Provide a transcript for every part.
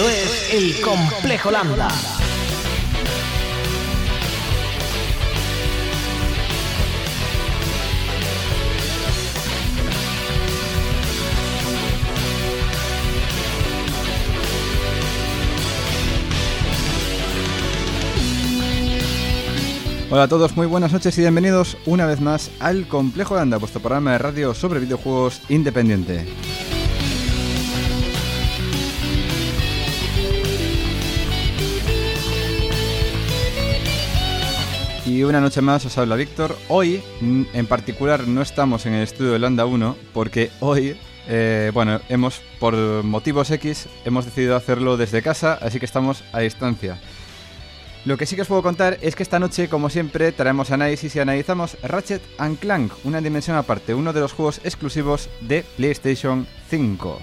Esto es El Complejo Lambda. Hola a todos, muy buenas noches y bienvenidos una vez más al Complejo Lambda, vuestro programa de radio sobre videojuegos independiente. Y una noche más os habla Víctor. Hoy, en particular, no estamos en el estudio de Lambda 1 porque hoy, por motivos X, hemos decidido hacerlo desde casa, así que estamos a distancia. Lo que sí que os puedo contar es que esta noche, como siempre, traemos análisis y analizamos Ratchet & Clank, una dimensión aparte, uno de los juegos exclusivos de PlayStation 5.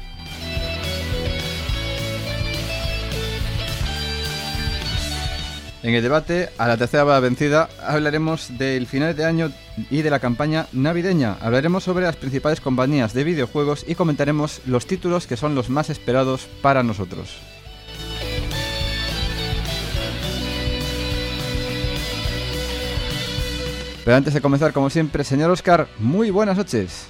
En el debate, a la tercera va vencida, hablaremos del final de año y de la campaña navideña. Hablaremos sobre las principales compañías de videojuegos y comentaremos los títulos que son los más esperados para nosotros. Pero antes de comenzar, como siempre, señor Óscar, muy buenas noches.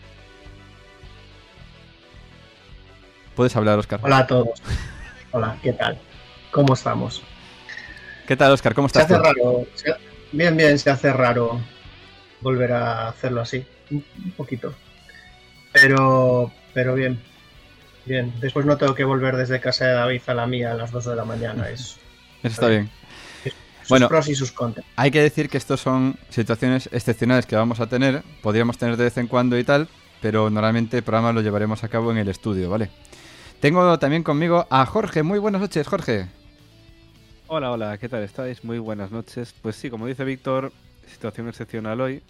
¿Puedes hablar, Óscar? Hola a todos. Hola, ¿qué tal? ¿Cómo estamos? ¿Qué tal, Óscar? ¿Cómo estás? Se hace raro. Bien, se hace raro volver a hacerlo así. Un poquito. Pero bien. Bien. Después no tengo que volver desde casa de David a la mía a las 2 de la mañana. Eso está bien. Sus pros y sus contras. Hay que decir que estos son situaciones excepcionales que vamos a tener. Podríamos tener de vez en cuando y tal, pero normalmente el programa lo llevaremos a cabo en el estudio, ¿vale? Tengo también conmigo a Jorge. Muy buenas noches, Jorge. Hola, ¿qué tal estáis? Muy buenas noches. Pues sí, como dice Víctor, situación excepcional hoy.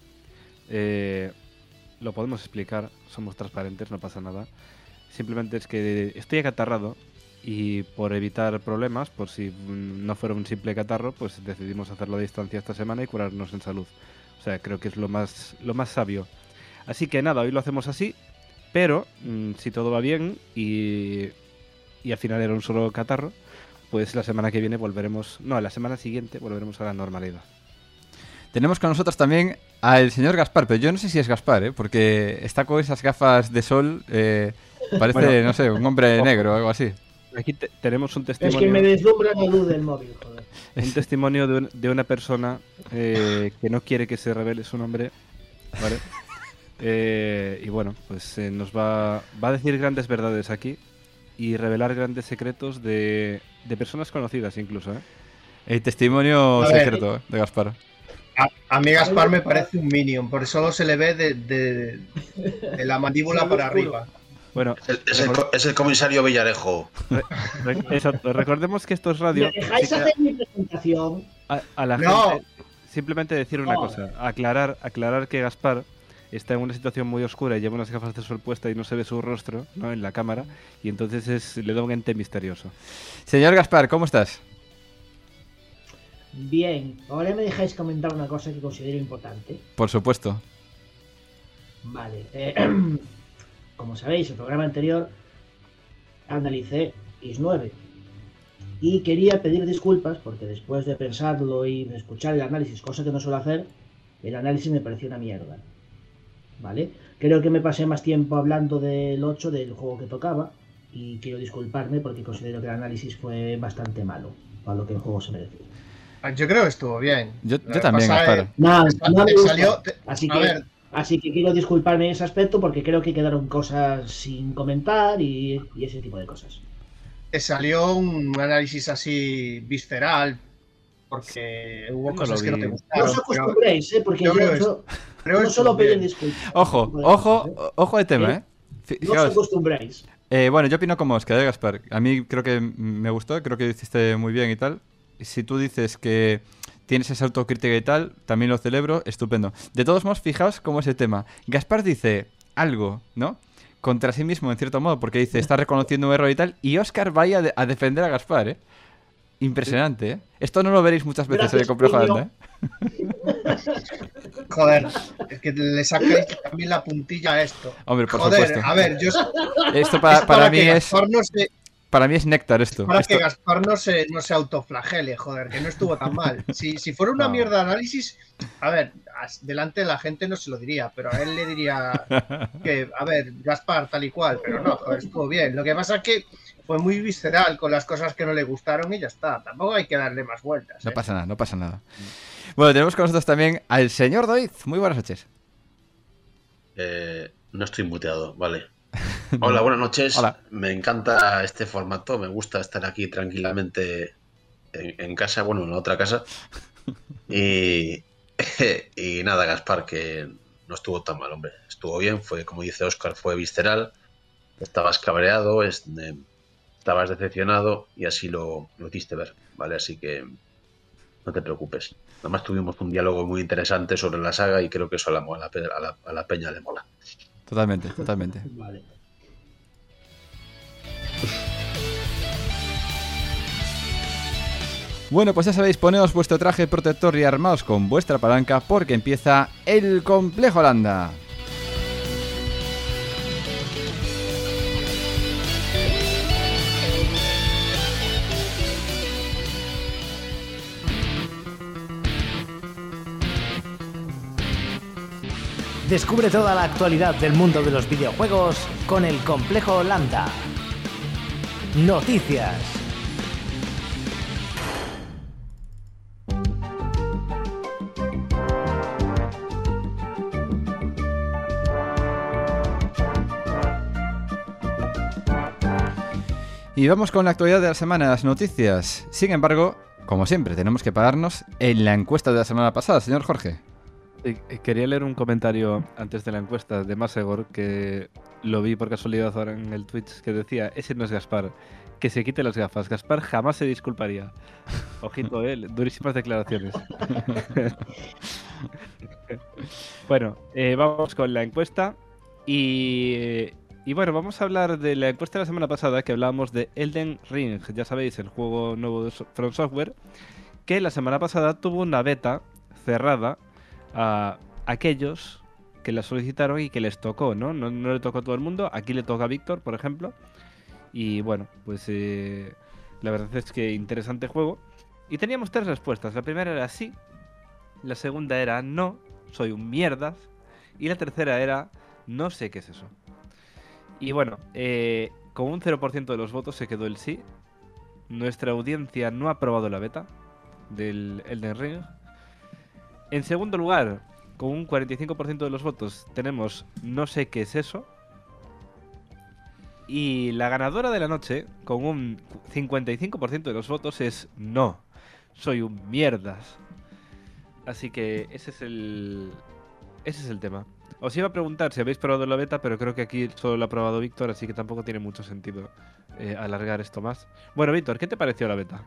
Lo podemos explicar, somos transparentes, no pasa nada. Simplemente es que estoy acatarrado. Y por evitar problemas, por si no fuera un simple catarro, pues decidimos hacerlo a distancia esta semana y curarnos en salud. O sea, creo que es lo más sabio. Así que nada, hoy lo hacemos así, pero si todo va bien y al final era un solo catarro, pues la semana que viene la semana siguiente volveremos a la normalidad. Tenemos con nosotros también al señor Gaspar, pero yo no sé si es Gaspar, porque está con esas gafas de sol, parece, no sé, un hombre negro o algo así. Aquí tenemos un testimonio. Es que me deslumbra la luz del móvil, joder. Un testimonio de una persona que no quiere que se revele su nombre, ¿vale? Y bueno, pues nos va a decir grandes verdades aquí y revelar grandes secretos de personas conocidas incluso, ¿eh? El testimonio secreto de Gaspar. A mí Gaspar me parece un minion, porque solo se le ve de la mandíbula para arriba. Bueno, es el comisario Villarejo. Exacto. Recordemos que esto es radio. ¿Me dejáis hacer mi presentación? A la gente, simplemente decir una cosa. Aclarar que Gaspar está en una situación muy oscura y lleva unas gafas de sol puestas y no se ve su rostro, ¿no?, en la cámara. Y entonces le da un ente misterioso. Señor Gaspar, ¿cómo estás? Bien. Ahora me dejáis comentar una cosa que considero importante. Por supuesto. Vale. Como sabéis, el programa anterior analicé X9 y quería pedir disculpas porque después de pensarlo y de escuchar el análisis, cosa que no suelo hacer, el análisis me pareció una mierda, ¿vale? Creo que me pasé más tiempo hablando del 8, del juego que tocaba, y quiero disculparme porque considero que el análisis fue bastante malo para lo que el juego se merecía. Yo creo que estuvo bien. Yo también, Gaspar. No me gusta. Salió... Así que quiero disculparme en ese aspecto porque creo que quedaron cosas sin comentar y ese tipo de cosas. Te salió un análisis así visceral porque hubo cosas que no te gustaron. No os acostumbréis, porque no solo pedir disculpas. Ojo de tema, ¿eh? No os acostumbréis. Bueno, yo opino como Oscar, Gaspar. A mí creo que me gustó, creo que lo hiciste muy bien y tal. Si tú dices que tienes esa autocrítica y tal, también lo celebro, estupendo. De todos modos, fijaos cómo es el tema. Gaspar dice algo, ¿no?, contra sí mismo, en cierto modo, porque dice, está reconociendo un error y tal, y Óscar vaya a defender a Gaspar, ¿eh? Impresionante, ¿eh? Esto no lo veréis muchas veces en el Complejo Lambda, ¿eh? Joder, es que le sacáis también la puntilla a esto. Hombre, por Joder, supuesto. A ver, yo... Esto para mí es... Gaspar para mí es néctar esto. Para Esto- que Gaspar no se autoflagele, joder, que no estuvo tan mal. Si fuera una mierda de análisis, a ver, delante de la gente no se lo diría, pero a él le diría que, a ver, Gaspar tal y cual, pero no, joder, estuvo bien. Lo que pasa es que fue muy visceral con las cosas que no le gustaron y ya está. Tampoco hay que darle más vueltas. No pasa nada, no pasa nada. Bueno, tenemos con nosotros también al señor Doid. Muy buenas noches. No estoy muteado, vale. Hola, buenas noches. Hola. Me encanta este formato, me gusta estar aquí tranquilamente en casa, bueno, en la otra casa. Y, y nada, Gaspar, que no estuvo tan mal, hombre. Estuvo bien, fue, como dice Óscar, fue visceral. Estabas cabreado, estabas decepcionado y así lo hiciste ver, ¿vale? Así que no te preocupes. Además tuvimos un diálogo muy interesante sobre la saga y creo que eso a la peña le mola. Totalmente, totalmente. Vale. Bueno, pues ya sabéis, poneos vuestro traje protector y armaos con vuestra palanca porque empieza el Complejo Landa. Descubre toda la actualidad del mundo de los videojuegos con el Complejo Landa. Noticias. Y vamos con la actualidad de la semana, las noticias. Sin embargo, como siempre, tenemos que pararnos en la encuesta de la semana pasada, señor Jorge. Quería leer un comentario antes de la encuesta de Masegor, que lo vi por casualidad ahora en el Twitch, que decía, ese no es Gaspar, que se quite las gafas. Gaspar jamás se disculparía. Ojito, durísimas declaraciones. Bueno, vamos con la encuesta y bueno, vamos a hablar de la encuesta de la semana pasada, que hablábamos de Elden Ring, ya sabéis, el juego nuevo de From Software, que la semana pasada tuvo una beta cerrada a aquellos que la solicitaron y que les tocó, ¿no? No le tocó a todo el mundo, aquí le toca a Víctor, por ejemplo, y bueno, pues la verdad es que interesante juego. Y teníamos 3 respuestas, la primera era sí, la segunda era no, soy un mierdas, y la tercera era no sé qué es eso. Y bueno, con un 0% de los votos se quedó el sí. Nuestra audiencia no ha aprobado la beta del Elden Ring. En segundo lugar, con un 45% de los votos tenemos no sé qué es eso. Y la ganadora de la noche, con un 55% de los votos, es no, soy un mierdas. Así que ese es el tema. Os iba a preguntar si habéis probado la beta, pero creo que aquí solo lo ha probado Víctor, así que tampoco tiene mucho sentido alargar esto más. Bueno, Víctor, ¿qué te pareció la beta?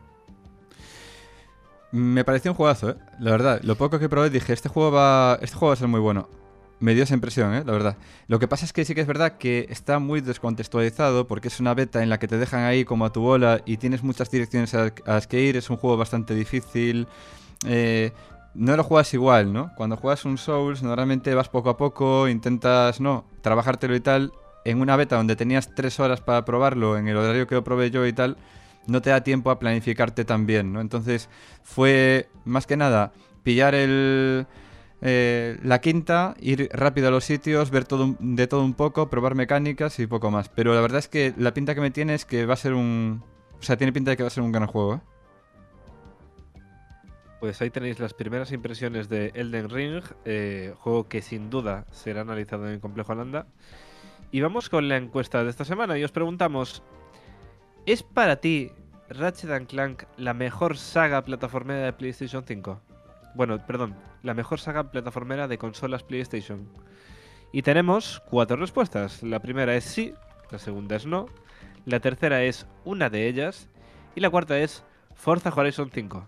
Me pareció un juegazo, ¿eh? La verdad, lo poco que probé dije, este juego va a ser muy bueno. Me dio esa impresión, la verdad. Lo que pasa es que sí que es verdad que está muy descontextualizado porque es una beta en la que te dejan ahí como a tu bola y tienes muchas direcciones a las que ir, es un juego bastante difícil. No lo juegas igual, ¿no? Cuando juegas un Souls, normalmente vas poco a poco, intentas, trabajártelo y tal. En una beta donde tenías 3 horas para probarlo, en el horario que lo probé yo y tal, no te da tiempo a planificarte tan bien, ¿no? Entonces, fue más que nada pillar la quinta, ir rápido a los sitios, ver de todo un poco, probar mecánicas y poco más. Pero la verdad es que la pinta que me tiene es que va a ser un... O sea, tiene pinta de que va a ser un gran juego, ¿eh? Pues ahí tenéis las primeras impresiones de Elden Ring, juego que sin duda será analizado en Complejo Landa. Y vamos con la encuesta de esta semana y os preguntamos, ¿es para ti Ratchet & Clank la mejor saga plataformera de PlayStation 5? Bueno, perdón, la mejor saga plataformera de consolas PlayStation. Y tenemos 4 respuestas. La primera es sí, la segunda es no, la tercera es una de ellas y la cuarta es Forza Horizon 5.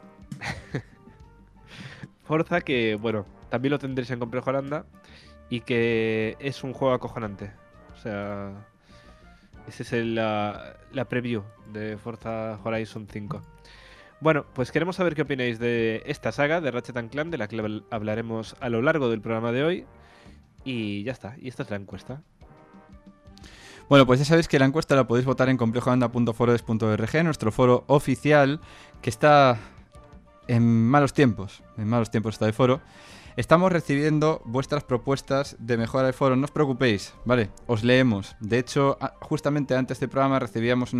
Forza que, bueno, también lo tendréis en Complejo Landa y que es un juego acojonante. O sea, esa es la preview de Forza Horizon 5. Bueno, pues queremos saber qué opináis de esta saga de Ratchet & Clank, de la que hablaremos a lo largo del programa de hoy. Y ya está, y esta es la encuesta. Bueno, pues ya sabéis que la encuesta la podéis votar en complejoanda.forodes.org, nuestro foro oficial, que está en malos tiempos está de foro. Estamos recibiendo vuestras propuestas de mejora del foro, no os preocupéis, ¿vale? Os leemos. De hecho, justamente antes del programa recibíamos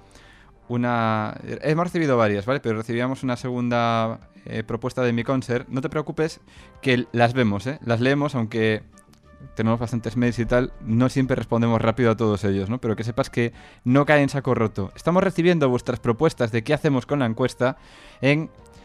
hemos recibido varias, ¿vale? Pero recibíamos una segunda propuesta de Mi Concert. No te preocupes, que las vemos, ¿eh? Las leemos, aunque tenemos bastantes mails y tal, no siempre respondemos rápido a todos ellos, ¿no? Pero que sepas que no cae en saco roto. Estamos recibiendo vuestras propuestas de qué hacemos con la encuesta en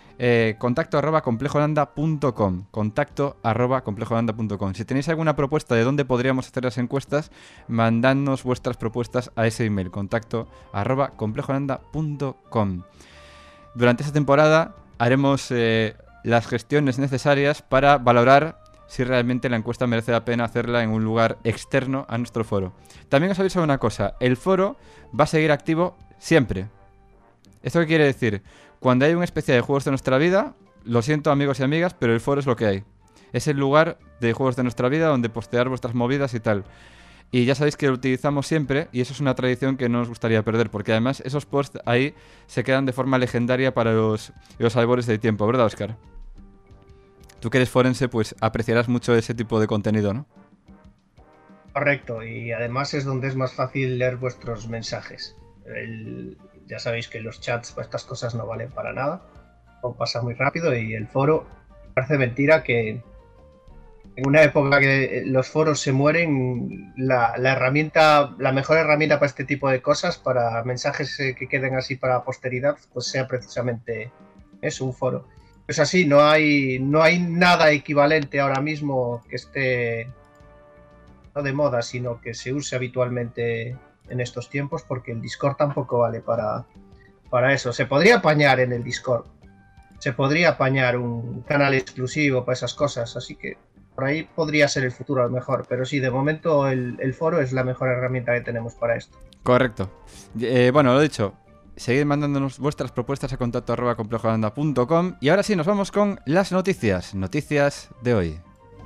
contacto@complejolanda.com. contacto@complejolanda.com. Si tenéis alguna propuesta de dónde podríamos hacer las encuestas, mandadnos vuestras propuestas a ese email, contacto@complejolanda.com. Durante esta temporada haremos las gestiones necesarias para valorar si realmente la encuesta merece la pena hacerla en un lugar externo a nuestro foro. También os aviso de una cosa, el foro va a seguir activo siempre. ¿Esto qué quiere decir? Cuando hay un especial de juegos de nuestra vida, lo siento amigos y amigas, pero el foro es lo que hay. Es el lugar de juegos de nuestra vida donde postear vuestras movidas y tal. Y ya sabéis que lo utilizamos siempre y eso es una tradición que no nos gustaría perder, porque además esos posts ahí se quedan de forma legendaria para los albores del tiempo, ¿verdad, Óscar? Tú que eres forense, pues apreciarás mucho ese tipo de contenido, ¿no? Correcto, y además es donde es más fácil leer vuestros mensajes. Ya sabéis que los chats para estas cosas no valen para nada, o pasa muy rápido, y el foro, parece mentira que en una época que los foros se mueren, la mejor herramienta para este tipo de cosas, para mensajes que queden así para la posteridad, pues sea precisamente eso, un foro. Es así, no hay nada equivalente ahora mismo que esté no de moda, sino que se use habitualmente en estos tiempos, porque el Discord tampoco vale para eso. Se podría apañar en el Discord, se podría apañar un canal exclusivo para esas cosas, así que por ahí podría ser el futuro a lo mejor, pero sí, de momento el foro es la mejor herramienta que tenemos para esto. Correcto. Bueno, lo dicho, seguid mandándonos vuestras propuestas a contacto@complejolanda.com. Y ahora sí, nos vamos con las noticias de hoy.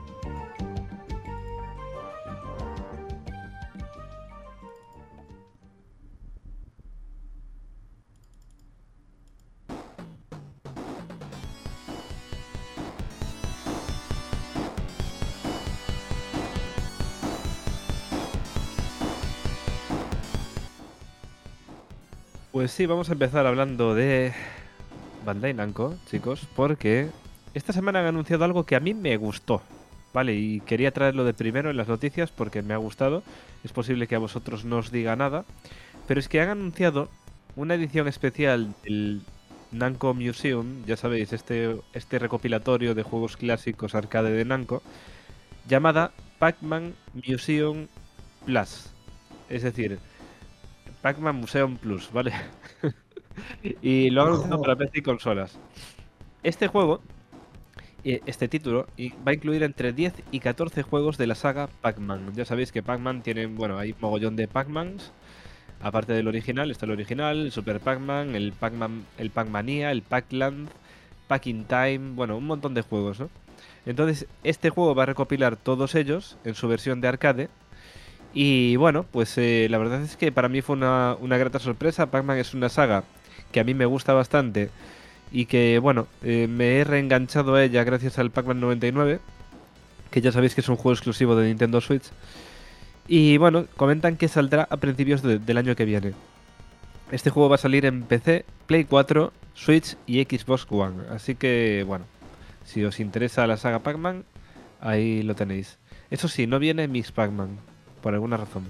Pues sí, vamos a empezar hablando de Bandai Namco, chicos, porque esta semana han anunciado algo que a mí me gustó, ¿vale? Y quería traerlo de primero en las noticias porque me ha gustado. Es posible que a vosotros no os diga nada, pero es que han anunciado una edición especial del Namco Museum, ya sabéis, este recopilatorio de juegos clásicos arcade de Namco, llamada Pac-Man Museum Plus. Es decir, Pac-Man Museum Plus, ¿vale? Y lo han anunciado para PC y consolas. Este juego, este título, va a incluir entre 10 y 14 juegos de la saga Pac-Man. Ya sabéis que Pac-Man tiene, bueno, hay mogollón de Pac-Mans. Aparte del original, está el original, el Super Pac-Man, el Pac-Mania, el Pac-Land, Pac-In Time, bueno, un montón de juegos, ¿no? Entonces, este juego va a recopilar todos ellos en su versión de arcade. Y bueno, pues la verdad es que para mí fue una grata sorpresa. Pac-Man es una saga que a mí me gusta bastante y que, bueno, me he reenganchado a ella gracias al Pac-Man 99, que ya sabéis que es un juego exclusivo de Nintendo Switch. Y bueno, comentan que saldrá a principios del año que viene. Este juego va a salir en PC, Play 4, Switch y Xbox One. Así que, bueno, si os interesa la saga Pac-Man, ahí lo tenéis. Eso sí, no viene Mix Pac-Man, por alguna razón.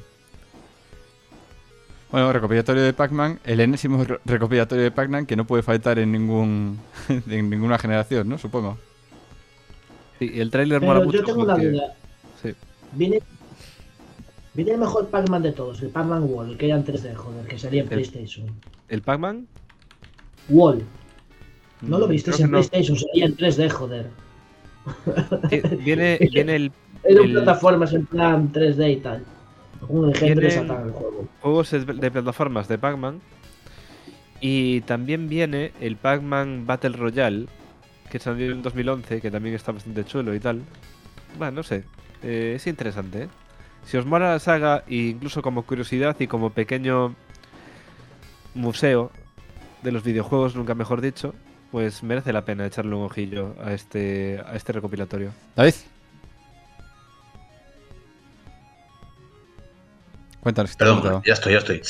Bueno, recopilatorio de Pac-Man, el enésimo recopilatorio de Pac-Man que no puede faltar en ninguna generación, ¿no? Supongo. Sí, el tráiler Pero mola mucho. yo tengo una duda. Sí. Viene el mejor Pac-Man de todos, el Pac-Man Wall, que era en 3D, joder, que salía en PlayStation. ¿El Pac-Man? Wall. No lo visteis Creo en que no. PlayStation, salía en 3D, joder. Viene el Eran plataformas en plan 3D y tal. Un ejemplo de Vienen sacar el juego. juegos de plataformas de Pac-Man. Y también viene el Pac-Man Battle Royale, que salió en 2011, que también está bastante chulo y tal. Bueno, no sé. Es interesante, ¿eh? Si os mola la saga, e incluso como curiosidad y como pequeño museo de los videojuegos, nunca mejor dicho, pues merece la pena echarle un ojillo a este recopilatorio. David. Cuéntanos. Perdón, ya estoy.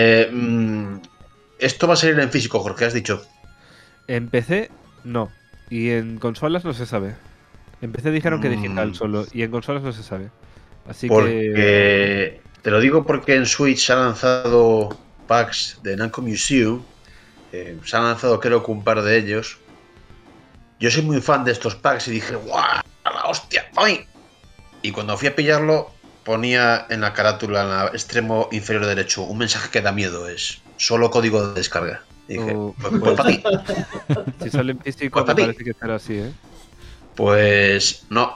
Esto va a salir en físico, Jorge, has dicho. En PC, no. Y en consolas no se sabe. En PC dijeron que digital solo, y en consolas no se sabe. Así que... Te lo digo porque en Switch se han lanzado packs de Namco Museum. Se han lanzado creo que un par de ellos. Yo soy muy fan de estos packs y dije, ¡guau! ¡La hostia! ¡Ay! Y cuando fui a pillarlo, ponía en la carátula, en el extremo inferior derecho, un mensaje que da miedo, es solo código de descarga. Y dije, pues para ti. Si sale en físico, Pues me para ti. parece que será así, ¿eh? Pues no.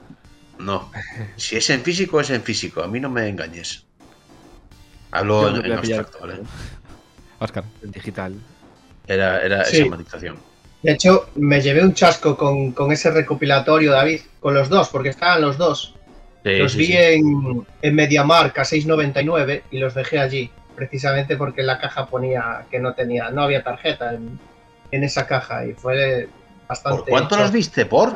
Si es en físico, es en físico. A mí no me engañes. Hablo Yo me voy en a pillar abstracto, ¿vale? Oscar. en digital. Era Sí. esa matización. De hecho, me llevé un chasco con ese recopilatorio, David, con los dos, porque estaban los dos. Sí, Los sí, vi sí. en MediaMarkt a 6,99 y los dejé allí, precisamente porque en la caja ponía que no había tarjeta en esa caja y fue bastante... ¿Por cuánto los viste? ¿Por?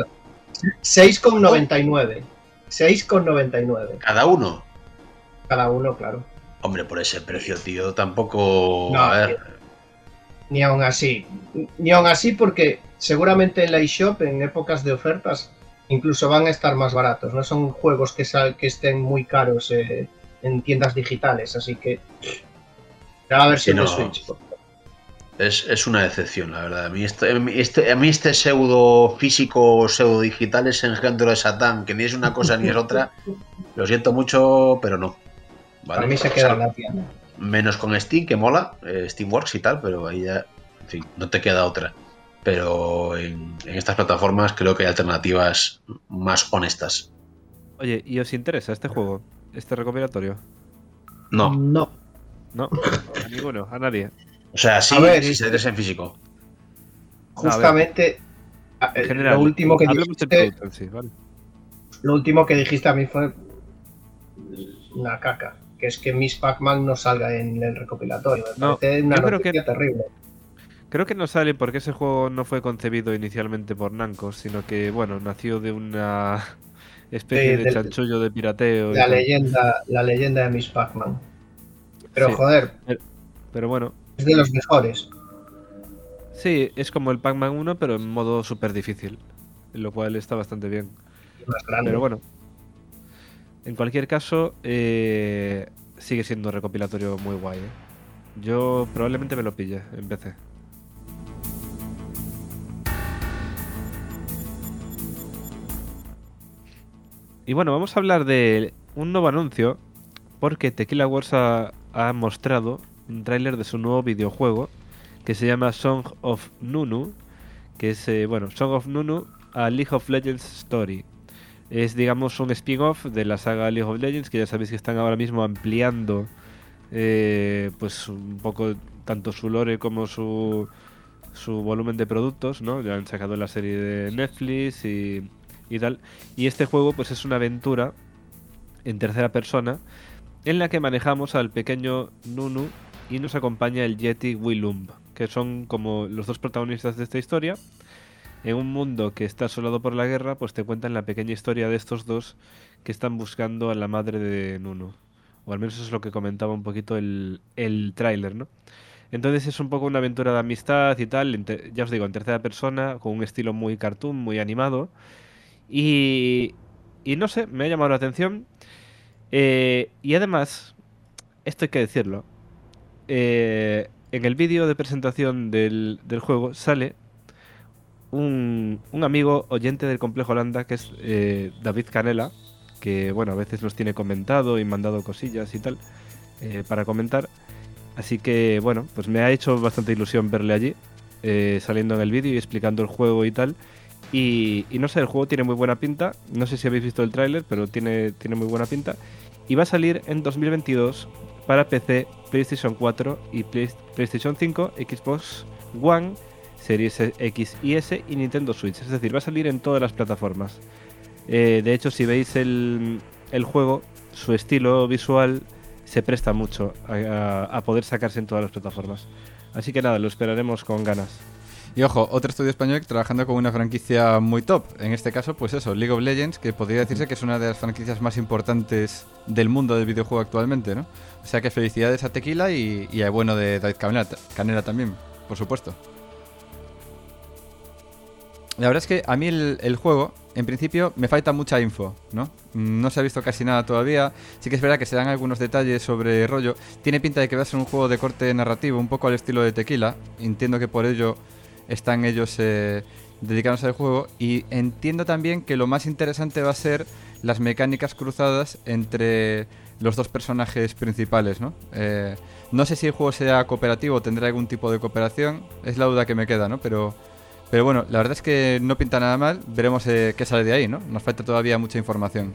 6,99. 6,99 Cada uno. cada uno, claro. Hombre, por ese precio, tío, tampoco... No, a ver. Ni aún así. Ni aún así porque seguramente en la eShop, en épocas de ofertas, incluso van a estar más baratos. No son juegos que estén muy caros en tiendas digitales, así que... Será la versión Sí, no. de Switch. Es una decepción, la verdad. A mí este pseudo físico, pseudo digital, es engendro de Satán, que ni es una cosa ni es otra. Lo siento mucho, pero no. ¿Vale? Para mí se O queda sea, en la tienda. menos con Steam, que mola, Steamworks y tal, pero ahí ya, en fin, no te queda otra. Pero en estas plataformas creo que hay alternativas más honestas. Oye, ¿y os interesa este juego? ¿Este recopilatorio? No, No. ¿No? A ninguno, a nadie. o sea, sí, A ver, si se interesa en físico. Justamente, En general, lo último que hablemos del dijiste, producto en sí, ¿vale? lo último que dijiste a mí fue una caca, que es que Miss Pac-Man no salga en el recopilatorio. Me No, parece una yo creo noticia terrible. Creo que no sale porque ese juego no fue concebido inicialmente por Namco, sino que, bueno, nació de una especie Sí, de chanchullo de pirateo. y La tal. leyenda de Miss Pac-Man. Pero Sí. joder, Pero bueno, es de los mejores. sí, es como el Pac-Man 1, pero en modo súper difícil, lo cual está bastante bien. Y más grande. Pero bueno, en cualquier caso, sigue siendo un recopilatorio muy guay, ¿eh? Yo probablemente me lo pille en PC. Y bueno, vamos a hablar de un nuevo anuncio, porque Tequila Wars ha mostrado un tráiler de su nuevo videojuego que se llama Song of Nunu, que es, Song of Nunu, a League of Legends Story. Es, digamos, un spin-off de la saga League of Legends, que ya sabéis que están ahora mismo ampliando pues un poco tanto su lore como su volumen de productos, ¿no? Ya han sacado la serie de Netflix y tal. Y este juego pues es una aventura en tercera persona en la que manejamos al pequeño Nunu y nos acompaña el Yeti Willumb, que son como los dos protagonistas de esta historia. En un mundo que está asolado por la guerra, pues te cuentan la pequeña historia de estos dos que están buscando a la madre de Nunu. O al menos eso es lo que comentaba un poquito el tráiler, ¿no? Entonces es un poco una aventura de amistad y tal, ya os digo, en tercera persona, con un estilo muy cartoon, muy animado. Y no sé, me ha llamado la atención. Y además, esto hay que decirlo, en el vídeo de presentación del juego sale un amigo oyente del Complejo Landa, que es David Canela, que bueno, a veces nos tiene comentado y mandado cosillas y tal para comentar. Así que bueno, pues me ha hecho bastante ilusión verle allí, saliendo en el vídeo y explicando el juego y tal. Y no sé, el juego tiene muy buena pinta. No sé si habéis visto el tráiler, pero tiene muy buena pinta. Y va a salir en 2022 para PC, PlayStation 4 y PlayStation 5, Xbox One, Series X y S y Nintendo Switch. Es decir, va a salir en todas las plataformas. De hecho, si veis el juego, su estilo visual se presta mucho a poder sacarse en todas las plataformas. Así que nada, lo esperaremos con ganas. Y ojo, otro estudio español trabajando con una franquicia muy top. En este caso, pues eso, League of Legends, que podría decirse que es una de las franquicias más importantes del mundo del videojuego actualmente, ¿no? O sea que felicidades a Tequila y al bueno de David Canela también, por supuesto. La verdad es que a mí el juego, en principio, me falta mucha info, ¿no? No se ha visto casi nada todavía. Sí que es verdad que se dan algunos detalles sobre rollo. Tiene pinta de que va a ser un juego de corte narrativo, un poco al estilo de Tequila. Entiendo que por ello están ellos dedicándose al juego. Y entiendo también que lo más interesante va a ser las mecánicas cruzadas entre los dos personajes principales, ¿no? No sé si el juego sea cooperativo o tendrá algún tipo de cooperación. Es la duda que me queda, ¿no? Pero bueno, la verdad es que no pinta nada mal. Veremos qué sale de ahí, ¿no? Nos falta todavía mucha información.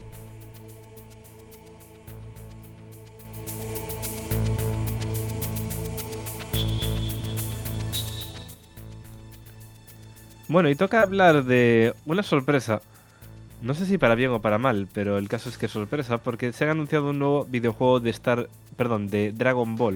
Bueno, y toca hablar de una sorpresa. No sé si para bien o para mal, pero el caso es que es sorpresa porque se ha anunciado un nuevo videojuego de Dragon Ball.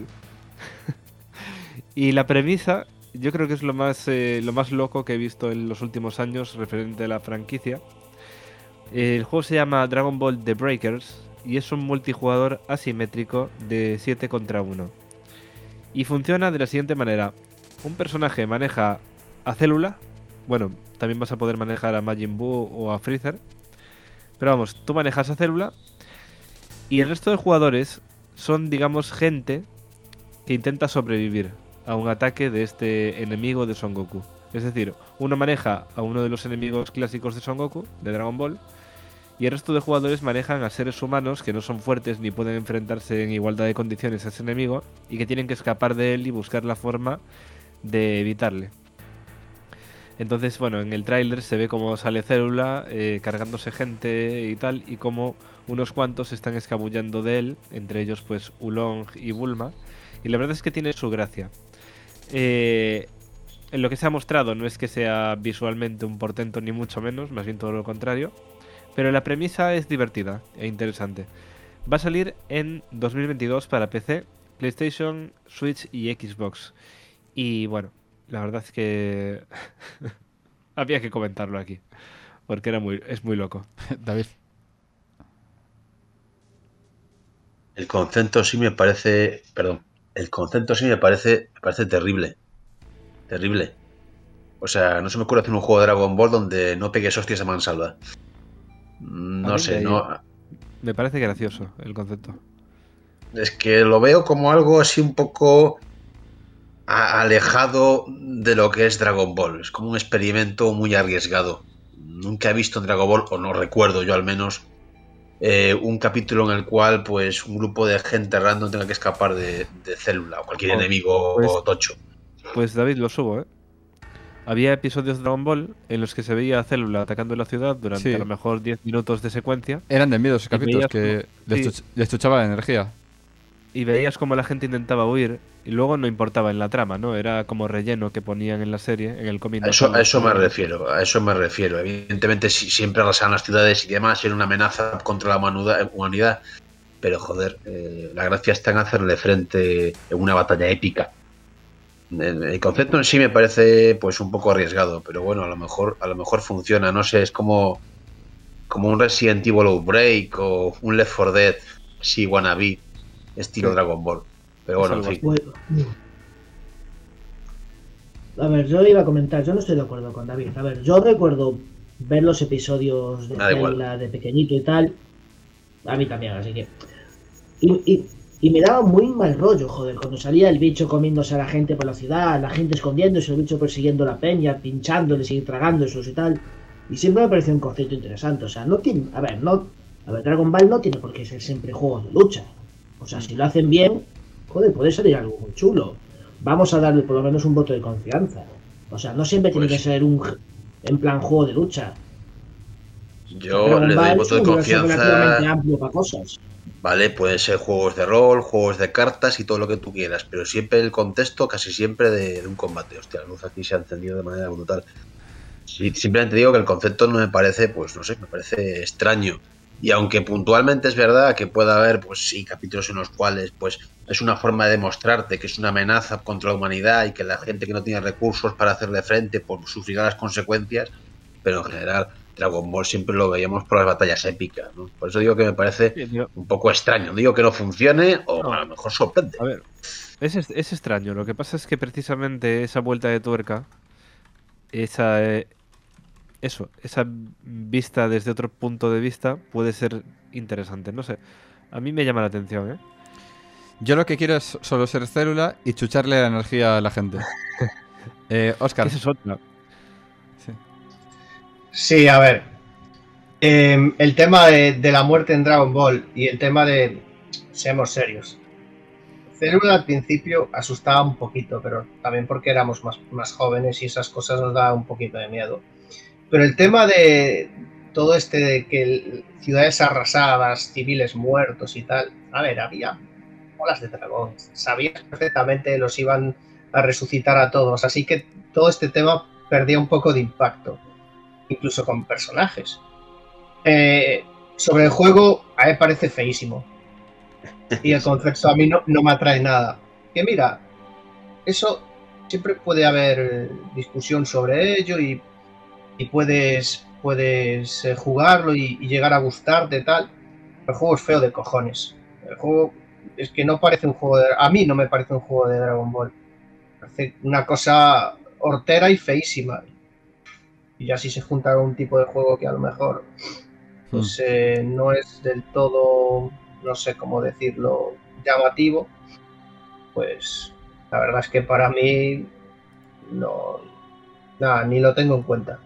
Y la premisa, yo creo que es lo más loco que he visto en los últimos años referente a la franquicia. El juego se llama Dragon Ball The Breakers y es un multijugador asimétrico de 7 contra 1. Y funciona de la siguiente manera. Un personaje maneja a Célula. Bueno, también vas a poder manejar a Majin Buu o a Freezer. Pero vamos, tú manejas a Célula y el resto de jugadores son, digamos, gente que intenta sobrevivir a un ataque de este enemigo de Son Goku. Es decir, uno maneja a uno de los enemigos clásicos de Son Goku, de Dragon Ball, y el resto de jugadores manejan a seres humanos que no son fuertes ni pueden enfrentarse en igualdad de condiciones a ese enemigo y que tienen que escapar de él y buscar la forma de evitarle. Entonces, bueno, en el tráiler se ve cómo sale Célula cargándose gente y tal, y cómo unos cuantos se están escabullando de él, entre ellos pues Oolong y Bulma, y la verdad es que tiene su gracia. En lo que se ha mostrado no es que sea visualmente un portento ni mucho menos, más bien todo lo contrario, pero la premisa es divertida e interesante. Va a salir en 2022 para PC, PlayStation, Switch y Xbox. Y bueno, la verdad es que había que comentarlo aquí, porque es muy loco. David. El concepto sí me parece... Perdón. El concepto sí me parece terrible. Terrible. O sea, no se me ocurre hacer un juego de Dragon Ball donde no pegues hostias a mansalva. No sé, no... Me parece gracioso el concepto. Es que lo veo como algo así un poco alejado de lo que es Dragon Ball. Es como un experimento muy arriesgado. Nunca he visto en Dragon Ball, o no recuerdo yo al menos, un capítulo en el cual pues un grupo de gente random tenga que escapar de Célula o cualquier enemigo tocho. Pues David, lo subo, ¿eh? Había episodios de Dragon Ball en los que se veía a Célula atacando la ciudad durante a lo mejor 10 minutos de secuencia. Eran de miedo esos capítulos que les chuchaba la energía. Y veías como la gente intentaba huir y luego no importaba en la trama, ¿no? Era como relleno que ponían en la serie, en el cómic. A eso me refiero. Evidentemente siempre arrasaban las ciudades y demás, era una amenaza contra la humanidad. Pero joder, la gracia está en hacerle frente en una batalla épica. El concepto en sí me parece pues un poco arriesgado, pero bueno, a lo mejor funciona, no sé, es como un Resident Evil Outbreak o un Left 4 Dead, sí, wannabe, estilo Dragon Ball. Pero bueno, en fin. A ver, yo iba a comentar, yo no estoy de acuerdo con David. A ver, yo recuerdo ver los episodios de Zelda de pequeñito y tal. A mí también, así que... Y me daba muy mal rollo, joder, cuando salía el bicho comiéndose a la gente por la ciudad, la gente escondiéndose, el bicho persiguiendo a la peña, pinchándoles y tragándoselos y tal. Y siempre me pareció un concepto interesante, o sea, no tiene... A ver, Dragon Ball no tiene por qué ser siempre juegos de lucha. O sea, si lo hacen bien, joder, puede salir algo muy chulo. Vamos a darle por lo menos un voto de confianza. O sea, no siempre tiene que ser en plan juego de lucha. Yo le doy voto de confianza. Relativamente amplio para cosas. Vale, pueden ser juegos de rol, juegos de cartas y todo lo que tú quieras, pero siempre el contexto, casi siempre de un combate. Hostia, la luz aquí se ha encendido de manera brutal. Sí, simplemente digo que el concepto no me parece, pues no sé, me parece extraño. Y aunque puntualmente es verdad que puede haber, pues sí, capítulos en los cuales pues es una forma de demostrarte que es una amenaza contra la humanidad y que la gente que no tiene recursos para hacerle frente pues sufrirá las consecuencias, pero en general Dragon Ball siempre lo veíamos por las batallas épicas, ¿no? Por eso digo que me parece un poco extraño. No digo que no funcione, o No. a lo mejor sorprende. A ver, es extraño. Lo que pasa es que precisamente esa vuelta de tuerca, esa, esa vista desde otro punto de vista puede ser interesante. No sé, a mí me llama la atención, ¿eh? Yo lo que quiero es solo ser célula y chucharle la energía a la gente. Oscar. Esa es otra. Sí. Sí, a ver. El tema de la muerte en Dragon Ball y el tema de... Seamos serios. Célula al principio asustaba un poquito, pero también porque éramos más jóvenes y esas cosas nos daban un poquito de miedo. Pero el tema de todo de que ciudades arrasadas, civiles muertos y tal, a ver, había olas de dragón, sabías perfectamente, los iban a resucitar a todos, así que todo este tema perdía un poco de impacto, incluso con personajes. Sobre el juego, a mí me parece feísimo. Y el concepto a mí no me atrae nada. Que mira, eso siempre puede haber discusión sobre ello y puedes jugarlo y llegar a gustarte tal. El juego es feo de cojones. El juego es que no parece un juego a mí no me parece un juego de Dragon Ball. Parece una cosa hortera y feísima. Y ya si se junta con un tipo de juego que a lo mejor pues no es del todo, no sé cómo decirlo, llamativo, pues la verdad es que para mí no, nada, ni lo tengo en cuenta.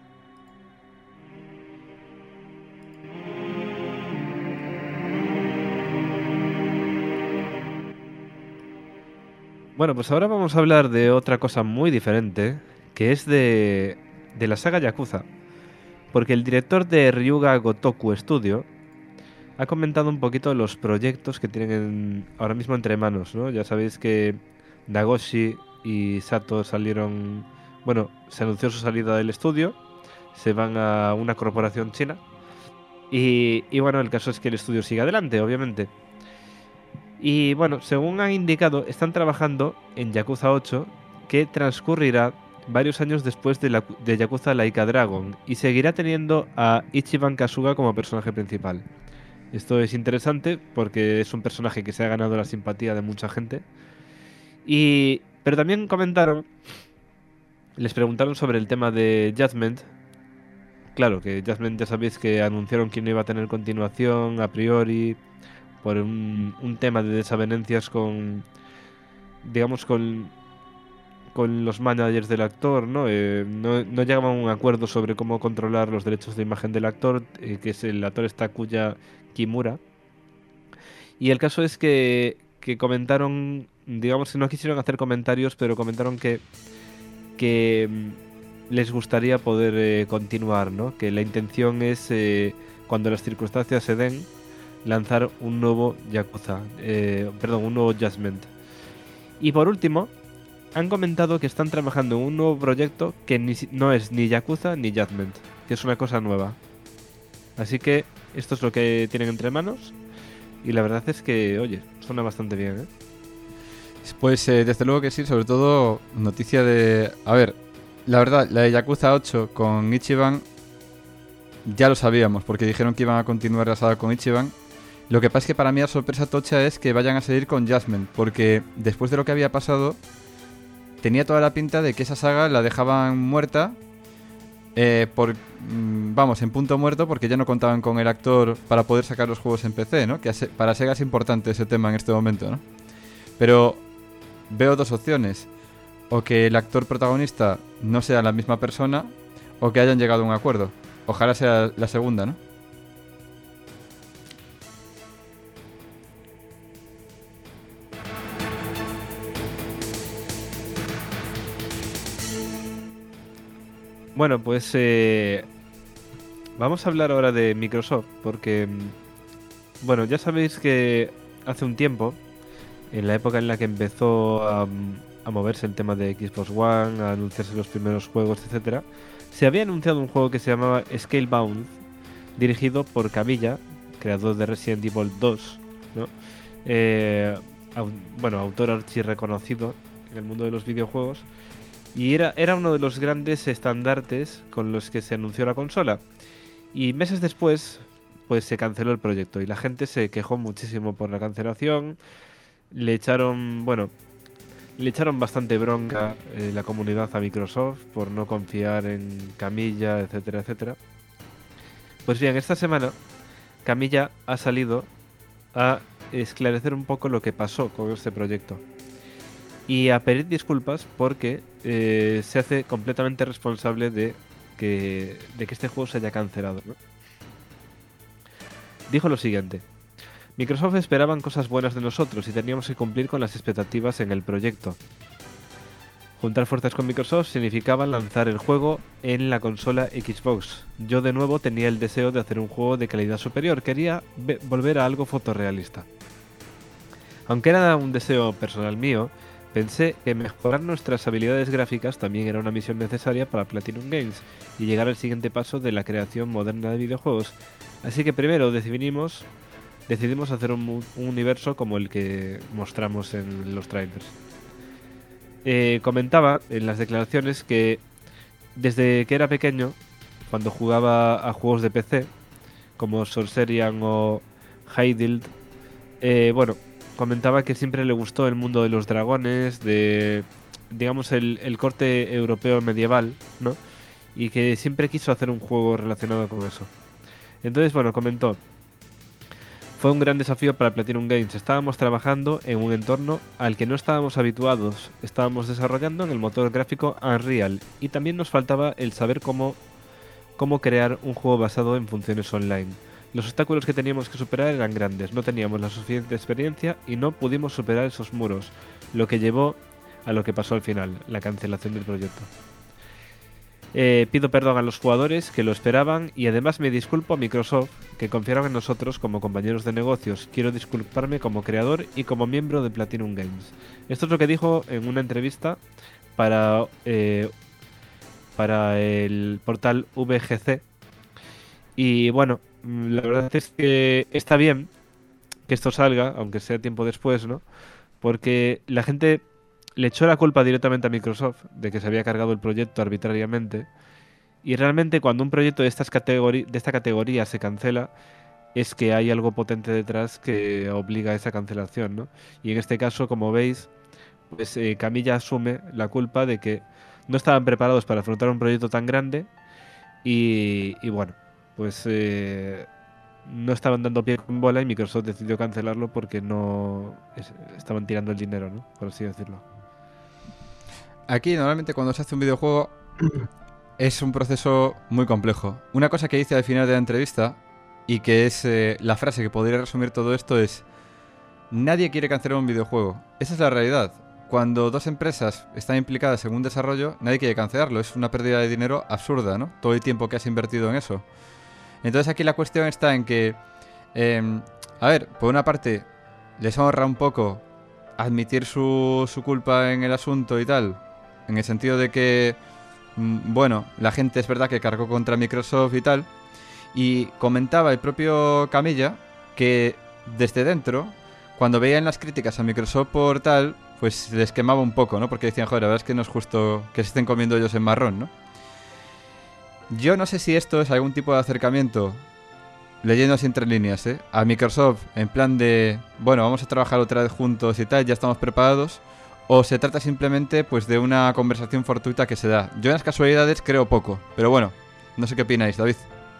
Bueno, pues ahora vamos a hablar de otra cosa muy diferente, que es de la saga Yakuza. Porque el director de Ryuga Gotoku Studio ha comentado un poquito los proyectos que tienen ahora mismo entre manos, ¿no? Ya sabéis que Nagoshi y Sato salieron... Bueno, se anunció su salida del estudio, se van a una corporación china y bueno, el caso es que el estudio sigue adelante, obviamente. Y bueno, según han indicado, están trabajando en Yakuza 8, que transcurrirá varios años después de Yakuza Laika Dragon, y seguirá teniendo a Ichiban Kasuga como personaje principal. Esto es interesante porque es un personaje que se ha ganado la simpatía de mucha gente. Pero también les preguntaron sobre el tema de Judgment. Claro, que Judgment ya sabéis que anunciaron que no iba a tener continuación a priori por un tema de desavenencias con, digamos, con los managers del actor, ¿no? No llegaban a un acuerdo sobre cómo controlar los derechos de imagen del actor, que es el actor Takuya Kimura. Y el caso es que comentaron, digamos que no quisieron hacer comentarios, pero comentaron que les gustaría poder continuar, ¿no? Que la intención es, cuando las circunstancias se den, lanzar un nuevo Yakuza, un nuevo Judgment. Y por último, han comentado que están trabajando en un nuevo proyecto que no es ni Yakuza ni Judgment, que es una cosa nueva. Así que esto es lo que tienen entre manos y la verdad es que, oye, suena bastante bien, ¿eh? Pues desde luego que sí, sobre todo noticia de... A ver, la verdad, la de Yakuza 8 con Ichiban ya lo sabíamos, porque dijeron que iban a continuar la saga con Ichiban. Lo que pasa es que para mí la sorpresa tocha es que vayan a seguir con Judgment, porque después de lo que había pasado, tenía toda la pinta de que esa saga la dejaban muerta, en punto muerto, porque ya no contaban con el actor para poder sacar los juegos en PC, ¿no? Que para Sega es importante ese tema en este momento, ¿no? Pero veo dos opciones: o que el actor protagonista no sea la misma persona, o que hayan llegado a un acuerdo. Ojalá sea la segunda, ¿no? Bueno, pues vamos a hablar ahora de Microsoft, porque, bueno, ya sabéis que hace un tiempo, en la época en la que empezó a moverse el tema de Xbox One, a anunciarse los primeros juegos, etcétera, se había anunciado un juego que se llamaba Scalebound, dirigido por Camilla, creador de Resident Evil 2, ¿no? Autor archirreconocido en el mundo de los videojuegos, y era uno de los grandes estandartes con los que se anunció la consola. Y meses después, pues se canceló el proyecto y la gente se quejó muchísimo por la cancelación. Le echaron bastante bronca la comunidad a Microsoft por no confiar en Camilla, etcétera, etcétera. Pues bien, esta semana Camilla ha salido a esclarecer un poco lo que pasó con este proyecto y a pedir disculpas porque se hace completamente responsable de que este juego se haya cancelado, ¿no? Dijo lo siguiente: Microsoft esperaban cosas buenas de nosotros y teníamos que cumplir con las expectativas en el proyecto. Juntar fuerzas con Microsoft significaba lanzar el juego en la consola Xbox. Yo de nuevo tenía el deseo de hacer un juego de calidad superior, quería volver a algo fotorrealista. Aunque era un deseo personal mío, pensé que mejorar nuestras habilidades gráficas también era una misión necesaria para Platinum Games y llegar al siguiente paso de la creación moderna de videojuegos. Así que primero decidimos hacer un universo como el que mostramos en los trailers. Comentaba en las declaraciones que desde que era pequeño, cuando jugaba a juegos de PC como Sorcerian o Heidild, comentaba que siempre le gustó el mundo de los dragones, de, digamos, el corte europeo medieval, ¿no? Y que siempre quiso hacer un juego relacionado con eso. Entonces, comentó: fue un gran desafío para Platinum Games. Estábamos trabajando en un entorno al que no estábamos habituados. Estábamos desarrollando en el motor gráfico Unreal y también nos faltaba el saber cómo crear un juego basado en funciones online. Los obstáculos que teníamos que superar eran grandes, no teníamos la suficiente experiencia y no pudimos superar esos muros, lo que llevó a lo que pasó al final, la cancelación del proyecto. Pido perdón a los jugadores que lo esperaban y además me disculpo a Microsoft, que confiaron en nosotros como compañeros de negocios. Quiero disculparme como creador y como miembro de Platinum Games. Esto es lo que dijo en una entrevista para el portal VGC. Y la verdad es que está bien que esto salga, aunque sea tiempo después, ¿no? Porque la gente le echó la culpa directamente a Microsoft de que se había cargado el proyecto arbitrariamente. Y realmente cuando un proyecto de esta categoría se cancela, es que hay algo potente detrás que obliga a esa cancelación, ¿no? Y en este caso, como veis, pues Camilla asume la culpa de que no estaban preparados para afrontar un proyecto tan grande y no estaban dando pie con bola y Microsoft decidió cancelarlo porque no estaban tirando el dinero, ¿no? Por así decirlo. Aquí normalmente cuando se hace un videojuego es un proceso muy complejo. Una cosa que dice al final de la entrevista y que es la frase que podría resumir todo esto es: nadie quiere cancelar un videojuego. Esa es la realidad. Cuando dos empresas están implicadas en un desarrollo, nadie quiere cancelarlo. Es una pérdida de dinero absurda, ¿no? Todo el tiempo que has invertido en eso. Entonces aquí la cuestión está en que, por una parte, les honra un poco admitir su culpa en el asunto y tal, en el sentido de que, la gente es verdad que cargó contra Microsoft y tal, y comentaba el propio Camilla que desde dentro, cuando veían las críticas a Microsoft por tal, pues les quemaba un poco, ¿no? Porque decían, joder, la verdad es que no es justo que se estén comiendo ellos en marrón, ¿no? Yo no sé si esto es algún tipo de acercamiento, leyendo así entre líneas, a Microsoft, en plan de, vamos a trabajar otra vez juntos y tal, ya estamos preparados, o se trata simplemente pues de una conversación fortuita que se da. Yo en las casualidades creo poco, pero no sé qué opináis, David.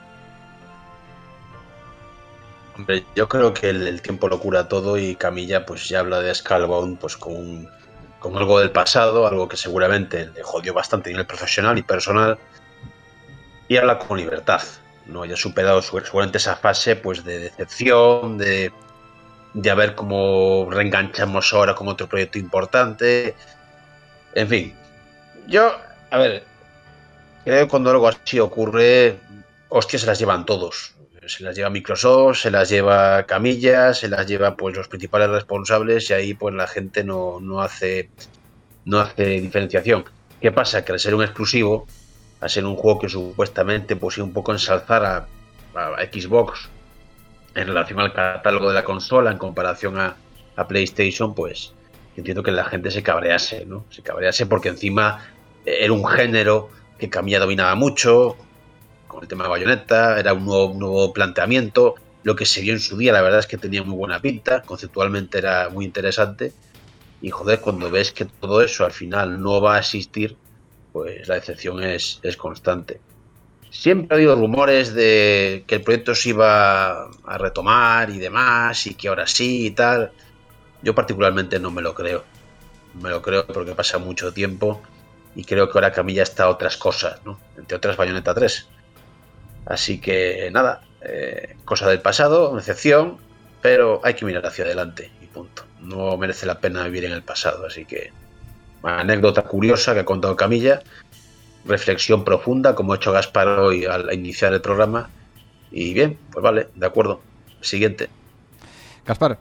Hombre, yo creo que el tiempo lo cura todo y Camilla pues ya habla de Skullbound pues con algo del pasado, algo que seguramente le jodió bastante a nivel profesional y personal, y habla con libertad, ¿no? Ya ha superado seguramente esa fase pues de decepción, de a ver cómo reenganchamos ahora con otro proyecto importante. En fin, yo, creo que cuando algo así ocurre, hostias se las llevan todos. Se las lleva Microsoft, se las lleva Camilla, se las lleva pues los principales responsables y ahí pues la gente no hace diferenciación. ¿Qué pasa? Que al ser un exclusivo, al ser un juego que supuestamente pues iba un poco a ensalzar a Xbox en relación al catálogo de la consola en comparación a PlayStation, pues entiendo que la gente se cabrease, ¿no? Se cabrease porque encima era un género que Kamiya dominaba mucho, con el tema de Bayonetta, era un nuevo planteamiento. Lo que se vio en su día, la verdad es que tenía muy buena pinta, conceptualmente era muy interesante. Y joder, cuando ves que todo eso al final no va a existir, pues la decepción es constante. Siempre ha habido rumores de que el proyecto se iba a retomar y demás, y que ahora sí y tal. Yo particularmente no me lo creo. Me lo creo porque pasa mucho tiempo y creo que ahora Kamiya está a otras cosas, ¿no? Entre otras Bayonetta 3. Así que nada, cosa del pasado, una excepción, pero hay que mirar hacia adelante y punto. No merece la pena vivir en el pasado, así que anécdota curiosa que ha contado Kamiya, reflexión profunda como ha hecho Gaspar hoy al iniciar el programa. Y bien, pues vale, de acuerdo. Siguiente. Gaspar.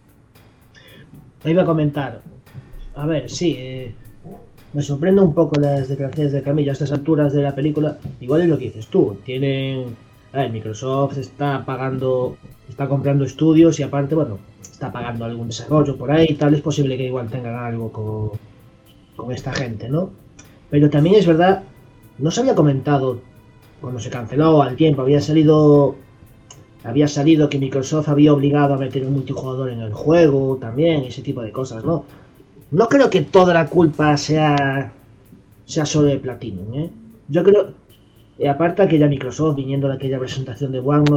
Me iba a comentar. A ver, sí, me sorprende un poco las declaraciones de Kamiya a estas alturas de la película. Igual es lo que dices tú. Microsoft está comprando estudios y aparte, bueno, está pagando algún desarrollo por ahí y tal. Es posible que igual tengan algo con esta gente, ¿no? Pero también es verdad, no se había comentado cuando se canceló al tiempo, había salido que Microsoft había obligado a meter un multijugador en el juego también, ese tipo de cosas, ¿no? No creo que toda la culpa sea solo de Platinum, ¿eh? Yo creo, aparte aquella Microsoft viniendo de aquella presentación de One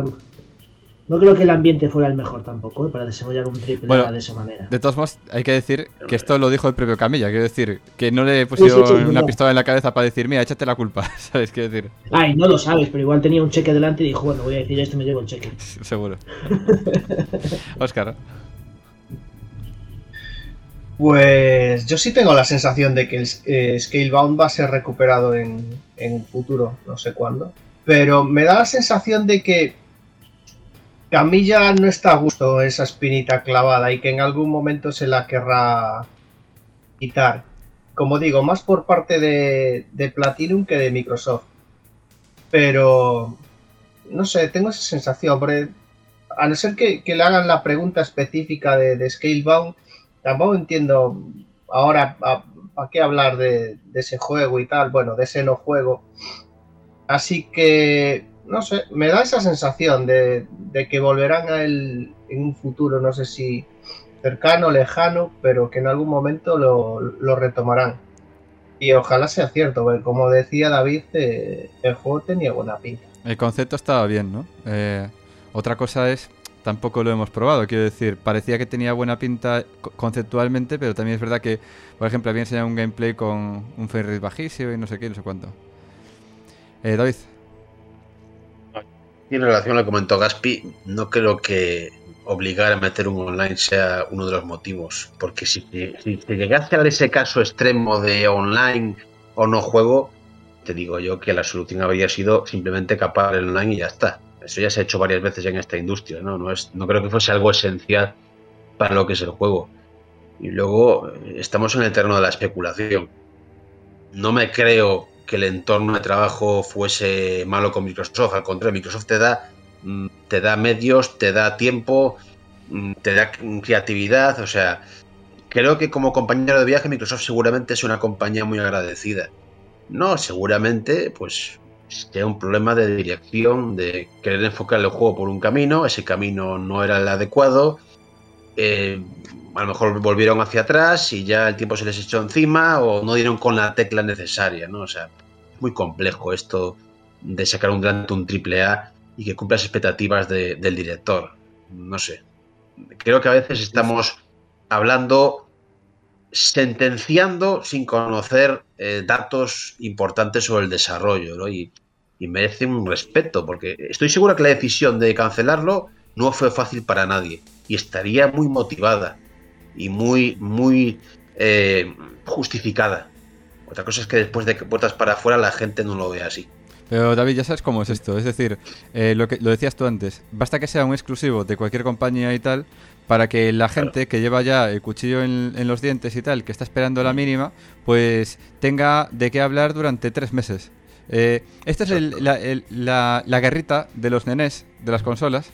no creo que el ambiente fuera el mejor tampoco, para desarrollar un triple A de esa manera. De todos modos, hay que decir que esto lo dijo el propio Kamiya. Quiero decir, que no le pusieron una pistola en la cabeza para decir, mira, échate la culpa. ¿Sabes qué decir? Ay, no lo sabes, pero igual tenía un cheque delante y dijo, bueno, voy a decir esto y me llevo el cheque. Seguro. Óscar. Pues yo sí tengo la sensación de que el Scalebound va a ser recuperado en futuro, no sé cuándo. Pero me da la sensación de que Kamiya no está a gusto esa espinita clavada y que en algún momento se la querrá quitar. Como digo, más por parte de Platinum que de Microsoft. Pero no sé, tengo esa sensación. Porque a no ser que le hagan la pregunta específica de Scalebound, tampoco entiendo ahora a qué hablar de ese juego y tal. Bueno, de ese no juego. Así que no sé, me da esa sensación de que volverán a él en un futuro, no sé si cercano, lejano, pero que en algún momento lo retomarán. Y ojalá sea cierto, porque como decía David, el juego tenía buena pinta. El concepto estaba bien, ¿no? Otra cosa es, tampoco lo hemos probado, quiero decir, parecía que tenía buena pinta conceptualmente, pero también es verdad que, por ejemplo, había enseñado un gameplay con un frame rate bajísimo y no sé qué, no sé cuánto. David. Y en relación a lo que comentó Gaspi, no creo que obligar a meter un online sea uno de los motivos, porque si llegase a ese caso extremo de online o no juego, te digo yo que la solución habría sido simplemente capar el online y ya está. Eso ya se ha hecho varias veces en esta industria, ¿no? No creo que fuese algo esencial para lo que es el juego. Y luego estamos en el terreno de la especulación. No me creo que el entorno de trabajo fuese malo con Microsoft, al contrario, Microsoft te da medios, te da tiempo, te da creatividad, o sea, creo que como compañero de viaje Microsoft seguramente es una compañía muy agradecida. No, seguramente pues sea un problema de dirección, de querer enfocar el juego por un camino, ese camino no era el adecuado, a lo mejor volvieron hacia atrás y ya el tiempo se les echó encima o no dieron con la tecla necesaria, ¿no? O sea, es muy complejo esto de sacar un triple A y que cumpla las expectativas del director. No sé. Creo que a veces estamos hablando, sentenciando sin conocer datos importantes sobre el desarrollo, ¿no? Y merece un respeto, porque estoy seguro que la decisión de cancelarlo no fue fácil para nadie y estaría muy motivada y muy justificada. Otra cosa es que después de que puertas para afuera la gente no lo ve así. Pero David, ya sabes cómo es esto, es decir, lo decías tú antes, basta que sea un exclusivo de cualquier compañía y tal, para que la gente que lleva ya el cuchillo en los dientes y tal, que está esperando la mínima, pues tenga de qué hablar durante 3 meses. Esta es la guerrita de los nenés, de las consolas,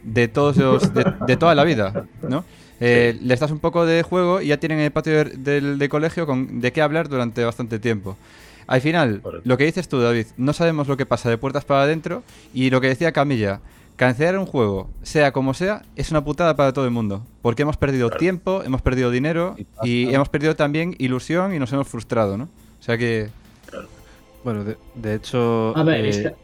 de todos de toda la vida, ¿no? Les das un poco de juego y ya tienen el patio de colegio de qué hablar durante bastante tiempo. Al final, Correcto. lo que dices tú, David, no sabemos lo que pasa de puertas para adentro, y lo que decía Camilla, cancelar un juego, sea como sea, es una putada para todo el mundo, porque hemos perdido tiempo, hemos perdido dinero y hemos perdido también ilusión y nos hemos frustrado, ¿no? O sea que... Bueno, de hecho... A ver,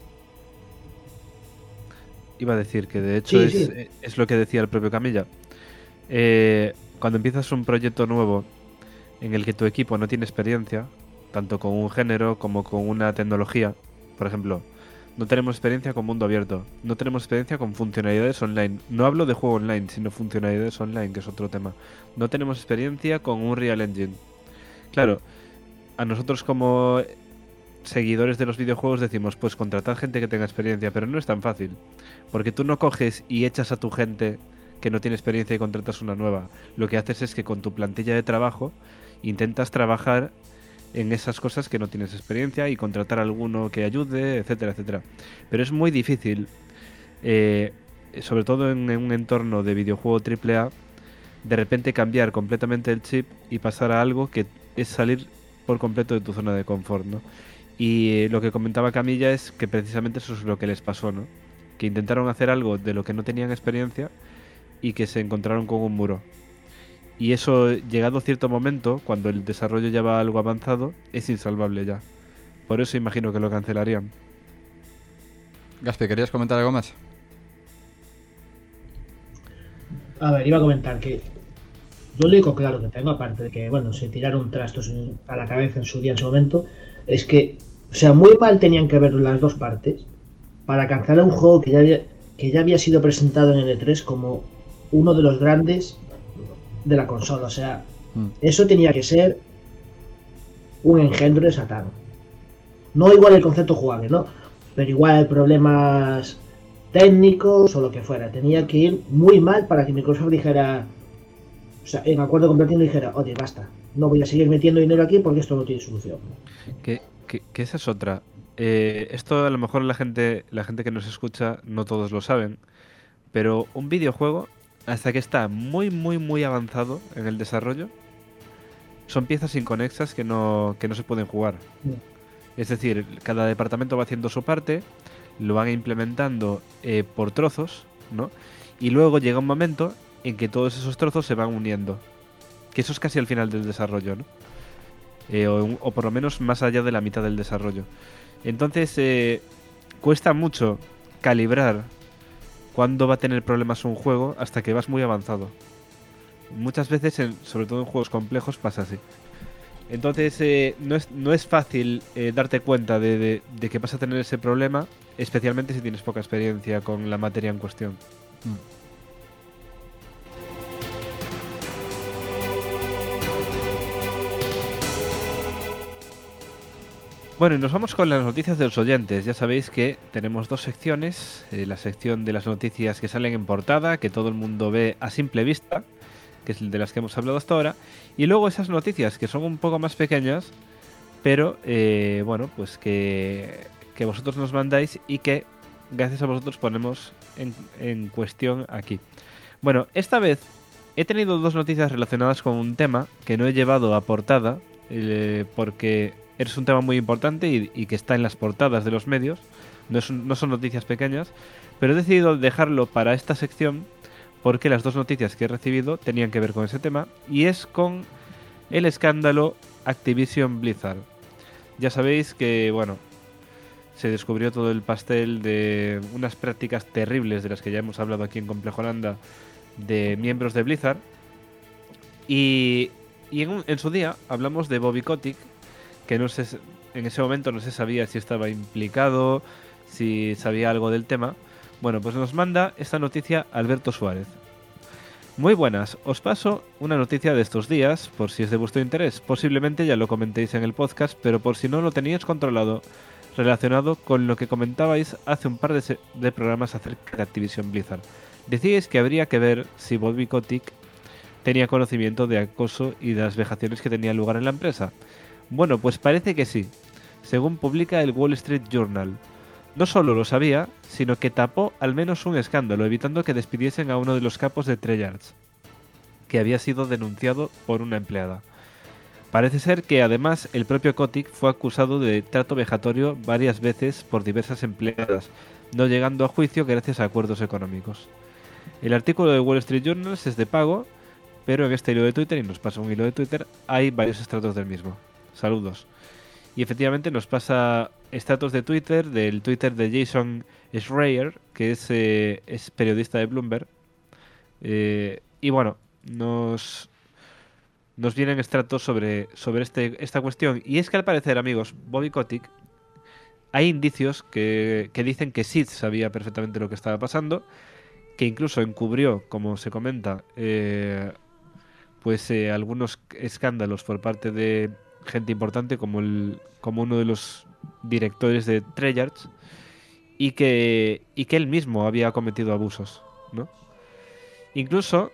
Iba a decir que de hecho Sí, es lo que decía el propio Camilla. Cuando empiezas un proyecto nuevo en el que tu equipo no tiene experiencia, tanto con un género como con una tecnología, por ejemplo, no tenemos experiencia con mundo abierto, no tenemos experiencia con funcionalidades online. No hablo de juego online, sino funcionalidades online, que es otro tema. No tenemos experiencia con un Real Engine. Claro, a nosotros como seguidores de los videojuegos decimos, pues contratad gente que tenga experiencia, pero no es tan fácil, porque tú no coges y echas a tu gente que no tiene experiencia y contratas una nueva. Lo que haces es que con tu plantilla de trabajo intentas trabajar en esas cosas que no tienes experiencia y contratar a alguno que ayude, etcétera, etcétera. Pero es muy difícil, sobre todo en un entorno de videojuego AAA, de repente cambiar completamente el chip y pasar a algo que es salir por completo de tu zona de confort, ¿no? Y lo que comentaba Camilla es que precisamente eso es lo que les pasó, ¿no? Que intentaron hacer algo de lo que no tenían experiencia y que se encontraron con un muro. Y eso, llegado a cierto momento, cuando el desarrollo ya va algo avanzado, es insalvable ya. Por eso imagino que lo cancelarían. Gaspi, ¿querías comentar algo más? A ver, iba a comentar que lo único claro que tengo, aparte de que, bueno, se tiraron trastos a la cabeza en su día, en su momento, es que, o sea, muy mal tenían que ver las dos partes para cancelar un juego que ya había sido presentado en el E3 como uno de los grandes de la consola. O sea, eso tenía que ser un engendro de Satán. No igual el concepto jugable, ¿no? Pero igual problemas técnicos o lo que fuera. Tenía que ir muy mal para que Microsoft dijera, o sea, en acuerdo con Platino dijera, oye, basta, no voy a seguir metiendo dinero aquí porque esto no tiene solución. Que esa es otra. Esto a lo mejor la gente que nos escucha no todos lo saben, pero un videojuego, hasta que está muy, muy, muy avanzado en el desarrollo, son piezas inconexas que no se pueden jugar. Es decir, cada departamento va haciendo su parte, lo van implementando por trozos, ¿no? Y luego llega un momento en que todos esos trozos se van uniendo. Que eso es casi al final del desarrollo, ¿no? O por lo menos más allá de la mitad del desarrollo. Entonces, cuesta mucho calibrar cuándo va a tener problemas un juego hasta que vas muy avanzado. Muchas veces, sobre todo en juegos complejos, pasa así. Entonces, no es fácil darte cuenta de que vas a tener ese problema, especialmente si tienes poca experiencia con la materia en cuestión. Bueno, y nos vamos con las noticias de los oyentes. Ya sabéis que tenemos dos secciones. La sección de las noticias que salen en portada, que todo el mundo ve a simple vista, que es de las que hemos hablado hasta ahora. Y luego esas noticias que son un poco más pequeñas, pero bueno, pues que vosotros nos mandáis y que gracias a vosotros ponemos en cuestión aquí. Bueno, esta vez he tenido dos noticias relacionadas con un tema que no he llevado a portada, porque es un tema muy importante y que está en las portadas de los medios. No son noticias pequeñas, pero he decidido dejarlo para esta sección porque las dos noticias que he recibido tenían que ver con ese tema, y es con el escándalo Activision Blizzard. Ya sabéis que, bueno, se descubrió todo el pastel de unas prácticas terribles de las que ya hemos hablado aquí en Complejo Holanda de miembros de Blizzard, y en su día hablamos de Bobby Kotick, que no sé, en ese momento no se sabía si estaba implicado, si sabía algo del tema. Bueno, pues nos manda esta noticia Alberto Suárez. Muy buenas, os paso una noticia de estos días, por si es de vuestro interés. Posiblemente ya lo comentéis en el podcast, pero por si no lo teníais controlado, relacionado con lo que comentabais hace un par de programas acerca de Activision Blizzard. Decíais que habría que ver si Bobby Kotick tenía conocimiento de acoso y de las vejaciones que tenían lugar en la empresa. Bueno, pues parece que sí, según publica el Wall Street Journal. No solo lo sabía, sino que tapó al menos un escándalo, evitando que despidiesen a uno de los capos de Treyarch, que había sido denunciado por una empleada. Parece ser que además el propio Kotick fue acusado de trato vejatorio varias veces por diversas empleadas, no llegando a juicio gracias a acuerdos económicos. El artículo de Wall Street Journal es de pago, pero en este hilo de Twitter, y nos pasa un hilo de Twitter, hay varios estratos del mismo. Saludos. Y efectivamente nos pasa estratos de Twitter, del Twitter de Jason Schreier, que es periodista de Bloomberg. Y bueno, nos vienen estratos sobre esta cuestión. Y es que al parecer, amigos, Bobby Kotick, hay indicios que dicen que Sid sabía perfectamente lo que estaba pasando, que incluso encubrió, como se comenta, algunos escándalos por parte de gente importante como uno de los directores de Treyarch, y que él mismo había cometido abusos, ¿no? Incluso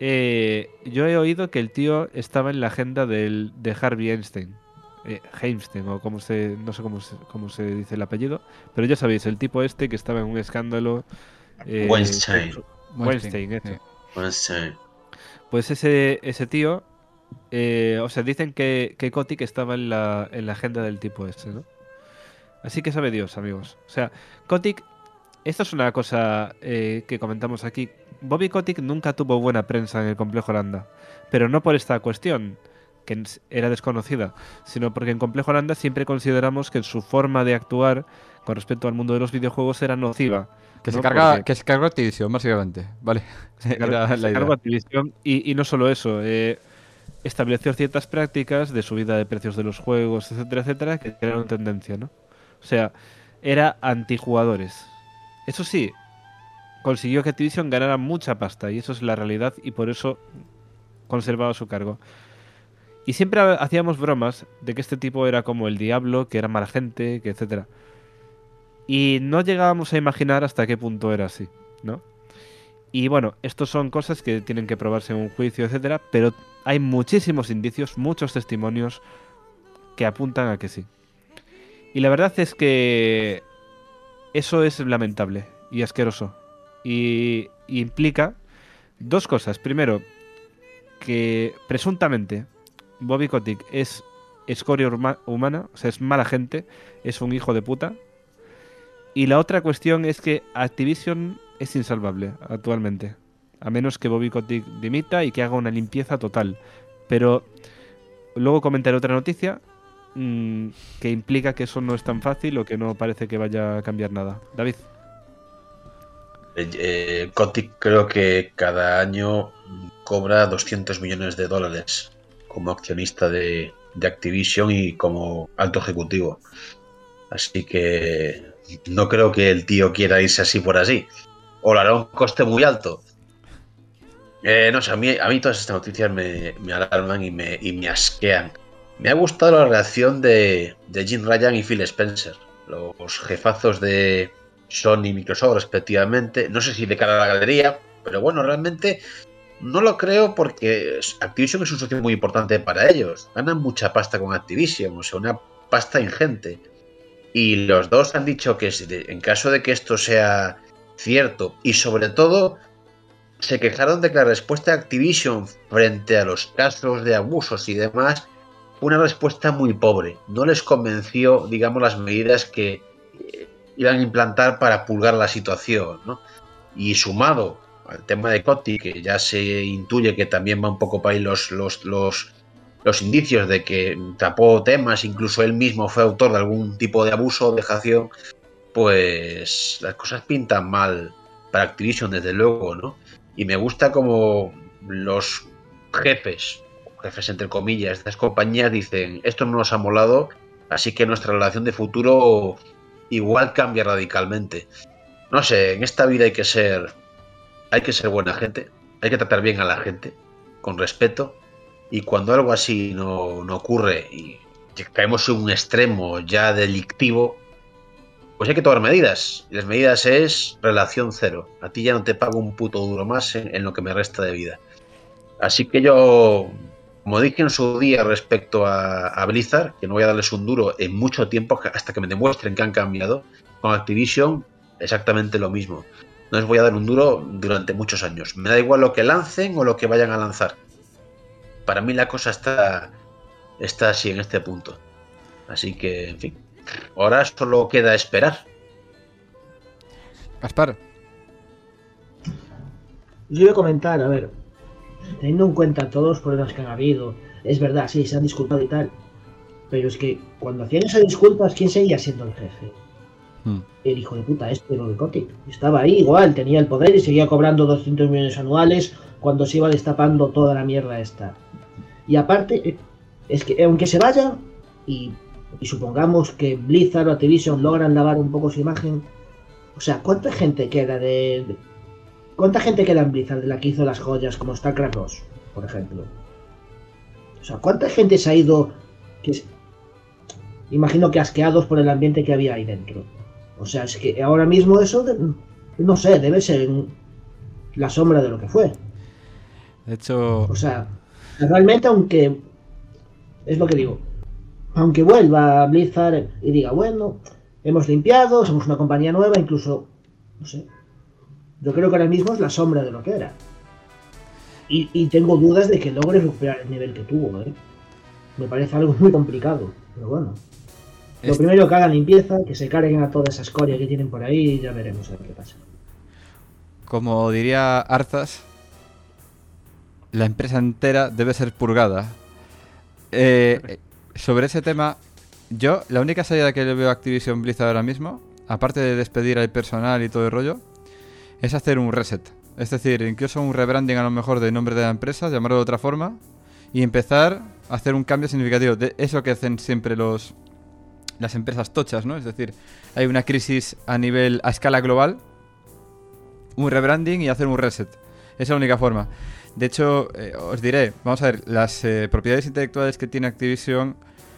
yo he oído que el tío estaba en la agenda de Harvey Weinstein, Weinstein, o no sé cómo se dice el apellido, pero ya sabéis, el tipo este que estaba en un escándalo. Weinstein. Weinstein, eso. Sí. Weinstein. Pues ese tío, dicen que Kotick estaba en la agenda del tipo ese, ¿no? Así que sabe Dios, amigos. O sea, Kotick, esto es una cosa que comentamos aquí. Bobby Kotick nunca tuvo buena prensa en el Complejo Lambda, pero no por esta cuestión, que era desconocida, sino porque en Complejo Lambda siempre consideramos que su forma de actuar con respecto al mundo de los videojuegos era nociva. Que ¿no? se cargó Activision, básicamente. Vale. Era la idea. Cargó Activision y no solo eso, estableció ciertas prácticas de subida de precios de los juegos, etcétera, que crearon tendencia, ¿no? O sea, era antijugadores. Eso sí, consiguió que Activision ganara mucha pasta, y eso es la realidad, y por eso conservaba su cargo. Y siempre hacíamos bromas de que este tipo era como el diablo, que era mala gente, que etcétera. Y no llegábamos a imaginar hasta qué punto era así, ¿no? Y bueno, estos son cosas que tienen que probarse en un juicio, etcétera, pero hay muchísimos indicios, muchos testimonios que apuntan a que sí. Y la verdad es que eso es lamentable y asqueroso. Y implica dos cosas. Primero, que presuntamente Bobby Kotick es escoria humana, o sea, es mala gente, es un hijo de puta. Y la otra cuestión es que Activision es insalvable actualmente, a menos que Bobby Kotick dimita y que haga una limpieza total. Pero luego comentaré otra noticia que implica que eso no es tan fácil o que no parece que vaya a cambiar nada. David. Kotick creo que cada año cobra $200 millones como accionista de Activision y como alto ejecutivo. Así que no creo que el tío quiera irse así por así. O lo hará a un coste muy alto. No sé, a mí todas estas noticias me alarman y me asquean. Me ha gustado la reacción de Jim Ryan y Phil Spencer, los jefazos de Sony y Microsoft respectivamente. No sé si de cara a la galería, pero bueno, realmente no lo creo porque Activision es un socio muy importante para ellos. Ganan mucha pasta con Activision, o sea, una pasta ingente. Y los dos han dicho que en caso de que esto sea cierto, y sobre todo se quejaron de que la respuesta de Activision frente a los casos de abusos y demás fue una respuesta muy pobre. No les convenció, digamos, las medidas que iban a implantar para purgar la situación, ¿no? Y sumado al tema de Kotick, que ya se intuye que también va un poco para ahí los indicios de que tapó temas, incluso él mismo fue autor de algún tipo de abuso o vejación, pues las cosas pintan mal para Activision, desde luego, ¿no? Y me gusta como los jefes entre comillas, de estas compañías dicen, esto no nos ha molado, así que nuestra relación de futuro igual cambia radicalmente. No sé, en esta vida hay que ser buena gente, hay que tratar bien a la gente, con respeto, y cuando algo así no ocurre y caemos en un extremo ya delictivo, pues hay que tomar medidas. Y las medidas es relación cero. A ti ya no te pago un puto duro más en lo que me resta de vida. Así que yo, como dije en su día respecto a Blizzard, que no voy a darles un duro en mucho tiempo hasta que me demuestren que han cambiado, con Activision exactamente lo mismo. No les voy a dar un duro durante muchos años. Me da igual lo que lancen o lo que vayan a lanzar. Para mí la cosa está así en este punto. Así que, en fin. Ahora solo queda esperar. Gaspar. Yo iba a comentar, a ver, teniendo en cuenta todos los problemas que han habido, es verdad, sí, se han disculpado y tal, pero es que cuando hacían esas disculpas, ¿quién seguía siendo el jefe? El hijo de puta este, lo de Kotick. Estaba ahí igual, tenía el poder y seguía cobrando 200 millones anuales cuando se iba destapando toda la mierda esta. Y aparte, es que aunque se vaya, y supongamos que Blizzard o Activision logran lavar un poco su imagen, o sea, ¿cuánta gente queda en Blizzard de la que hizo las joyas como StarCraft 2, por ejemplo? O sea, ¿cuánta gente se ha ido? Imagino que asqueados por el ambiente que había ahí dentro. O sea, es que ahora mismo eso, no sé, debe ser la sombra de lo que fue. De hecho... O sea, realmente, aunque... Es lo que digo. Aunque vuelva a Blizzard y diga, bueno, hemos limpiado, somos una compañía nueva, incluso... No sé. Yo creo que ahora mismo es la sombra de lo que era. Y tengo dudas de que logre recuperar el nivel que tuvo, ¿eh? Me parece algo muy complicado, pero bueno. Lo primero que hagan limpieza, que se carguen a toda esa escoria que tienen por ahí y ya veremos a ver qué pasa. Como diría Arzas, la empresa entera debe ser purgada. Sobre ese tema, yo la única salida que le veo a Activision Blizzard ahora mismo, aparte de despedir al personal y todo el rollo, es hacer un reset. Es decir, incluso un rebranding a lo mejor del nombre de la empresa, llamarlo de otra forma, y empezar a hacer un cambio significativo. De eso que hacen siempre las empresas tochas, ¿no? Es decir, hay una crisis a escala global, un rebranding y hacer un reset. Esa es la única forma. De hecho, os diré, vamos a ver, las propiedades intelectuales que tiene Activision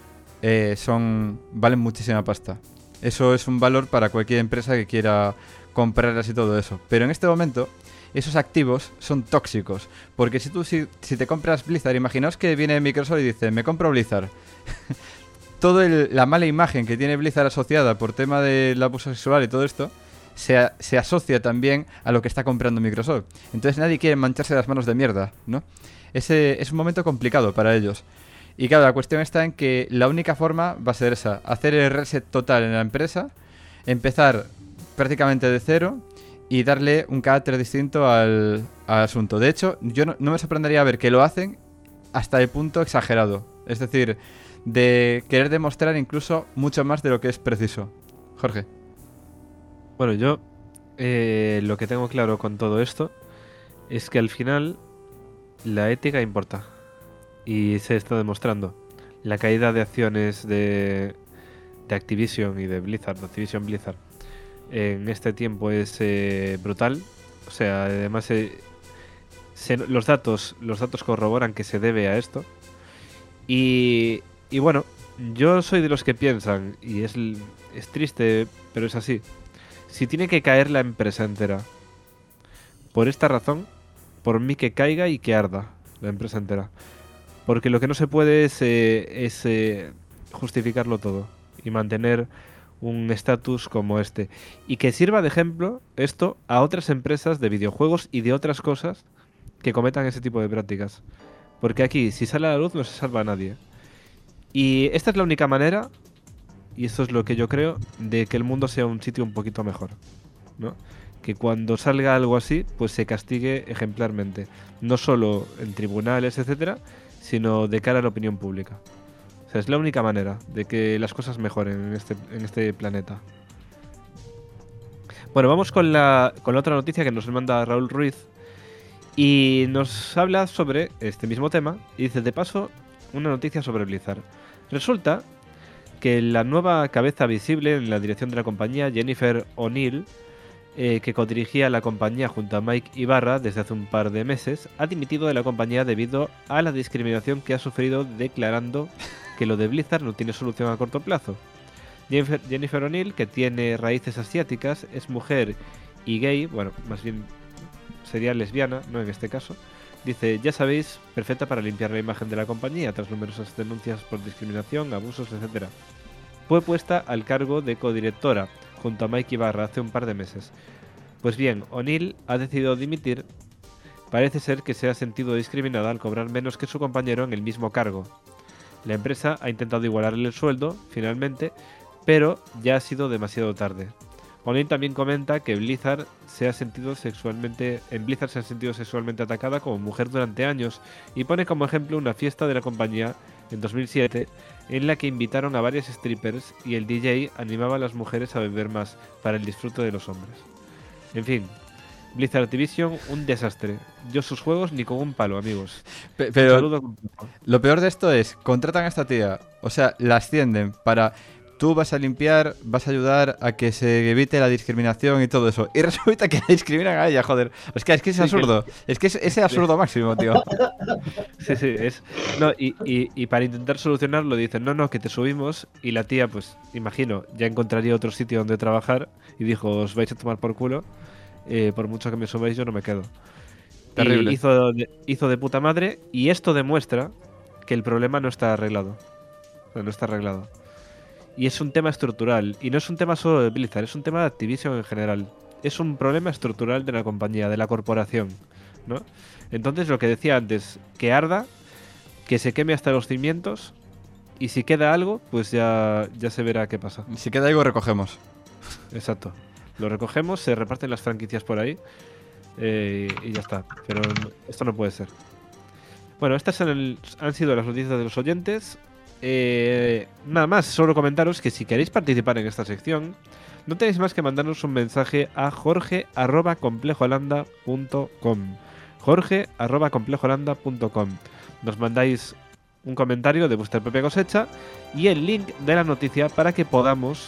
valen muchísima pasta. Eso es un valor para cualquier empresa que quiera comprarlas y todo eso. Pero en este momento, esos activos son tóxicos. Porque si te compras Blizzard, imaginaos que viene Microsoft y dice, me compro Blizzard. Toda la mala imagen que tiene Blizzard asociada por tema del abuso sexual y todo esto, se asocia también a lo que está comprando Microsoft. Entonces nadie quiere mancharse las manos de mierda, ¿no? Ese es un momento complicado para ellos. Y claro, la cuestión está en que la única forma va a ser esa, hacer el reset total en la empresa, empezar prácticamente de cero y darle un carácter distinto al asunto. De hecho, yo no me sorprendería ver que lo hacen hasta el punto exagerado. Es decir, de querer demostrar incluso mucho más de lo que es preciso. Jorge. Bueno, yo lo que tengo claro con todo esto es que al final la ética importa. Y se está demostrando. La caída de acciones de Activision y de Blizzard, Activision Blizzard, en este tiempo es brutal. O sea, además los datos corroboran que se debe a esto. Y bueno, yo soy de los que piensan, y es triste, pero es así. Si tiene que caer la empresa entera por esta razón, por mí que caiga y que arda la empresa entera. Porque lo que no se puede es justificarlo todo y mantener un estatus como este. Y que sirva de ejemplo esto a otras empresas de videojuegos y de otras cosas que cometan ese tipo de prácticas. Porque aquí, si sale a la luz, no se salva a nadie. Y esta es la única manera, y esto es lo que yo creo, de que el mundo sea un sitio un poquito mejor, ¿no? Que cuando salga algo así, pues se castigue ejemplarmente. No solo en tribunales, etcétera, sino de cara a la opinión pública. O sea, es la única manera de que las cosas mejoren en este planeta. Bueno, vamos con la otra noticia que nos manda Raúl Ruiz. Y nos habla sobre este mismo tema. Y dice, de paso, una noticia sobre Blizzard. Resulta que la nueva cabeza visible en la dirección de la compañía, Jennifer O'Neill, que codirigía la compañía junto a Mike Ibarra desde hace un par de meses, ha dimitido de la compañía debido a la discriminación que ha sufrido, declarando que lo de Blizzard no tiene solución a corto plazo. Jennifer O'Neill, que tiene raíces asiáticas, es mujer y gay, bueno, más bien sería lesbiana, no en este caso, dice, ya sabéis, perfecta para limpiar la imagen de la compañía tras numerosas denuncias por discriminación, abusos, etc. Fue puesta al cargo de codirectora, junto a Mike Ibarra hace un par de meses. Pues bien, O'Neill ha decidido dimitir. Parece ser que se ha sentido discriminada al cobrar menos que su compañero en el mismo cargo. La empresa ha intentado igualarle el sueldo, finalmente, pero ya ha sido demasiado tarde. O'Neill también comenta que Blizzard se ha sentido sexualmente atacada como mujer durante años y pone como ejemplo una fiesta de la compañía en 2007 en la que invitaron a varias strippers y el DJ animaba a las mujeres a beber más para el disfrute de los hombres. En fin, Blizzard Activision, un desastre. Yo sus juegos ni con un palo, amigos. Pero Saludo. lo peor de esto es, contratan a esta tía, o sea, la ascienden para... Tú vas a limpiar, vas a ayudar a que se evite la discriminación y todo eso. Y resulta que la discriminan a ella, joder. Es que es absurdo. Es que es ese absurdo máximo, tío. Sí, es. No, y para intentar solucionarlo dicen, no, que te subimos. Y la tía, pues, imagino, ya encontraría otro sitio donde trabajar. Y dijo, os vais a tomar por culo. Por mucho que me subáis, yo no me quedo. Terrible. Y hizo de puta madre. Y esto demuestra que el problema no está arreglado. O sea, no está arreglado. Y es un tema estructural. Y no es un tema solo de Blizzard, es un tema de Activision en general. Es un problema estructural de la compañía, de la corporación, ¿no? Entonces, lo que decía antes, que arda, que se queme hasta los cimientos, y si queda algo, pues ya se verá qué pasa. Si queda algo, recogemos. Exacto. Lo recogemos, se reparten las franquicias por ahí, y ya está. Pero esto no puede ser. Bueno, estas han sido las noticias de los oyentes. Nada más, solo comentaros que si queréis participar en esta sección, no tenéis más que mandarnos un mensaje a jorge@complejoholanda.com. jorge@complejoholanda.com. Nos mandáis un comentario de vuestra propia cosecha y el link de la noticia para que podamos,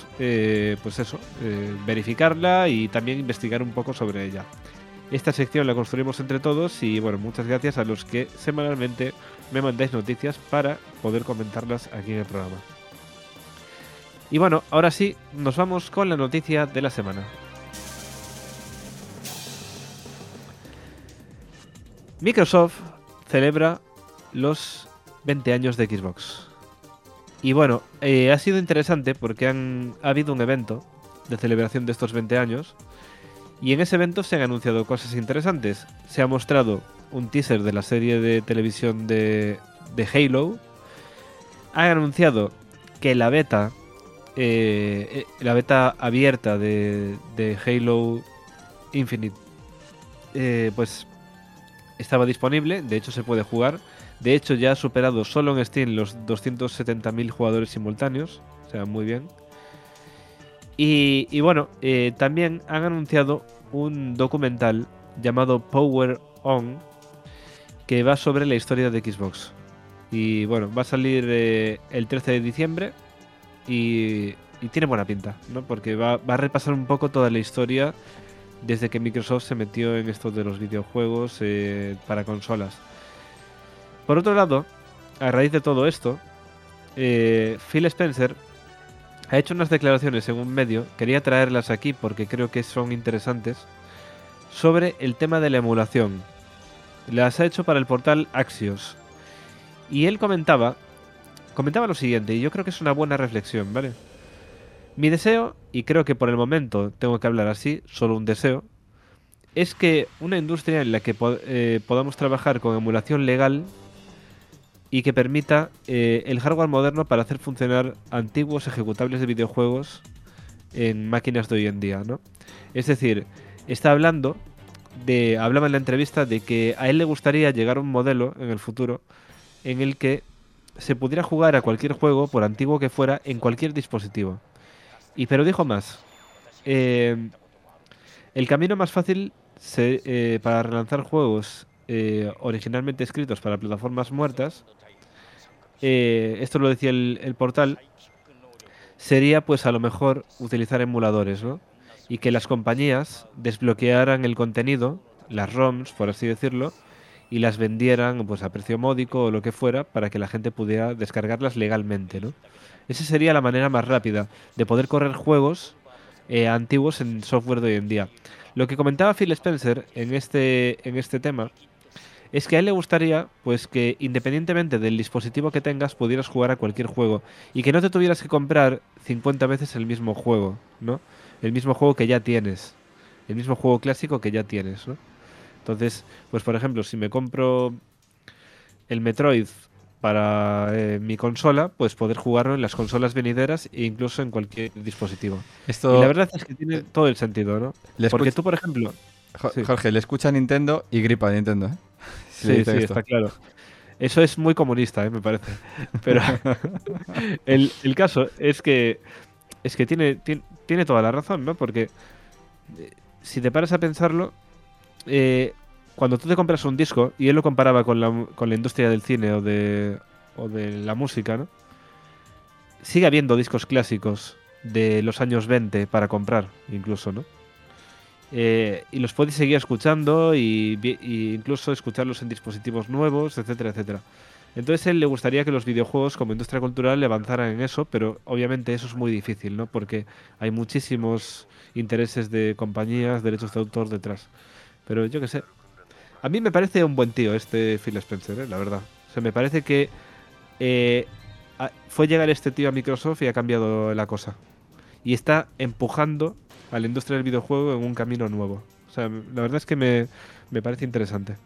verificarla y también investigar un poco sobre ella. Esta sección la construimos entre todos y bueno, muchas gracias a los que semanalmente me mandáis noticias para poder comentarlas aquí en el programa. Y bueno, ahora sí, nos vamos con la noticia de la semana. Microsoft celebra los 20 años de Xbox. Y bueno, ha sido interesante porque ha habido un evento de celebración de estos 20 años. Y en ese evento se han anunciado cosas interesantes. Se ha mostrado un teaser de la serie de televisión de Halo. Han anunciado que la beta abierta de Halo Infinite pues estaba disponible. De hecho se puede jugar. De hecho ya ha superado solo en Steam los 270.000 jugadores simultáneos. O sea, muy bien. Y bueno, también han anunciado un documental llamado Power On, que va sobre la historia de Xbox. Y bueno, va a salir el 13 de diciembre y tiene buena pinta, ¿no? Porque va a repasar un poco toda la historia desde que Microsoft se metió en esto de los videojuegos para consolas. Por otro lado, a raíz de todo esto, Phil Spencer ha hecho unas declaraciones en un medio, quería traerlas aquí porque creo que son interesantes, sobre el tema de la emulación. Las ha hecho para el portal Axios. Y él comentaba lo siguiente, y yo creo que es una buena reflexión, ¿vale? Mi deseo, y creo que por el momento tengo que hablar así, solo un deseo, es que una industria en la que podamos trabajar con emulación legal y que permita el hardware moderno para hacer funcionar antiguos ejecutables de videojuegos en máquinas de hoy en día, ¿no? Es decir, hablaba en la entrevista de que a él le gustaría llegar a un modelo en el futuro en el que se pudiera jugar a cualquier juego, por antiguo que fuera, en cualquier dispositivo. Pero dijo más. El camino más fácil para relanzar juegos originalmente escritos para plataformas muertas, esto lo decía el portal, sería pues a lo mejor utilizar emuladores, ¿no? Y que las compañías desbloquearan el contenido, las ROMs, por así decirlo, y las vendieran pues a precio módico o lo que fuera para que la gente pudiera descargarlas legalmente, ¿no? Esa sería la manera más rápida de poder correr juegos antiguos en software de hoy en día. Lo que comentaba Phil Spencer en este tema es que a él le gustaría pues que independientemente del dispositivo que tengas pudieras jugar a cualquier juego y que no te tuvieras que comprar 50 veces el mismo juego, ¿no? el mismo juego que ya tienes, el mismo juego clásico que ya tienes, ¿no? Entonces, pues por ejemplo, si me compro el Metroid para mi consola, pues poder jugarlo en las consolas venideras e incluso en cualquier dispositivo. Esto Y la verdad es que tiene todo el sentido, ¿no? Le Porque escuch- tú, por ejemplo... Sí. Jorge, le escucha a Nintendo y gripa a Nintendo, ¿eh? Si le Sí, dicen sí, esto. está claro. Eso es muy comunista, me parece. Pero el caso es que tiene toda la razón, ¿no? Porque si te paras a pensarlo, cuando tú te compras un disco, y él lo comparaba con la industria del cine o de la música, ¿no? Sigue habiendo discos clásicos de los años 20 para comprar, incluso, ¿no? Y los puedes seguir escuchando y incluso escucharlos en dispositivos nuevos, etcétera, etcétera. Entonces a él le gustaría que los videojuegos como industria cultural le avanzaran en eso, pero obviamente eso es muy difícil, ¿no? Porque hay muchísimos intereses de compañías, derechos de autor detrás. Pero yo qué sé. A mí me parece un buen tío este Phil Spencer, la verdad. O sea, me parece que fue llegar este tío a Microsoft y ha cambiado la cosa. Y está empujando a la industria del videojuego en un camino nuevo. O sea, la verdad es que me parece interesante.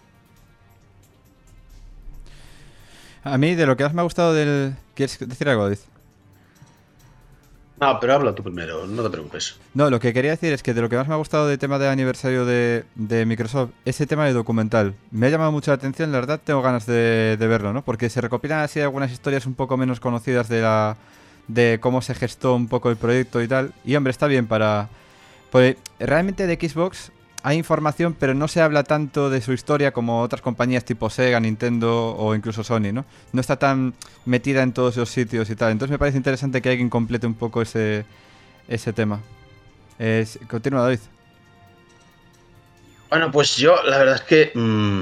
A mí, de lo que más me ha gustado del... ¿Quieres decir algo, David? No, pero habla tú primero, no te preocupes. No, lo que quería decir es que de lo que más me ha gustado del tema de aniversario de Microsoft, ese tema de documental. Me ha llamado mucho la atención, la verdad, tengo ganas de verlo, ¿no? Porque se recopilan así algunas historias un poco menos conocidas de cómo se gestó un poco el proyecto y tal. Y hombre, está bien pues realmente de Xbox hay información, pero no se habla tanto de su historia como otras compañías tipo Sega, Nintendo o incluso Sony, ¿no? No está tan metida en todos esos sitios y tal. Entonces me parece interesante que alguien complete un poco ese tema. Continúa, David. Bueno, pues yo, la verdad es que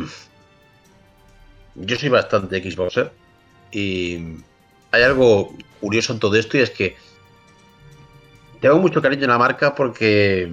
yo soy bastante Xboxer y hay algo curioso en todo esto y es que tengo mucho cariño en la marca porque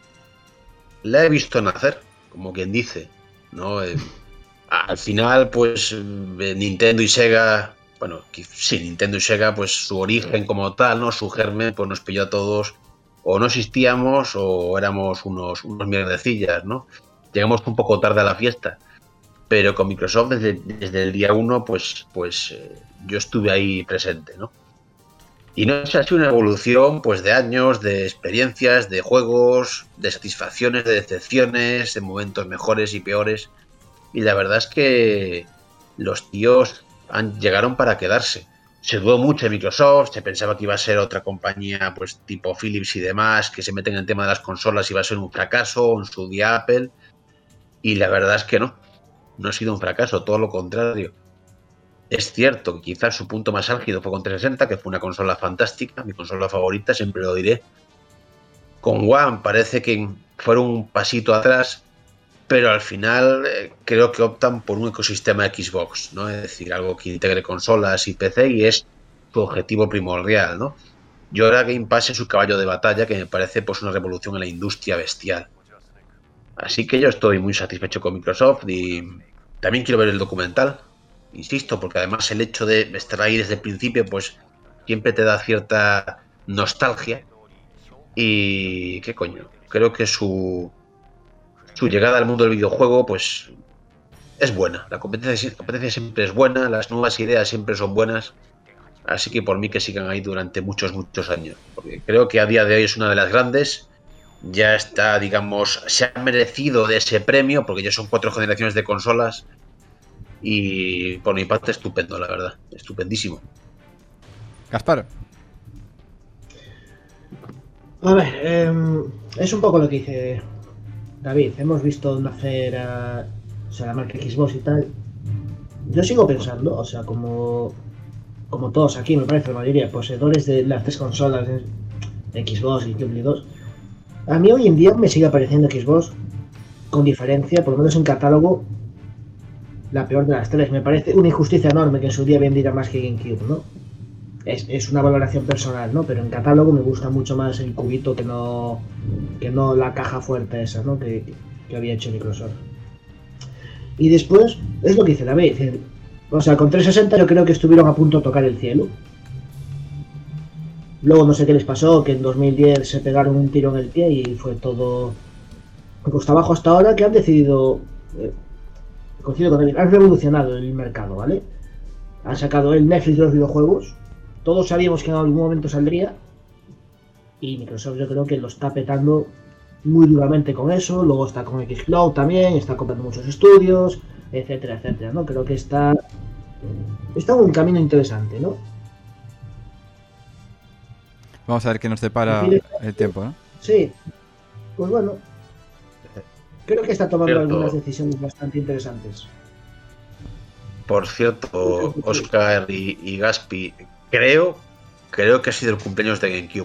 la he visto nacer, como quien dice, ¿no? Al final, pues Nintendo y Sega, bueno, sí, Nintendo y Sega, pues su origen como tal, ¿no? Su germen, pues nos pilló a todos, o no existíamos o éramos unos mierdecillas, ¿no? Llegamos un poco tarde a la fiesta, pero con Microsoft desde el día 1, pues yo estuve ahí presente, ¿no? Y no sé, ha sido una evolución pues de años, de experiencias, de juegos, de satisfacciones, de decepciones, de momentos mejores y peores. Y la verdad es que los tíos llegaron para quedarse. Se dudó mucho de Microsoft, se pensaba que iba a ser otra compañía pues tipo Philips y demás, que se meten en el tema de las consolas y iba a ser un fracaso, en su día Apple. Y la verdad es que no ha sido un fracaso, todo lo contrario. Es cierto que quizás su punto más álgido fue con 360, que fue una consola fantástica, mi consola favorita, siempre lo diré. Con One parece que fueron un pasito atrás, pero al final creo que optan por un ecosistema Xbox, ¿no? Es decir, algo que integre consolas y PC y es su objetivo primordial, ¿no? Y ahora Game Pass es su caballo de batalla, que me parece pues una revolución en la industria bestial. Así que yo estoy muy satisfecho con Microsoft y también quiero ver el documental. Insisto, porque además el hecho de estar ahí desde el principio, pues siempre te da cierta nostalgia. Y qué coño, creo que su llegada al mundo del videojuego, pues es buena. La competencia siempre es buena, las nuevas ideas siempre son buenas. Así que por mí que sigan ahí durante muchos, muchos años. Porque creo que a día de hoy es una de las grandes. Ya está, digamos, se ha merecido de ese premio, porque ya son 4 generaciones de consolas. Y por mi parte, estupendo, la verdad. Estupendísimo. Gaspar. A ver, es un poco lo que dice David. Hemos visto nacer a la marca Xbox y tal. Yo sigo pensando, o sea, como todos aquí, me parece, la mayoría, poseedores de las 3 consolas de Xbox y Play 2, a mí hoy en día me sigue apareciendo Xbox con diferencia, por lo menos en catálogo, la peor de las 3. Me parece una injusticia enorme que en su día vendiera más que GameCube, ¿no? Es una valoración personal, ¿no? Pero en catálogo me gusta mucho más el cubito que no la caja fuerte esa, ¿no? Que había hecho Microsoft. Y después, es lo que dice David. O sea, con 360 yo creo que estuvieron a punto de tocar el cielo. Luego no sé qué les pasó, que en 2010 se pegaron un tiro en el pie y fue todo costa abajo hasta ahora, que han decidido, coincido con él, han revolucionado el mercado, ¿vale? Han sacado el Netflix de los videojuegos, todos sabíamos que en algún momento saldría, y Microsoft yo creo que lo está petando muy duramente con eso. Luego está con Xcloud también, está comprando muchos estudios, etcétera, etcétera, ¿no? Creo que está en un camino interesante, ¿no? Vamos a ver qué nos depara el tiempo, ¿no? Sí, pues bueno, creo que está tomando Cierto. algunas decisiones bastante interesantes. Por cierto, Oscar y Gaspi, creo que ha sido el cumpleaños de GameCube.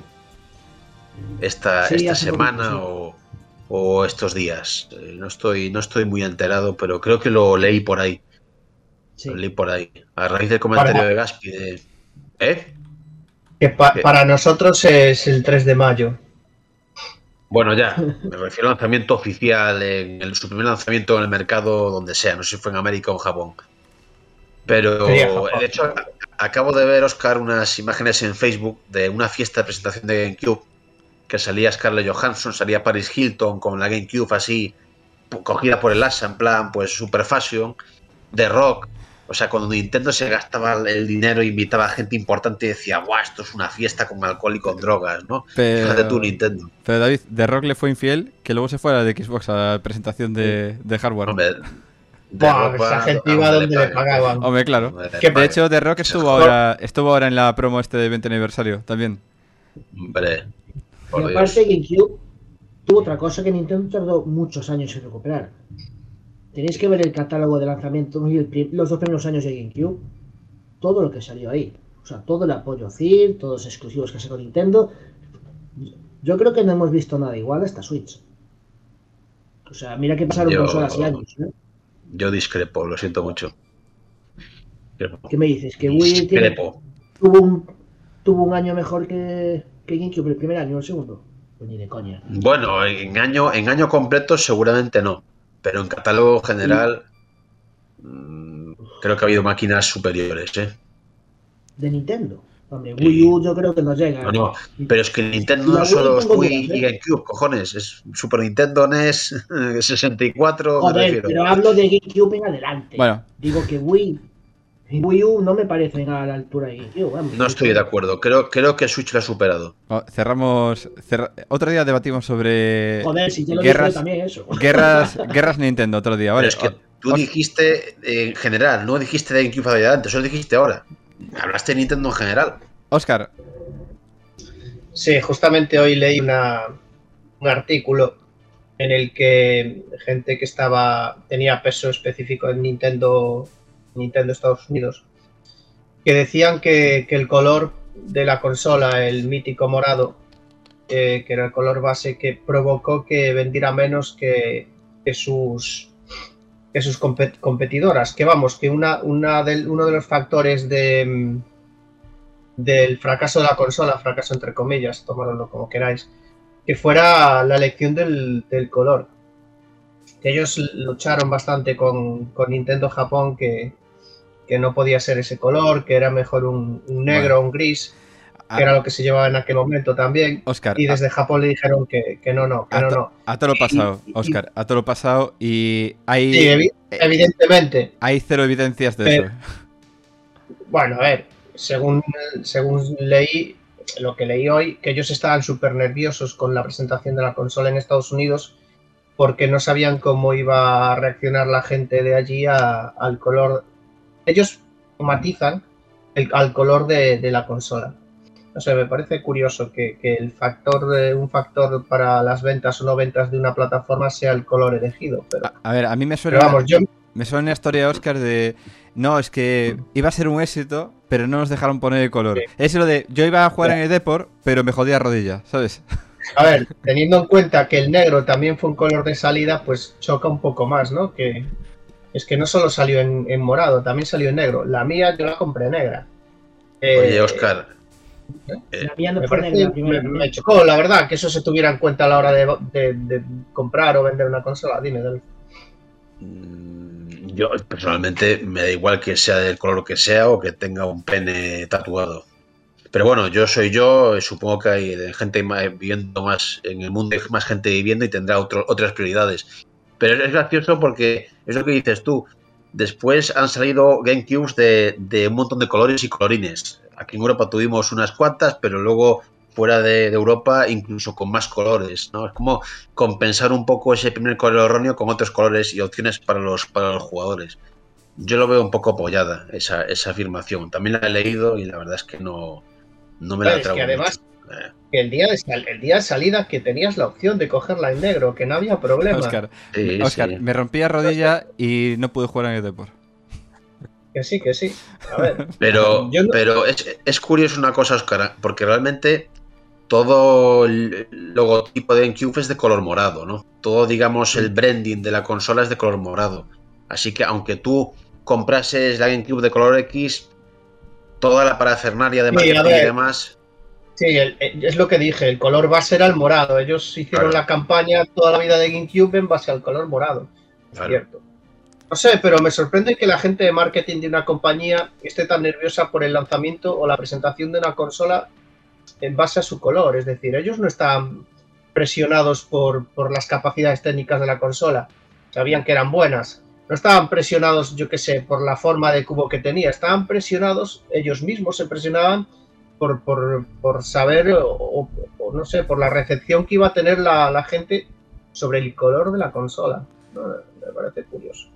Esta Sí, hace semana poquito, o estos días. No estoy muy enterado, pero creo que lo leí por ahí. sí. Lo leí por ahí. A raíz del comentario Para- de Gaspi de... ¿Eh? Que para nosotros es el 3 de mayo. Bueno, ya, me refiero al lanzamiento oficial, su primer lanzamiento en el mercado donde sea, no sé si fue en América o en Japón. Pero, Sería Japón. de hecho, acabo de ver, Oscar, unas imágenes en Facebook de una fiesta de presentación de GameCube, que salía Scarlett Johansson, salía Paris Hilton con la GameCube así, cogida por el asa, en plan, pues super fashion, de rock. O sea, cuando Nintendo se gastaba el dinero e invitaba a gente importante y decía, guau, esto es una fiesta con alcohol y con drogas, ¿no? Fíjate tú, Nintendo. Pero David, The Rock le fue infiel, que luego se fue a la de Xbox a la presentación de hardware. Hombre, Buah, esa gente iba donde le pagaban. Hombre, claro. ¿Qué De hecho, The Rock estuvo ahora en la promo de 20 aniversario también. Hombre, Y por Dios. aparte GameCube tuvo otra cosa que Nintendo tardó muchos años en recuperar. Tenéis que ver el catálogo de lanzamiento y los 2 primeros años de GameCube, todo lo que salió ahí. O sea, todo el apoyo CIR, todos los exclusivos que sacó Nintendo. Yo creo que no hemos visto nada igual hasta Switch. O sea, mira que pasaron consolas y años, ¿no? Yo discrepo, lo siento mucho. ¿Qué me dices? ¿Que Wii Discrepo. tuvo un año mejor que GameCube el primer año o el segundo? Pues ni de coña. Bueno, en año completo seguramente no, pero en catálogo general creo que ha habido máquinas superiores, ¿eh? De Nintendo. Hombre, Wii U yo creo que no llega. No, pero es que Nintendo La no Wii solo es tengo Wii dudas, y GameCube, cojones, es Super Nintendo, NES, 64, me Joder, refiero. pero hablo de GameCube en adelante. Bueno. Digo que Wii U no me parecen a la altura de GameCube. Vamos. No estoy de acuerdo, creo que Switch lo ha superado. Cerramos. Otro día debatimos sobre. Joder, si yo lo guerras, dije también eso. guerras Nintendo otro día, ¿vale? Pero es que tú dijiste en general, no dijiste de GameCube adelante, solo dijiste ahora. Hablaste de Nintendo en general. Oscar, Sí, justamente hoy leí un artículo en el que gente que tenía peso específico en Nintendo Estados Unidos, que decían que el color de la consola, el mítico morado, que era el color base, que provocó que vendiera menos que sus competidoras. Que vamos, que uno de los factores del fracaso de la consola, fracaso entre comillas, tomadlo como queráis, que fuera la elección del color. Que ellos lucharon bastante con Nintendo Japón, que no podía ser ese color, que era mejor un negro o un gris, que era lo que se llevaba en aquel momento también. Oscar, y desde Japón le dijeron que no. A todo lo pasado, Oscar, a todo lo pasado, y hay. Sí, evidentemente. Hay cero evidencias de eso. Bueno, a ver, según leí, lo que leí hoy, que ellos estaban súper nerviosos con la presentación de la consola en Estados Unidos porque no sabían cómo iba a reaccionar la gente de allí al color. Ellos matizan al color de la consola. No sé, me parece curioso que un factor para las ventas o no ventas de una plataforma sea el color elegido. Pero, A ver, a mí me suena. pero vamos, Me suena una historia, Oscar, de. No, es que iba a ser un éxito, pero no nos dejaron poner el color. Sí. Es lo de. Yo iba a jugar en el Depor, pero me jodía rodilla, ¿sabes? A ver, teniendo en cuenta que el negro también fue un color de salida, pues choca un poco más, ¿no? Que es que no solo salió en morado, también salió en negro. La mía yo la compré negra. Oye, Oscar, La mía no me fue parece- negra, la primera. me chocó, la verdad, que eso se tuviera en cuenta a la hora de comprar o vender una consola. Dime, David. yo personalmente me da igual que sea del color que sea o que tenga un pene tatuado. Pero bueno, yo soy yo, supongo que hay gente viviendo más en el mundo, hay más gente viviendo y tendrá otras prioridades. Pero es gracioso porque es lo que dices tú. Después han salido GameCubes de un montón de colores y colorines. Aquí en Europa tuvimos unas cuantas, pero luego fuera de Europa incluso con más colores, ¿no? Es como compensar un poco ese primer color erróneo con otros colores y opciones para los jugadores. Yo lo veo un poco apoyada, esa afirmación. También la he leído y la verdad es que no me la trago. Es que además, que el día de salida que tenías la opción de cogerla en negro, que no había problema. Oscar, Sí, Oscar, me rompí la rodilla y no pude jugar en el Depor. Que sí. A ver. Pero es curioso una cosa, Oscar, porque realmente todo el logotipo de GameCube es de color morado, ¿no? Todo, digamos, el branding de la consola es de color morado. Así que aunque tú comprases la GameCube de color X, toda la parafernalia de marketing y demás... Sí, es lo que dije, el color base era el morado. Ellos hicieron la campaña toda la vida de GameCube en base al color morado. Claro. Cierto. No sé, pero me sorprende que la gente de marketing de una compañía esté tan nerviosa por el lanzamiento o la presentación de una consola en base a su color. Es decir, ellos no están presionados por las capacidades técnicas de la consola. Sabían que eran buenas. No estaban presionados, yo qué sé, por la forma de cubo que tenía. Estaban presionados, ellos mismos se presionaban por saber o no sé, por la recepción que iba a tener la gente sobre el color de la consola. No, me parece curioso.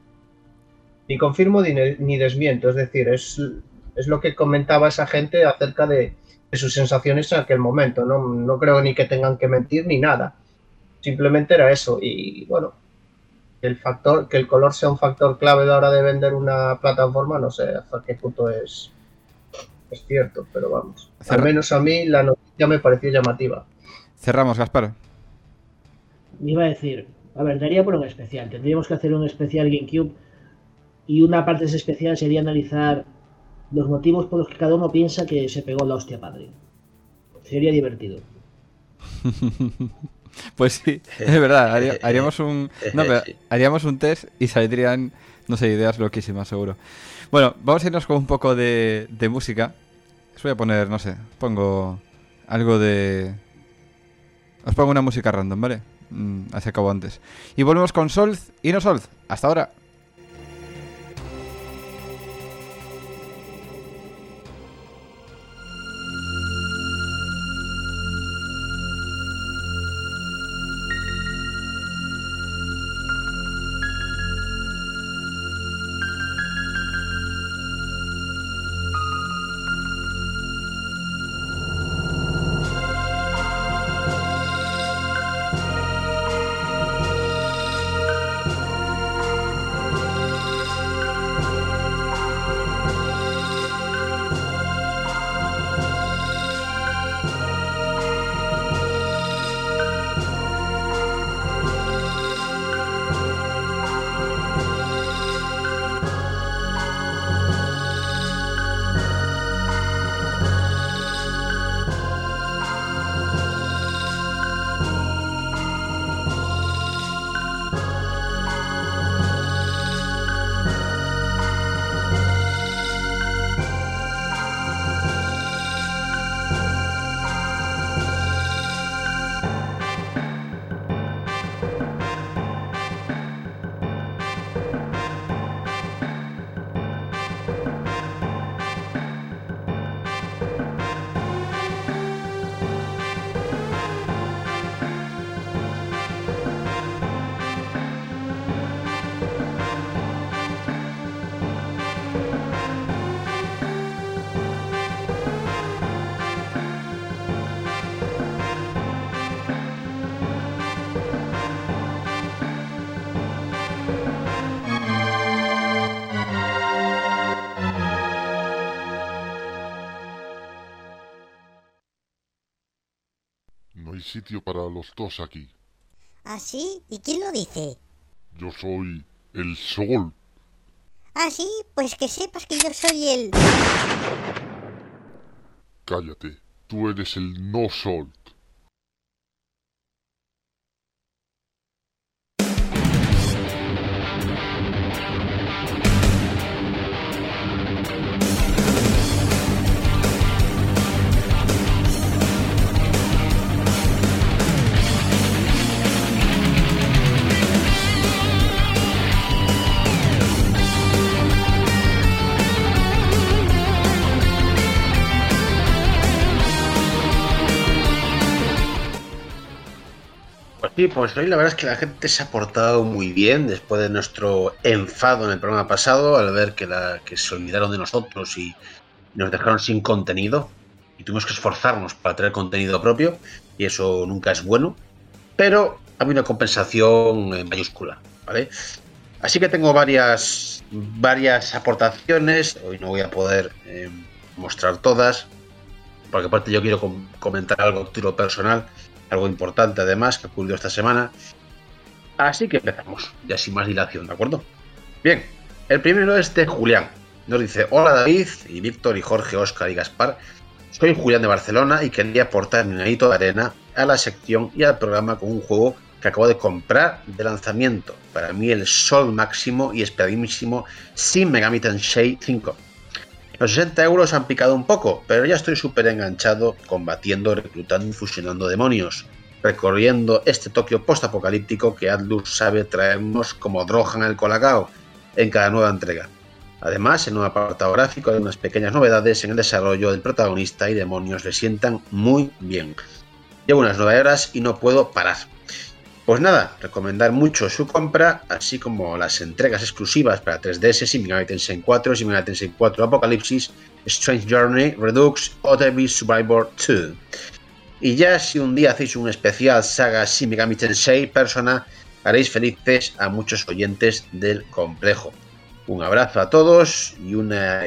Ni confirmo ni desmiento, es decir, es lo que comentaba esa gente acerca de sus sensaciones en aquel momento. No creo ni que tengan que mentir ni nada. Simplemente era eso. Y bueno, que el color sea un factor clave a la hora de vender una plataforma, no sé hasta qué punto es cierto, pero vamos. Al menos a mí la noticia me pareció llamativa. Cerramos, Gaspar. Me iba a decir, a ver, daría por un especial. Tendríamos que hacer un especial GameCube y una parte de ese especial sería analizar los motivos por los que cada uno piensa que se pegó la hostia padre. Sería divertido. Pues sí, es verdad, haríamos un haríamos un test y saldrían, no sé, ideas loquísimas, seguro. Bueno, vamos a irnos con un poco de música. Os voy a poner, no sé, pongo algo de... Os pongo una música random, ¿vale? Así acabo antes. Y volvemos con Solz y no Solz. Hasta ahora. No hay sitio para los dos aquí. ¿Ah, sí? ¿Y quién lo dice? Yo soy el Sol. ¿Ah, sí? Pues que sepas que yo soy el... Cállate, tú eres el no Sol. Sí, pues hoy la verdad es que la gente se ha portado muy bien después de nuestro enfado en el programa pasado al ver que se olvidaron de nosotros y nos dejaron sin contenido y tuvimos que esforzarnos para tener contenido propio y eso nunca es bueno, pero había una compensación en mayúscula, ¿vale? Así que tengo varias aportaciones, hoy no voy a poder mostrar todas, porque aparte yo quiero comentar algo a tiro personal, algo importante además que ocurrió esta semana. Así que empezamos, ya sin más dilación, ¿de acuerdo? Bien, el primero es de Julián. Nos dice: hola David y Víctor y Jorge, Óscar y Gaspar. Soy Julián de Barcelona y quería aportar mi granito de arena a la sección y al programa con un juego que acabo de comprar de lanzamiento. Para mí el sol máximo y esperadísimo Shin Megami Tensei 5. Los 60 euros han picado un poco, pero ya estoy súper enganchado, combatiendo, reclutando y fusionando demonios, recorriendo este Tokio post-apocalíptico que Atlus sabe traernos como droga en el colacao en cada nueva entrega. Además, en un apartado gráfico hay unas pequeñas novedades en el desarrollo del protagonista y demonios le sientan muy bien. Llevo unas 9 horas y no puedo parar. Pues nada, recomendar mucho su compra, así como las entregas exclusivas para 3DS, Shin Megami Tensei 4, Shin Megami Tensei 4 Apocalypse, Strange Journey, Redux o The Beast Survivor 2. Y ya si un día hacéis un especial saga Shin Megami Tensei Persona, haréis felices a muchos oyentes del complejo. Un abrazo a todos y una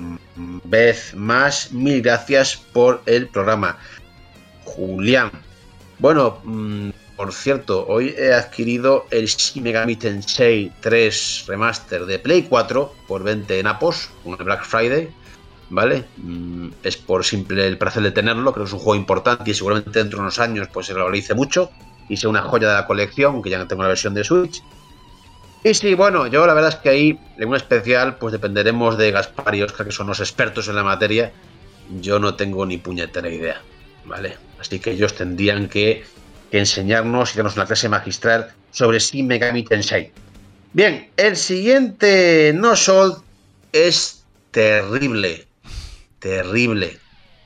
vez más, mil gracias por el programa. Julián. Bueno, por cierto, hoy he adquirido el Shin Megami Tensei 3 Remaster de Play 4 por 20 napos, con el Black Friday, ¿vale? Es por simple el placer de tenerlo, creo que es un juego importante y seguramente dentro de unos años pues se lo valorice mucho y sea una joya de la colección, que ya no tengo la versión de Switch. Y sí, bueno, yo la verdad es que ahí, en un especial, pues dependeremos de Gaspar y Óscar, que son los expertos en la materia. Yo no tengo ni puñetera idea, ¿vale? Así que ellos tendrían que enseñarnos y darnos una clase magistral sobre Shin Megami Tensei. Bien, el siguiente No Sold es terrible. Terrible.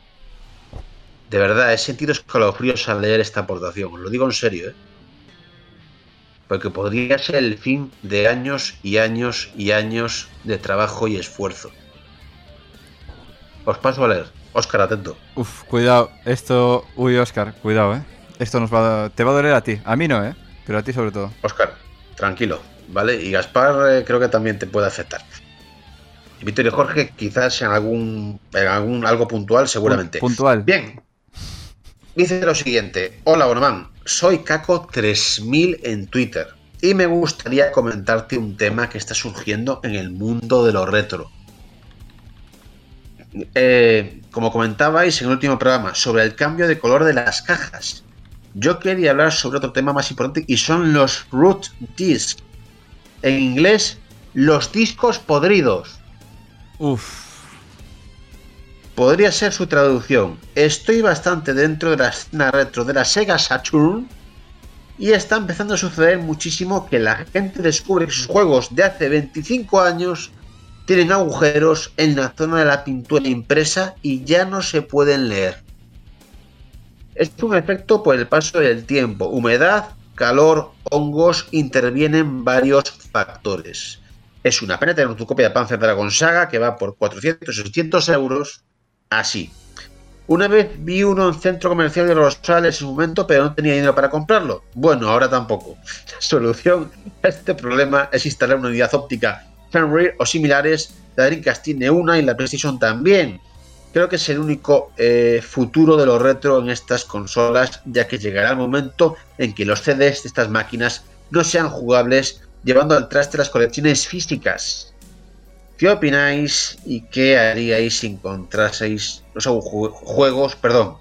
De verdad, he sentido escalofríos al leer esta aportación. Os lo digo en serio, ¿eh? Porque podría ser el fin de años y años y años de trabajo y esfuerzo. Os paso a leer. Óscar, atento. Uf, cuidado. Esto... Uy, Óscar, cuidado, ¿eh? Esto te va a doler a ti. A mí no, ¿eh? Pero a ti sobre todo. Óscar, tranquilo, ¿vale? Y Gaspar creo que también te puede afectar. Y Víctor y Jorge quizás en algún algo puntual seguramente. Puntual. Bien. Dice lo siguiente: hola Bonoman, soy Caco3000 en Twitter y me gustaría comentarte un tema que está surgiendo en el mundo de lo retro. Como comentabais en el último programa sobre el cambio de color de las cajas, yo quería hablar sobre otro tema más importante y son los root discs. En inglés, los discos podridos. Uf. Podría ser su traducción. Estoy bastante dentro de la escena retro de la Sega Saturn y está empezando a suceder muchísimo que la gente descubre que sus juegos de hace 25 años tienen agujeros en la zona de la pintura impresa y ya no se pueden leer. Es un efecto por el paso del tiempo. Humedad, calor, hongos, intervienen varios factores. Es una pena tener tu copia de Panzer Dragoon Saga que va por 400 o 600 euros así. Una vez vi uno en centro comercial de Rosales en su momento, pero no tenía dinero para comprarlo. Bueno, ahora tampoco. La solución a este problema es instalar una unidad óptica Fenrir o similares. La Dreamcast tiene una y la PlayStation también. Creo que es el único futuro de lo retro en estas consolas, ya que llegará el momento en que los CDs de estas máquinas no sean jugables, llevando al traste las colecciones físicas. ¿Qué opináis y qué haríais si encontraseis los juegos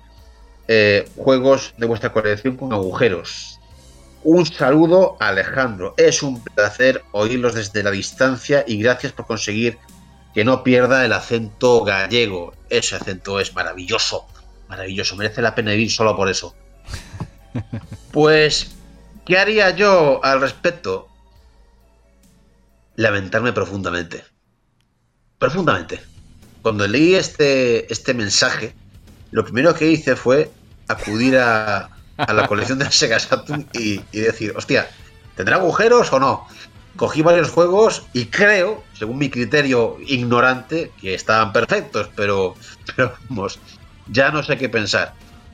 de vuestra colección con agujeros? Un saludo a Alejandro. Es un placer oírlos desde la distancia y gracias por conseguir que no pierda el acento gallego. Ese acento es maravilloso, maravilloso. Merece la pena vivir solo por eso. Pues, ¿qué haría yo al respecto? Lamentarme profundamente. Profundamente. Cuando leí este mensaje, lo primero que hice fue acudir a a la colección de Sega Saturn y decir, hostia, ¿tendrá agujeros o no? Cogí varios juegos y creo, según mi criterio ignorante, que estaban perfectos, pero vamos, ya no sé qué pensar.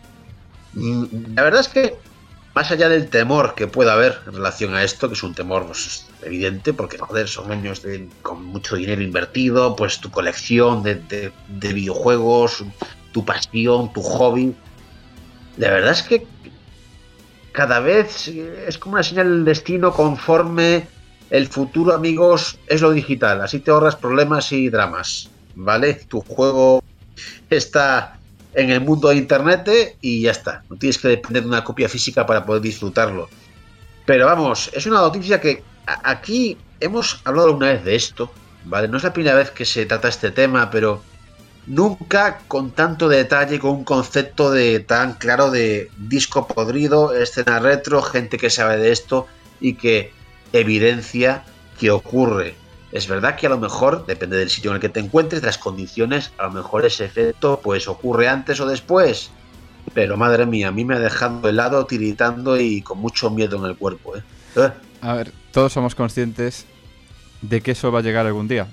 La verdad es que, más allá del temor que pueda haber en relación a esto, que es un temor pues, evidente, porque joder, son años con mucho dinero invertido, pues tu colección de videojuegos, tu pasión, tu hobby. La verdad es que cada vez es como una señal del destino conforme el futuro, amigos, es lo digital. Así te ahorras problemas y dramas, ¿vale? Tu juego está en el mundo de internet y ya está. No tienes que depender de una copia física para poder disfrutarlo. Pero vamos, es una noticia que aquí hemos hablado alguna vez de esto, ¿vale? No es la primera vez que se trata este tema, pero nunca con tanto detalle, con un concepto tan claro de disco podrido, escena retro, gente que sabe de esto y que evidencia que ocurre. Es verdad que a lo mejor, depende del sitio en el que te encuentres, de las condiciones, a lo mejor ese efecto pues ocurre antes o después. Pero madre mía, a mí me ha dejado helado, tiritando y con mucho miedo en el cuerpo, A ver, todos somos conscientes de que eso va a llegar algún día.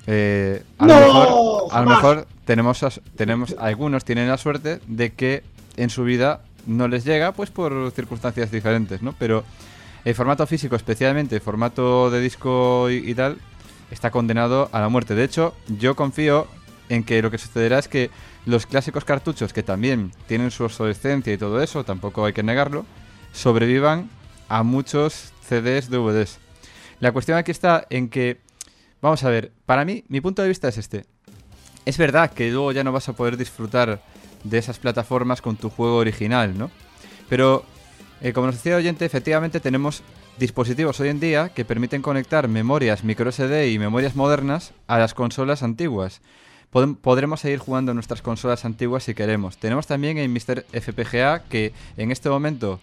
A lo mejor tenemos algunos tienen la suerte de que en su vida no les llega, pues por circunstancias diferentes, ¿no? Pero el formato físico, especialmente el formato de disco y tal, está condenado a la muerte. De hecho, yo confío en que lo que sucederá es que los clásicos cartuchos, que también tienen su obsolescencia y todo eso, tampoco hay que negarlo, sobrevivan a muchos CDs, DVDs. La cuestión aquí está en que, vamos a ver, para mí, mi punto de vista es este. Es verdad que luego ya no vas a poder disfrutar de esas plataformas con tu juego original, ¿no? Pero, como nos decía el oyente, efectivamente tenemos dispositivos hoy en día que permiten conectar memorias microSD y memorias modernas a las consolas antiguas. Podremos seguir jugando en nuestras consolas antiguas si queremos. Tenemos también el Mr. FPGA que en este momento,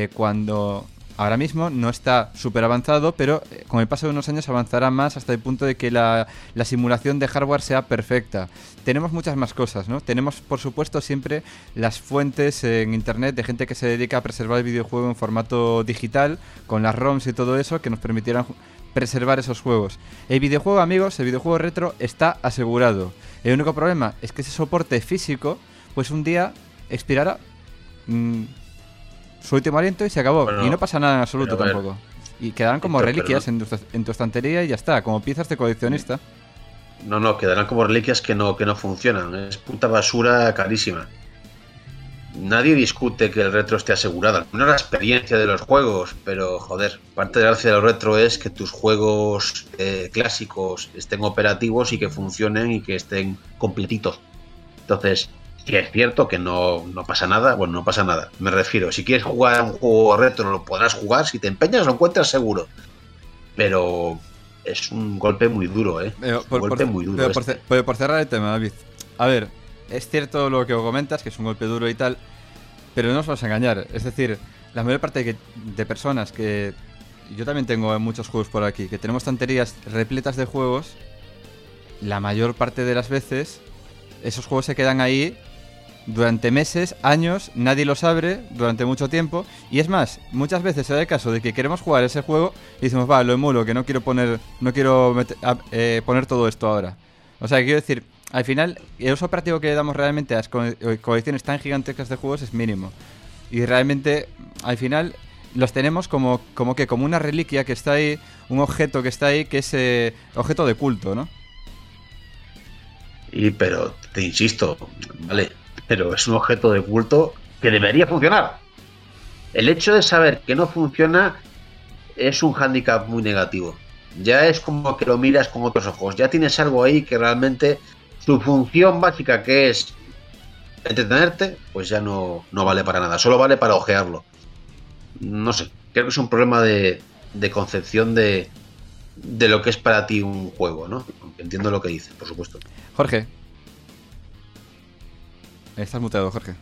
ahora mismo no está súper avanzado, pero con el paso de unos años avanzará más hasta el punto de que la simulación de hardware sea perfecta. Tenemos muchas más cosas, ¿no? Tenemos, por supuesto, siempre las fuentes en internet de gente que se dedica a preservar el videojuego en formato digital, con las ROMs y todo eso, que nos permitieran preservar esos juegos. El videojuego, amigos, el videojuego retro está asegurado. El único problema es que ese soporte físico, pues un día expirará su último aliento y se acabó. Bueno, y no pasa nada en absoluto tampoco. Y quedarán como reliquias en tu estantería y ya está, como piezas de coleccionista. No, quedarán como reliquias que no funcionan. Es puta basura carísima. Nadie discute que el retro esté asegurado. No es la experiencia de los juegos, pero joder, parte de la gracia de lo retro es que tus juegos clásicos estén operativos y que funcionen y que estén completitos. Entonces, si es cierto que no pasa nada, bueno, no pasa nada. Me refiero, si quieres jugar a un juego retro lo podrás jugar, si te empeñas lo encuentras seguro. Pero es un golpe muy duro, ¿eh? Por cerrar el tema, David. A ver, es cierto lo que comentas, que es un golpe duro y tal, pero no nos vamos a engañar. Es decir, la mayor parte de personas que... Yo también tengo muchos juegos por aquí, que tenemos estanterías repletas de juegos, la mayor parte de las veces esos juegos se quedan ahí durante meses, años, nadie los abre durante mucho tiempo. Y es más, muchas veces se da el caso de que queremos jugar ese juego y decimos, va, lo emulo, que no quiero poner todo esto ahora. O sea, quiero decir, al final, el uso práctico que le damos realmente a las colecciones tan gigantescas de juegos es mínimo. Y realmente, al final, los tenemos como una reliquia que está ahí, un objeto que está ahí, que es objeto de culto, ¿no? Pero te insisto, vale, pero es un objeto de culto que debería funcionar. El hecho de saber que no funciona es un hándicap muy negativo. Ya es como que lo miras con otros ojos. Ya tienes algo ahí que realmente su función básica, que es entretenerte, pues ya no vale para nada. Solo vale para ojearlo. No sé, creo que es un problema de concepción de lo que es para ti un juego, ¿no? Entiendo lo que dices, por supuesto. Jorge. Estás muteado, Jorge.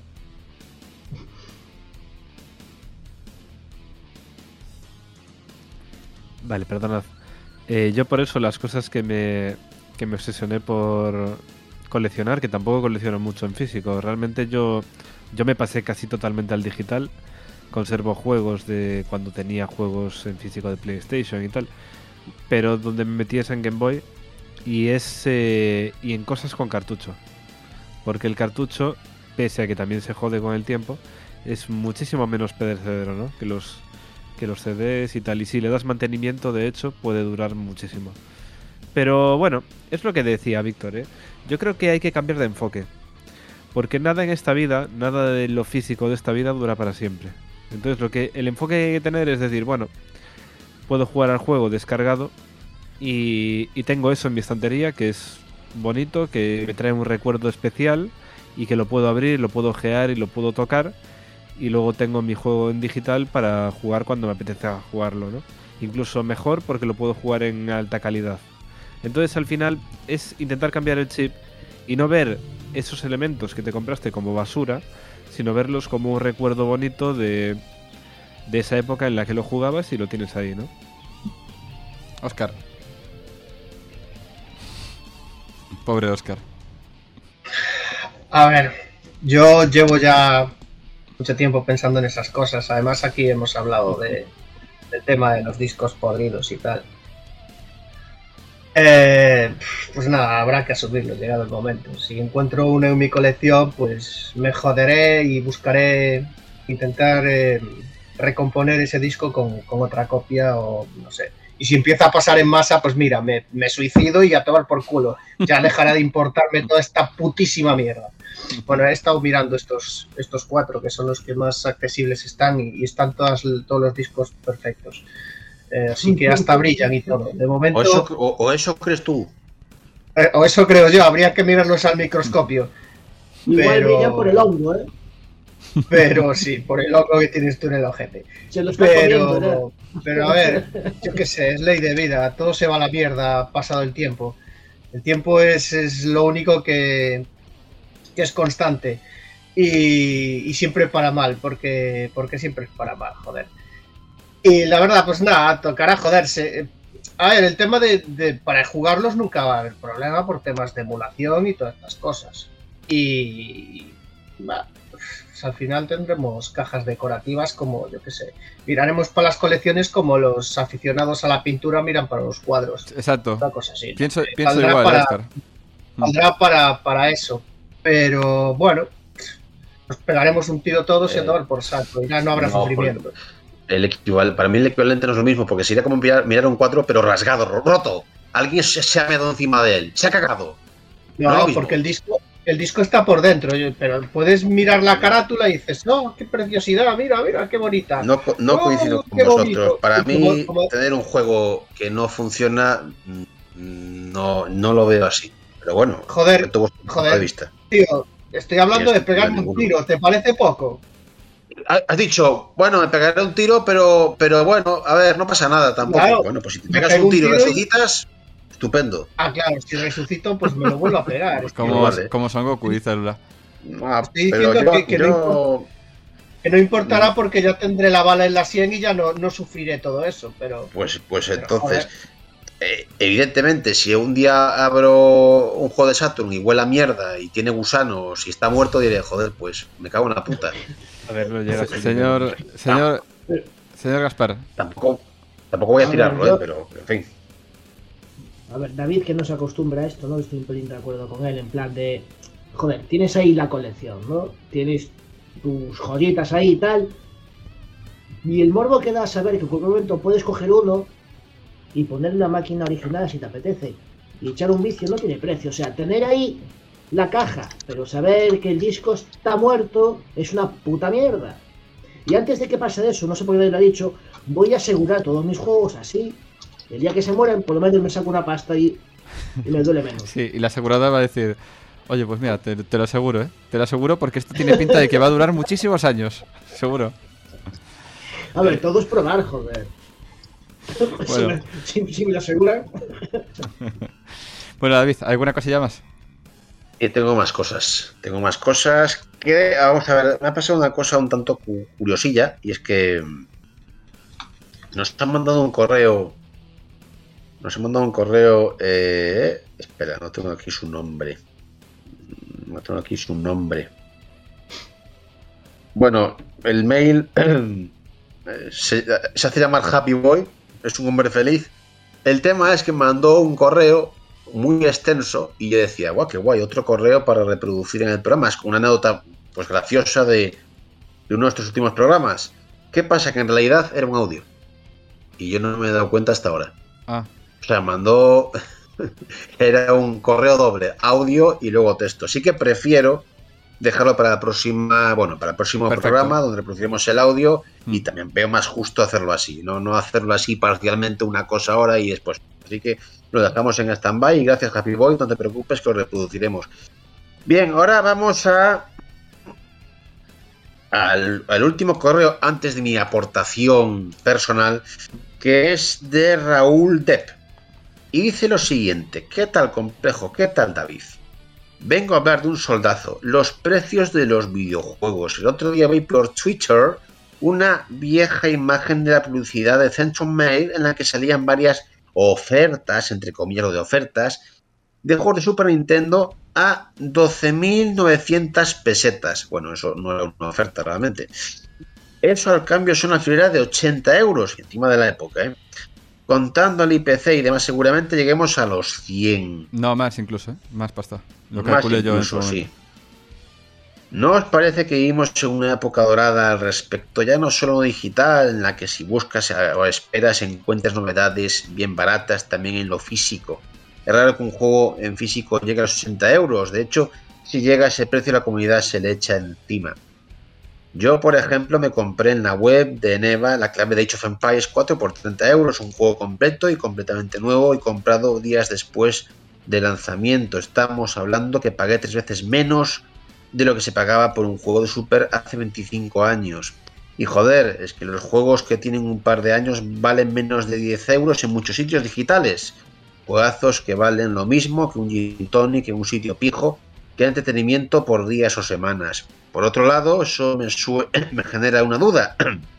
Vale, perdonad. Yo por eso las cosas que me obsesioné por coleccionar, que tampoco colecciono mucho en físico. Realmente yo me pasé casi totalmente al digital conservo juegos de cuando tenía juegos en físico de PlayStation y tal, pero donde me metí es en Game Boy y y en cosas con cartucho, porque el cartucho, pese a que también se jode con el tiempo, es muchísimo menos perecedero, ¿no? que los CDs y tal, y si le das mantenimiento, de hecho, puede durar muchísimo. Pero bueno, es lo que decía Víctor, ¿eh? Yo creo que hay que cambiar de enfoque, porque nada en esta vida, nada de lo físico de esta vida dura para siempre. Entonces el enfoque que hay que tener es decir, bueno, puedo jugar al juego descargado y tengo eso en mi estantería, que es bonito, que me trae un recuerdo especial y que lo puedo abrir, lo puedo ojear y lo puedo tocar, y luego tengo mi juego en digital para jugar cuando me apetezca jugarlo, ¿no? Incluso mejor porque lo puedo jugar en alta calidad. Entonces al final es intentar cambiar el chip y no ver esos elementos que te compraste como basura, sino verlos como un recuerdo bonito de esa época en la que lo jugabas y lo tienes ahí, ¿no? Óscar. Pobre Óscar. A ver, yo llevo ya mucho tiempo pensando en esas cosas. Además, aquí hemos hablado del tema de los discos podridos y tal. Pues nada, habrá que asumirlo, llegado el momento. Si encuentro uno en mi colección, pues me joderé y buscaré intentar recomponer ese disco con otra copia o no sé. Y si empieza a pasar en masa, pues mira, me suicido y a tomar por culo. Ya dejará de importarme toda esta putísima mierda. Bueno, he estado mirando estos 4, que son los que más accesibles están, y están todos los discos perfectos. Así que hasta brillan y todo. De momento. O eso crees tú. O eso creo yo, habría que mirarlos al microscopio. Igual brilla por el hongo, ¿eh? Pero sí, por el hongo que tienes tú en el ojete. Se lo está comiendo, ¿no? Pero a ver, yo qué sé, es ley de vida. Todo se va a la mierda pasado el tiempo. El tiempo es lo único que es constante. Y siempre para mal, porque siempre es para mal, joder. Y la verdad, pues nada, tocará joderse. A ver, el tema de para jugarlos nunca va a haber problema por temas de emulación y todas estas cosas. Y pues al final tendremos cajas decorativas como, yo qué sé, miraremos para las colecciones como los aficionados a la pintura miran para los cuadros. Exacto. Una cosa así. Pienso igual, Óscar. Valdrá para eso. Pero bueno, nos pegaremos un tiro todos y a tomar por saco. Y ya no habrá sufrimiento. Para mí el equivalente no es lo mismo, porque sería como mirar un cuadro pero rasgado, roto. Alguien se ha meado encima de él, se ha cagado. No, porque el disco está por dentro, pero puedes mirar la carátula y dices, no, qué preciosidad, mira, qué bonita. No coincido con vosotros. Bonito. Para mí, tener un juego que no funciona, no lo veo así. Pero bueno, joder, de vista. Tío, estoy hablando de pegarme un tiro, ¿te parece poco? Has dicho, bueno, me pegaré un tiro, pero bueno, a ver, no pasa nada tampoco. Claro, bueno, pues si te pegas un tiro y resucitas, estupendo. Ah, claro, si resucito, pues me lo vuelvo a pegar. Como Son Goku y Célula. Estoy diciendo que no importará porque ya tendré la bala en la sien y ya no sufriré todo eso, pero... Pues entonces... evidentemente, si un día abro un juego de Saturn y huele a mierda y tiene gusanos y está muerto, diré, joder, pues me cago en la puta. A ver, no llega. Señor Gaspar. Tampoco voy a tirarlo, pero en fin. A ver, David, que no se acostumbra a esto, ¿no? Estoy un pelín de acuerdo con él, en plan de... Joder, tienes ahí la colección, ¿no? Tienes tus joyitas ahí y tal. Y el morbo que da a saber que en cualquier momento puedes coger uno y poner una máquina original si te apetece. Y echar un vicio no tiene precio. O sea, tener ahí la caja, pero saber que el disco está muerto es una puta mierda. Y antes de que pase eso, no sé por qué nadie lo ha dicho, voy a asegurar todos mis juegos así. El día que se mueren, por lo menos me saco una pasta y me duele menos. Sí, y la asegurada va a decir, oye, pues mira, te lo aseguro, ¿eh? Te lo aseguro porque esto tiene pinta de que va a durar muchísimos años. Seguro. A ver, todo es probar, joder. Bueno. Si me lo aseguran. Bueno, David, ¿alguna cosilla más? Tengo más cosas que, vamos a ver, me ha pasado una cosa un tanto curiosilla, y es que nos han mandado un correo, espera, no tengo aquí su nombre, Bueno, el mail se hace llamar Happy Boy, es un hombre feliz. El tema es que mandó un correo muy extenso y yo decía, guau, qué guay, otro correo para reproducir en el programa. Es con una anécdota pues graciosa de uno de nuestros últimos programas. ¿Qué pasa? Que en realidad era un audio. Y yo no me he dado cuenta hasta ahora. Ah, O sea, mandó... era un correo doble, audio y luego texto. Así que prefiero dejarlo para la próxima, bueno, para el próximo Perfecto. programa donde reproduciremos el audio y también veo más justo hacerlo así, no hacerlo así parcialmente una cosa ahora y después. Así que lo dejamos en stand-by y gracias Happy Boy, no te preocupes que lo reproduciremos. Bien, ahora vamos al último correo antes de mi aportación personal, que es de Raúl Depp. Y dice lo siguiente: ¿qué tal complejo? ¿Qué tal David? Vengo a hablar de un soldazo, los precios de los videojuegos. El otro día vi por Twitter una vieja imagen de la publicidad de Central Mail en la que salían varias ofertas, entre comillas lo de ofertas, de juegos de Super Nintendo a 12.900 pesetas. Bueno, eso no era una oferta realmente. Eso al cambio es una friolera de 80 euros, encima de la época, ¿eh? Contando el IPC y demás, seguramente lleguemos a los 100. no, más incluso, ¿eh? Más pasta. Lo Más calculé yo en su incluso, momento. sí. ¿No os parece que vivimos en una época dorada al respecto? Ya no solo digital, en la que si buscas o esperas encuentres novedades bien baratas, también en lo físico. Es raro que un juego en físico llegue a los 80 euros. De hecho, si llega a ese precio, la comunidad se le echa encima. Yo, por ejemplo, me compré en la web de Neva la clave de Age of Empires 4 por 30 euros, un juego completo y completamente nuevo y comprado días después de lanzamiento. Estamos hablando que pagué 3 veces menos de lo que se pagaba por un juego de Super hace 25 años. Y joder, es que los juegos que tienen un par de años valen menos de 10 euros en muchos sitios digitales. Juegazos que valen lo mismo que un gin tonic en un sitio pijo, que entretenimiento por días o semanas. Por otro lado, eso me genera una duda.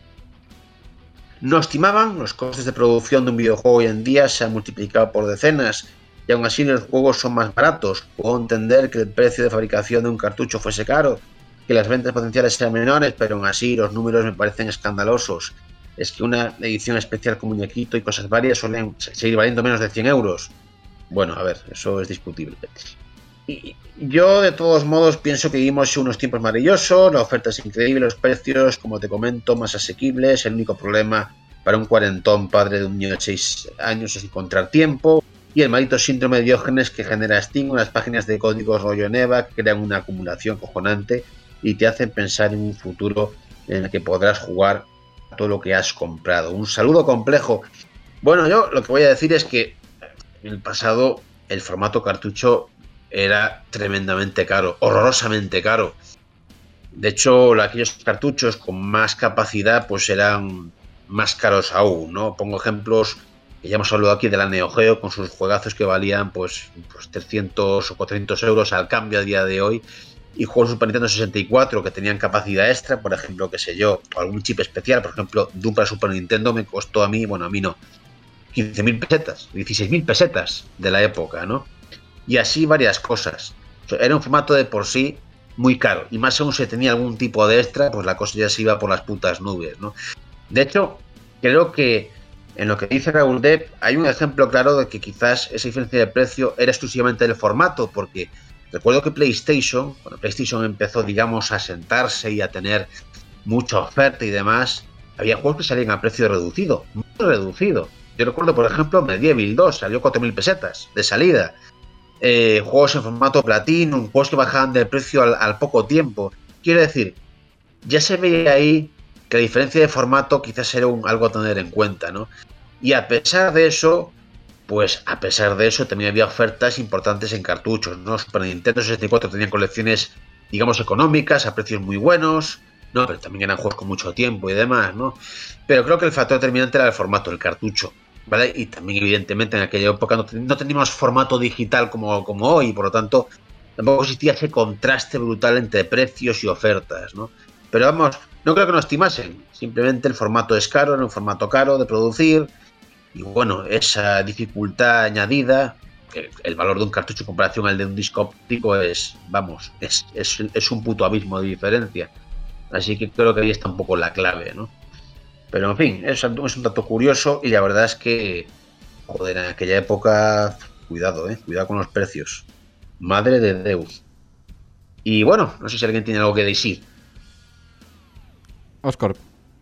No estimaban los costes de producción de un videojuego hoy en día se han multiplicado por decenas y aún así los juegos son más baratos. Puedo entender que el precio de fabricación de un cartucho fuese caro, que las ventas potenciales sean menores, pero aún así los números me parecen escandalosos. Es que una edición especial con muñequito y cosas varias suelen seguir valiendo menos de 100 euros. Bueno, a ver, eso es discutible. Y yo, de todos modos, pienso que vivimos unos tiempos maravillosos, la oferta es increíble, los precios, como te comento, más asequibles. El único problema para un cuarentón padre de un niño de 6 años es encontrar tiempo. Y el maldito síndrome de Diógenes que genera Steam, unas páginas de códigos rollo Neva que crean una acumulación cojonante y te hacen pensar en un futuro en el que podrás jugar a todo lo que has comprado. Un saludo complejo. Bueno, yo lo que voy a decir es que en el pasado el formato cartucho era tremendamente caro, horrorosamente caro. De hecho, aquellos cartuchos con más capacidad pues eran más caros aún, ¿no? Pongo ejemplos que ya hemos hablado aquí de la Neo Geo con sus juegazos que valían pues 300 o 400 euros al cambio a día de hoy, y juegos Super Nintendo 64 que tenían capacidad extra, por ejemplo, qué sé yo, o algún chip especial, por ejemplo, Doom para Super Nintendo me costó a mí, bueno, a mí no, 15.000 pesetas, 16.000 pesetas de la época, ¿no? Y así varias cosas. O sea, era un formato de por sí muy caro. Y más aún si tenía algún tipo de extra, pues la cosa ya se iba por las putas nubes, ¿no? De hecho, creo que en lo que dice Raúl Depp hay un ejemplo claro de que quizás esa diferencia de precio era exclusivamente del formato, porque recuerdo que PlayStation, cuando PlayStation empezó, digamos, a sentarse y a tener mucha oferta y demás, había juegos que salían a precio reducido, muy reducido. Yo recuerdo, por ejemplo, Medieval 2 salió 4.000 pesetas de salida. Juegos en formato Platinum, juegos que bajaban de precio al poco tiempo. Quiero decir, ya se veía ahí que la diferencia de formato quizás era algo a tener en cuenta, ¿no? Y a pesar de eso, también había ofertas importantes en cartuchos, ¿no? Super Nintendo 64 tenían colecciones, digamos, económicas, a precios muy buenos, ¿no? Pero también eran juegos con mucho tiempo y demás, ¿no? Pero creo que el factor determinante era el formato, el cartucho, ¿vale? Y también, evidentemente, en aquella época no teníamos formato digital como hoy, por lo tanto, tampoco existía ese contraste brutal entre precios y ofertas, ¿no? Pero vamos, no creo que nos timasen, simplemente el formato es caro, era un formato caro de producir, y bueno, esa dificultad añadida, el valor de un cartucho en comparación al de un disco óptico es un puto abismo de diferencia. Así que creo que ahí está un poco la clave, ¿no? Pero en fin, es un dato curioso y la verdad es que, joder, en aquella época, cuidado, cuidado con los precios. Madre de Deus. Y bueno, no sé si alguien tiene algo que decir. Oscar.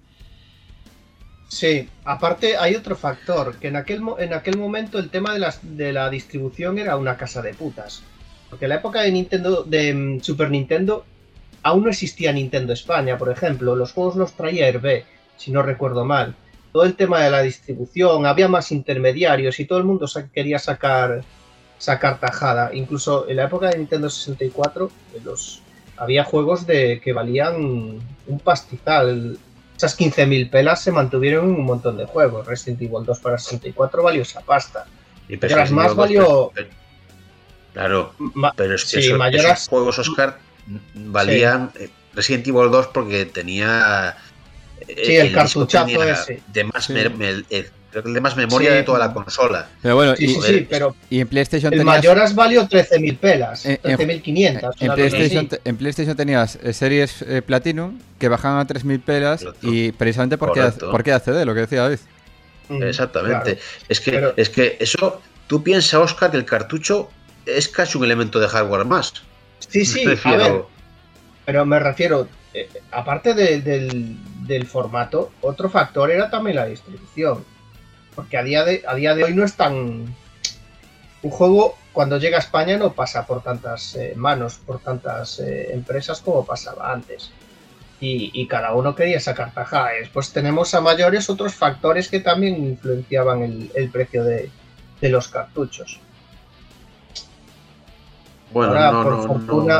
Sí, aparte hay otro factor, que en aquel momento el tema de la distribución era una casa de putas. Porque en la época de Super Nintendo, aún no existía Nintendo España, por ejemplo. Los juegos los traía Hervé, si no recuerdo mal. Todo el tema de la distribución, había más intermediarios y todo el mundo quería sacar tajada. Incluso en la época de Nintendo 64, había juegos que valían un pastizal. Esas 15.000 pelas se mantuvieron en un montón de juegos. Resident Evil 2 para 64 valió esa pasta. Y Majora's Mask valió... Claro, pero es que sí, esos juegos, Oscar, valían Resident Evil 2 porque tenía... Sí, el cartuchazo ese. Creo que el de más memoria de toda la consola. Pero bueno, pero y en PlayStation el tenías... Majora's valió 13.000 pelas, 13.500. En PlayStation tenías series Platinum que bajaban a 3.000 pelas. Correcto. Y precisamente porque accede, lo que decía David. Exactamente. Claro. Es que eso, tú piensas, Oscar, que el cartucho es casi un elemento de hardware más. Sí, a ver, pero me refiero, aparte del formato, otro factor era también la distribución. Porque a día de hoy no es tan... Un juego, cuando llega a España, no pasa por tantas manos, por tantas empresas como pasaba antes. Y cada uno quería sacar tajada. Después tenemos a mayores otros factores que también influenciaban el precio de los cartuchos. Bueno, ahora,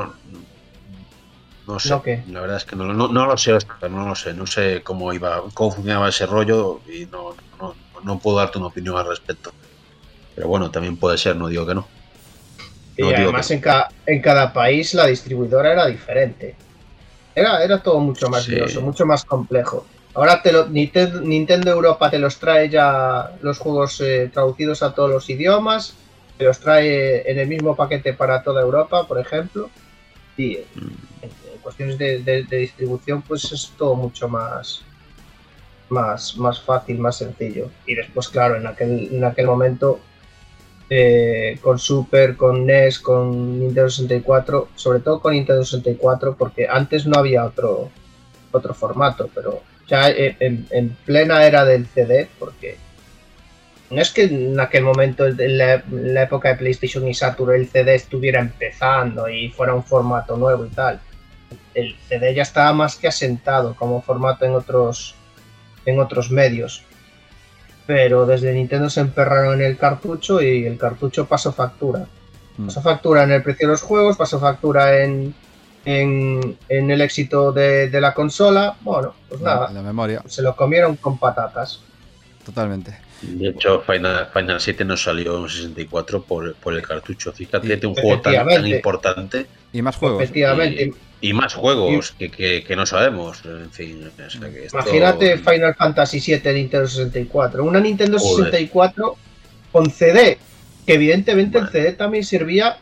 no sé. ¿No qué? La verdad es que no lo sé, Oscar, no sé cómo funcionaba ese rollo y no puedo darte una opinión al respecto. Pero bueno, también puede ser, no digo que no. Y además en cada país la distribuidora era diferente. Era todo mucho más lioso, mucho más complejo. Ahora Nintendo Europa te los trae ya los juegos traducidos a todos los idiomas, te los trae en el mismo paquete para toda Europa, por ejemplo. Y en cuestiones de distribución, pues es todo mucho más fácil, más sencillo. Y después, claro, en aquel momento, con Super, con NES, con Nintendo 64, sobre todo con Nintendo 64, porque antes no había otro formato, pero ya en plena era del CD, porque no es que en aquel momento, en la época de PlayStation y Saturn, el CD estuviera empezando y fuera un formato nuevo y tal. El CD ya estaba más que asentado como formato en otros medios. Pero desde Nintendo se emperraron en el cartucho y el cartucho pasó factura. Pasó factura en el precio de los juegos, pasó factura en el éxito de la consola. Bueno, pues nada, la memoria. Se lo comieron con patatas. Totalmente. De hecho, Final 7 no salió en 64 por el cartucho. Fíjate, un juego tan importante. Y más juegos. Efectivamente. Y más juegos que no sabemos. En fin. O sea, que imagínate Final Fantasy VII de Nintendo 64. Una Nintendo 64 con CD. Que evidentemente el CD también servía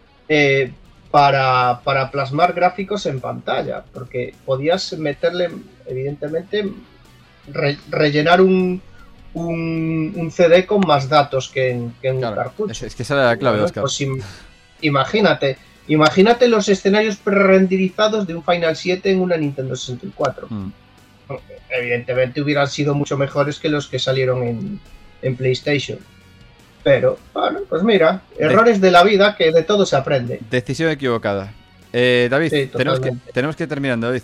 para plasmar gráficos en pantalla. Porque podías meterle, evidentemente, rellenar un CD con más datos que en un cartucho. Es que esa era la clave, Oscar. Pues imagínate los escenarios pre-renderizados de un Final 7 en una Nintendo 64. Evidentemente hubieran sido mucho mejores que los que salieron en PlayStation. Pero, bueno, pues mira, errores de la vida, que de todo se aprende. Decisión equivocada. David, Sí, tenemos que ir terminando, David.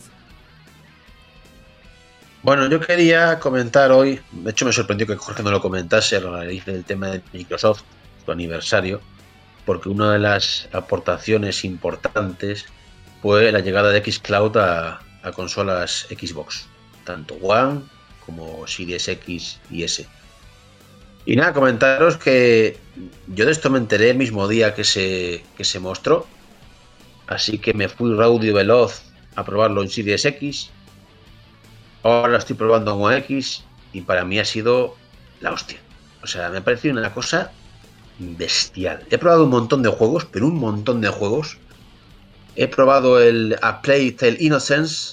Bueno, yo quería comentar hoy, de hecho me sorprendió que Jorge no lo comentase a la raíz del tema de Microsoft, su aniversario, porque una de las aportaciones importantes fue la llegada de xCloud a consolas Xbox, tanto One como Series X y S. Y nada, comentaros que yo de esto me enteré el mismo día que se mostró, así que me fui raudo y veloz a probarlo en Series X. Ahora lo estoy probando en One X y para mí ha sido la hostia. O sea, me ha parecido una cosa bestial. He probado un montón de juegos, pero un montón de juegos. He probado el A Plague Tale Innocence,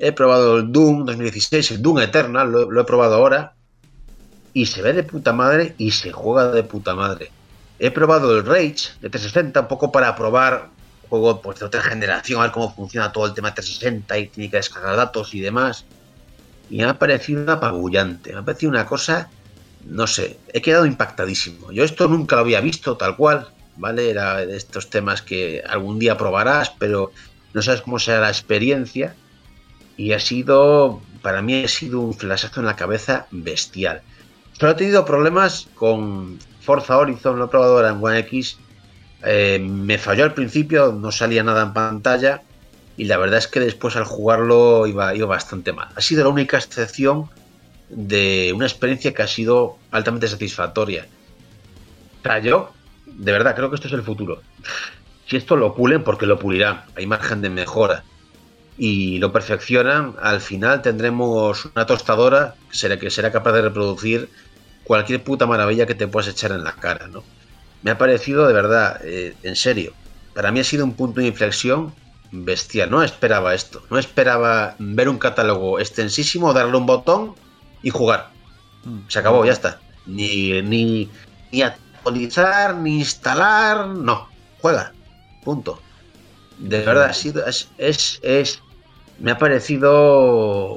he probado el Doom 2016, el Doom Eternal, lo he probado ahora, y se ve de puta madre y se juega de puta madre. He probado el Rage de 360 un poco para probar juego pues, de otra generación, a ver cómo funciona todo el tema 360 y tiene que descargar datos y demás. Y me ha parecido apabullante, me ha parecido una cosa, no sé, he quedado impactadísimo. Yo esto nunca lo había visto tal cual, ¿vale? Era de estos temas que algún día probarás, pero no sabes cómo será la experiencia. Y para mí ha sido un flashazo en la cabeza bestial. Solo he tenido problemas con Forza Horizon, lo he probado ahora en One X. Me falló al principio, no salía nada en pantalla y la verdad es que después al jugarlo iba bastante mal. Ha sido la única excepción de una experiencia que ha sido altamente satisfactoria. O sea, yo de verdad creo que esto es el futuro. Si esto lo pulen, porque lo pulirán, hay margen de mejora y lo perfeccionan, al final tendremos una tostadora que será capaz de reproducir cualquier puta maravilla que te puedas echar en la cara, ¿no? Me ha parecido de verdad, en serio, para mí ha sido un punto de inflexión bestial. No esperaba esto, no esperaba ver un catálogo extensísimo, darle un botón y jugar. Se acabó, ya está. Ni actualizar, ni instalar, no, juega, punto. De verdad, ha sido, me ha parecido,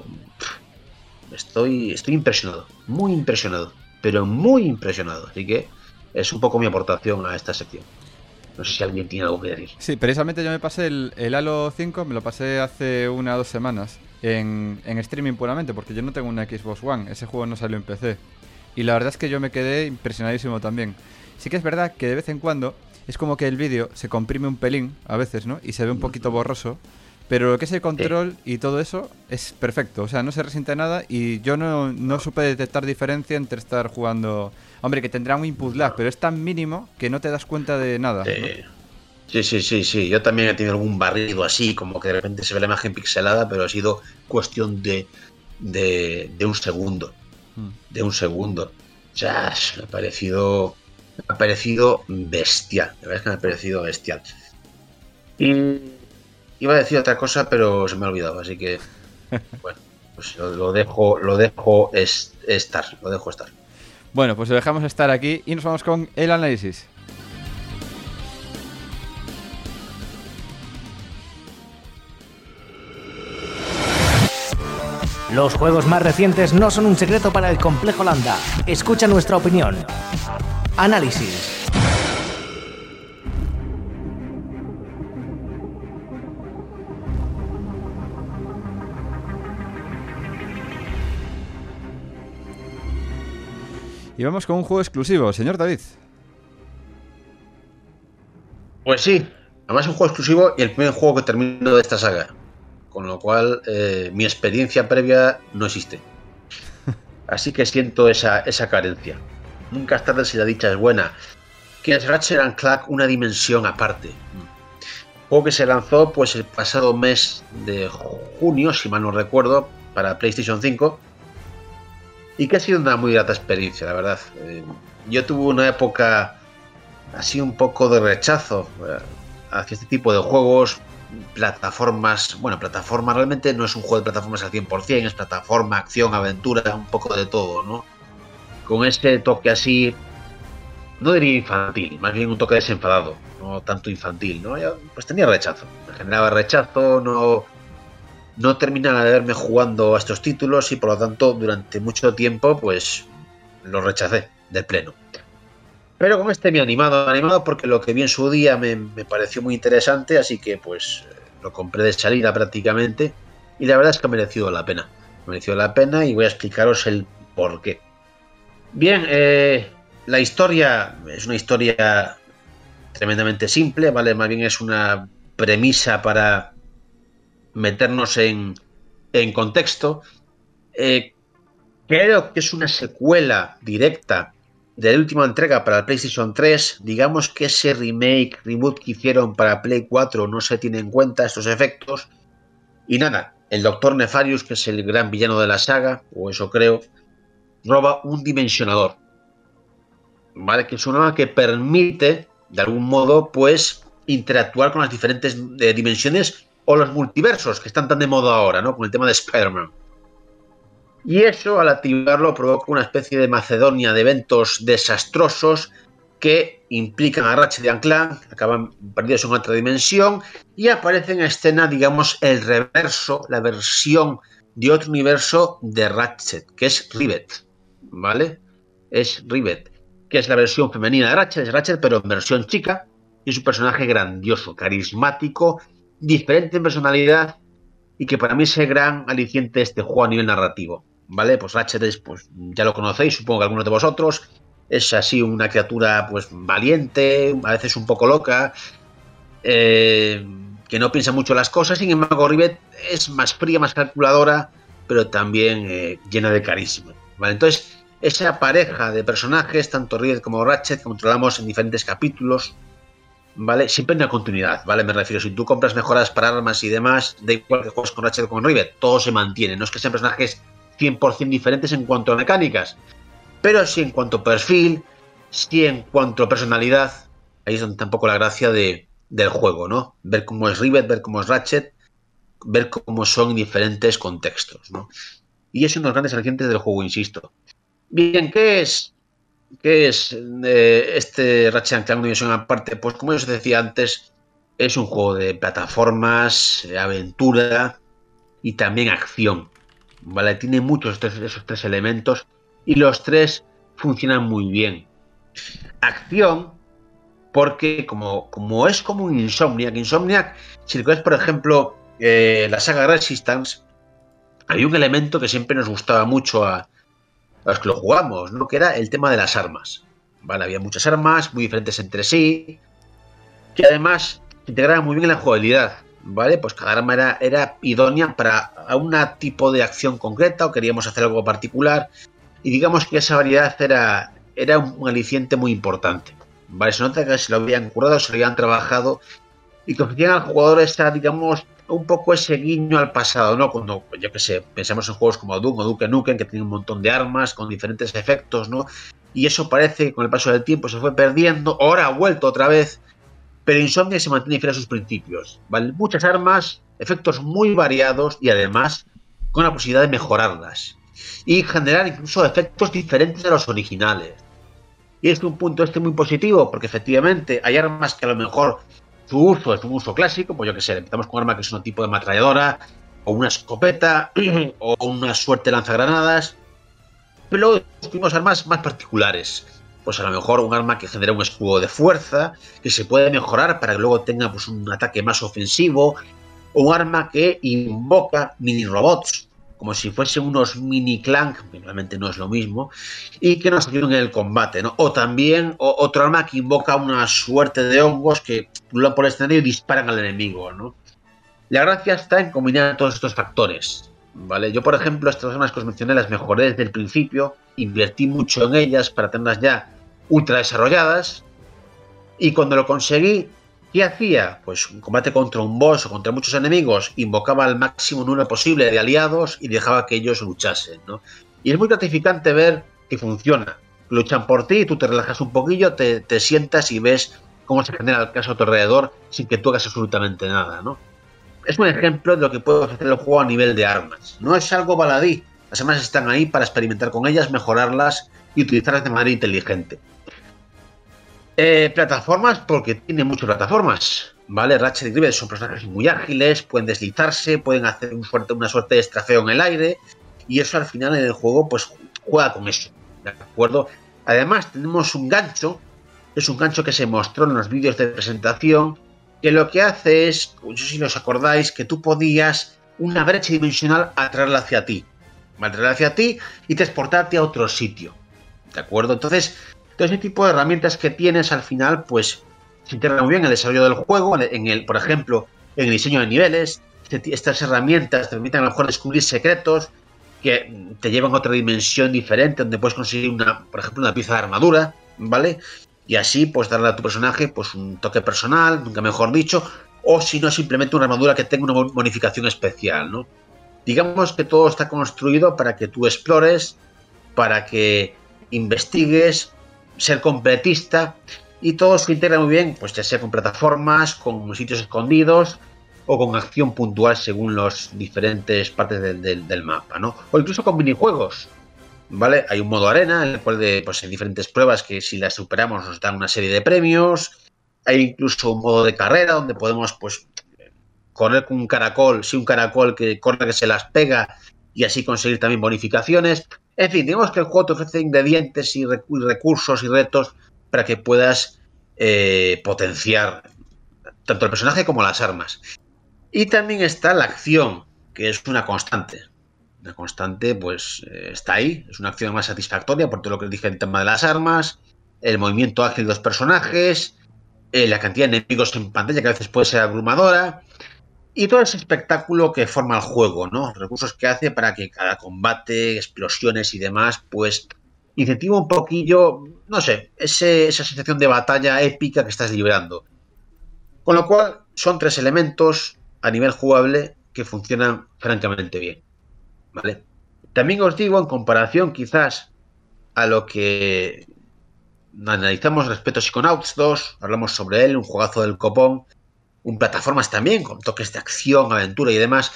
estoy impresionado, muy impresionado, pero muy impresionado, así que es un poco mi aportación a esta sección. No sé si alguien tiene algo que decir. Sí, precisamente yo me pasé el Halo 5, me lo pasé hace 1 o 2 semanas en streaming puramente, porque yo no tengo una Xbox One, ese juego no salió en PC. Y la verdad es que yo me quedé impresionadísimo también. Sí que es verdad que de vez en cuando es como que el vídeo se comprime un pelín, a veces, ¿no? Y se ve un poquito borroso. Pero lo que es el control y todo eso es perfecto, o sea, no se resiente nada y yo no supe detectar diferencia entre estar jugando... Hombre, que tendrá un input lag, pero es tan mínimo que no te das cuenta de nada, ¿no? Sí, yo también he tenido algún barrido así, como que de repente se ve la imagen pixelada, pero ha sido cuestión de un segundo. De un segundo. O sea, me ha parecido bestial, la verdad es que me ha parecido bestial. Y... iba a decir otra cosa, pero se me ha olvidado, así que bueno, pues lo dejo estar. Bueno, pues lo dejamos estar aquí y nos vamos con el análisis. Los juegos más recientes no son un secreto para el complejo Landa. Escucha nuestra opinión. Análisis. Y vamos con un juego exclusivo, señor David. Pues sí, además es un juego exclusivo y el primer juego que termino de esta saga. Con lo cual, mi experiencia previa no existe. Así que siento esa carencia. Nunca es tarde si la dicha es buena. Que es Ratchet & Clank una dimensión aparte. Juego que se lanzó pues el pasado mes de junio, si mal no recuerdo, para PlayStation 5. Y que ha sido una muy grata experiencia, la verdad. Yo tuve una época así un poco de rechazo hacia este tipo de juegos, plataformas. Bueno, plataforma realmente no es un juego de plataformas al 100%, es plataforma, acción, aventura, un poco de todo, ¿no? Con este toque así, no diría infantil, más bien un toque desenfadado, no tanto infantil, ¿no? Yo, pues tenía rechazo, me generaba rechazo, no terminaba de verme jugando a estos títulos y por lo tanto durante mucho tiempo pues lo rechacé del pleno. Pero con este me he animado porque lo que vi en su día me pareció muy interesante, así que pues lo compré de salida prácticamente y la verdad es que ha merecido la pena. Mereció la pena y voy a explicaros el por qué. Bien, la historia es una historia tremendamente simple, ¿vale? Más bien es una premisa para meternos en contexto. Creo que es una secuela directa de la última entrega para el PlayStation 3. Digamos que ese remake, reboot que hicieron para Play 4 no se tiene en cuenta estos efectos. Y nada, el Dr. Nefarious, que es el gran villano de la saga, o eso creo, roba un dimensionador, ¿vale? Que es un arma que permite, de algún modo, pues interactuar con las diferentes dimensiones o los multiversos que están tan de moda ahora, ¿no? Con el tema de Spider-Man. Y eso, al activarlo, provoca una especie de Macedonia de eventos desastrosos que implican a Ratchet y Clank, acaban perdidos en otra dimensión y aparece en escena, digamos, el reverso, la versión de otro universo de Ratchet, que es Rivet, ¿vale? Es Rivet, que es la versión femenina de Ratchet, es Ratchet, pero en versión chica, y es un personaje grandioso, carismático, diferente en personalidad, y que para mí es el gran aliciente de este juego a nivel narrativo, ¿vale? Pues Ratchet es, pues ya lo conocéis, supongo que algunos de vosotros, es así una criatura pues valiente, a veces un poco loca, que no piensa mucho las cosas. Sin embargo, Rivet es más fría, más calculadora, pero también llena de carisma, ¿vale? Entonces, esa pareja de personajes, tanto Rivet como Ratchet, que controlamos en diferentes capítulos, ¿vale? Siempre en la continuidad, ¿vale? Me refiero, si tú compras mejoras para armas y demás, da igual que juegues con Ratchet o con Rivet, todo se mantiene. No es que sean personajes 100% diferentes en cuanto a mecánicas, pero sí en cuanto a perfil, sí en cuanto a personalidad. Ahí es donde tampoco la gracia del juego, ¿no? Ver cómo es Rivet, ver cómo es Ratchet, ver cómo son en diferentes contextos, ¿no? Y es uno de los grandes alicientes del juego, insisto. Bien, ¿qué es este Ratchet & Clank Dimensión Aparte? Pues como yo os decía antes, es un juego de plataformas, aventura y también acción, ¿vale? Tiene muchos de esos tres elementos y los tres funcionan muy bien. Acción, porque como es como un Insomniac, si recuerdas, por ejemplo, la saga Resistance, hay un elemento que siempre nos gustaba mucho a los que lo jugamos, ¿no? Que era el tema de las armas, ¿vale? Había muchas armas muy diferentes entre sí, que además se integraban muy bien en la jugabilidad, ¿vale? Pues cada arma era idónea para un tipo de acción concreta o queríamos hacer algo particular, y digamos que esa variedad era un aliciente muy importante, ¿vale? Se nota que se lo habían curado, se lo habían trabajado y que ofrecían al jugador esa, digamos, un poco ese guiño al pasado, ¿no? Cuando, yo qué sé, pensamos en juegos como Doom o Duke Nukem, que tienen un montón de armas con diferentes efectos, ¿no? Y eso parece que con el paso del tiempo se fue perdiendo, ahora ha vuelto otra vez, pero Insomniac se mantiene fiel a sus principios, ¿vale? Muchas armas, efectos muy variados y además con la posibilidad de mejorarlas y generar incluso efectos diferentes de los originales. Y es un punto muy positivo, porque efectivamente hay armas que a lo mejor su uso es un uso clásico, pues yo que sé, empezamos con un arma que es un tipo de ametralladora, o una escopeta, o una suerte de lanzagranadas, pero luego tuvimos armas más particulares, pues a lo mejor un arma que genera un escudo de fuerza, que se puede mejorar para que luego tenga pues un ataque más ofensivo, o un arma que invoca mini robots, como si fuesen unos mini Clank, que realmente no es lo mismo, y que nos ayuden en el combate, ¿no? O también otro arma que invoca una suerte de hongos que pululan por el escenario y disparan al enemigo, ¿no? La gracia está en combinar todos estos factores, ¿vale? Yo, por ejemplo, estas armas que os mencioné las mejoré desde el principio, invertí mucho en ellas para tenerlas ya ultra desarrolladas, y cuando lo conseguí, ¿qué hacía? Pues un combate contra un boss o contra muchos enemigos, invocaba al máximo número posible de aliados y dejaba que ellos luchasen, ¿no? Y es muy gratificante ver que funciona. Luchan por ti, tú te relajas un poquillo, te sientas y ves cómo se genera el caos a tu alrededor sin que tú hagas absolutamente nada, ¿no? Es un ejemplo de lo que puede ofrecer el juego a nivel de armas. No es algo baladí. Las armas están ahí para experimentar con ellas, mejorarlas y utilizarlas de manera inteligente. Plataformas, porque tiene muchas plataformas, ¿vale? Ratchet y Rivet son personajes muy ágiles, pueden deslizarse, pueden hacer una suerte de estrafeo en el aire, y eso al final en el juego pues juega con eso, ¿de acuerdo? Además tenemos un gancho, es un gancho que se mostró en los vídeos de presentación, que lo que hace es, no sé si os acordáis, que tú podías una brecha dimensional atraerla hacia ti, atraerla hacia ti y transportarte a otro sitio, ¿de acuerdo? Entonces, todo ese tipo de herramientas que tienes al final, pues se integran muy bien en el desarrollo del juego, por ejemplo, en el diseño de niveles. Estas herramientas te permiten a lo mejor descubrir secretos que te llevan a otra dimensión diferente, donde puedes conseguir por ejemplo, una pieza de armadura, ¿vale? Y así, pues darle a tu personaje pues un toque personal, nunca mejor dicho, o si no, simplemente una armadura que tenga una bonificación especial, ¿no? Digamos que todo está construido para que tú explores, para que investigues, ser completista, y todo se integra muy bien, pues ya sea con plataformas, con sitios escondidos, o con acción puntual según las diferentes partes del mapa, ¿no? O incluso con minijuegos, ¿vale? Hay un modo arena en el cual pues hay diferentes pruebas que si las superamos nos dan una serie de premios. Hay incluso un modo de carrera donde podemos pues correr con un caracol, un caracol que corre que se las pega y así conseguir también bonificaciones. En fin, digamos que el juego te ofrece ingredientes y recursos y retos para que puedas potenciar tanto el personaje como las armas. Y también está la acción, que es una constante. La constante, pues, está ahí. Es una acción más satisfactoria por todo lo que dije en el tema de las armas, el movimiento ágil de los personajes, la cantidad de enemigos en pantalla, que a veces puede ser abrumadora, y todo ese espectáculo que forma el juego, ¿no? Los recursos que hace para que cada combate, explosiones y demás, pues, incentiva un poquillo, no sé, esa sensación de batalla épica que estás librando. Con lo cual, son 3 elementos a nivel jugable que funcionan francamente bien, ¿vale? También os digo, en comparación quizás a lo que analizamos respecto a Psychonauts 2, hablamos sobre él, un juegazo del copón, un plataformas también, con toques de acción, aventura y demás,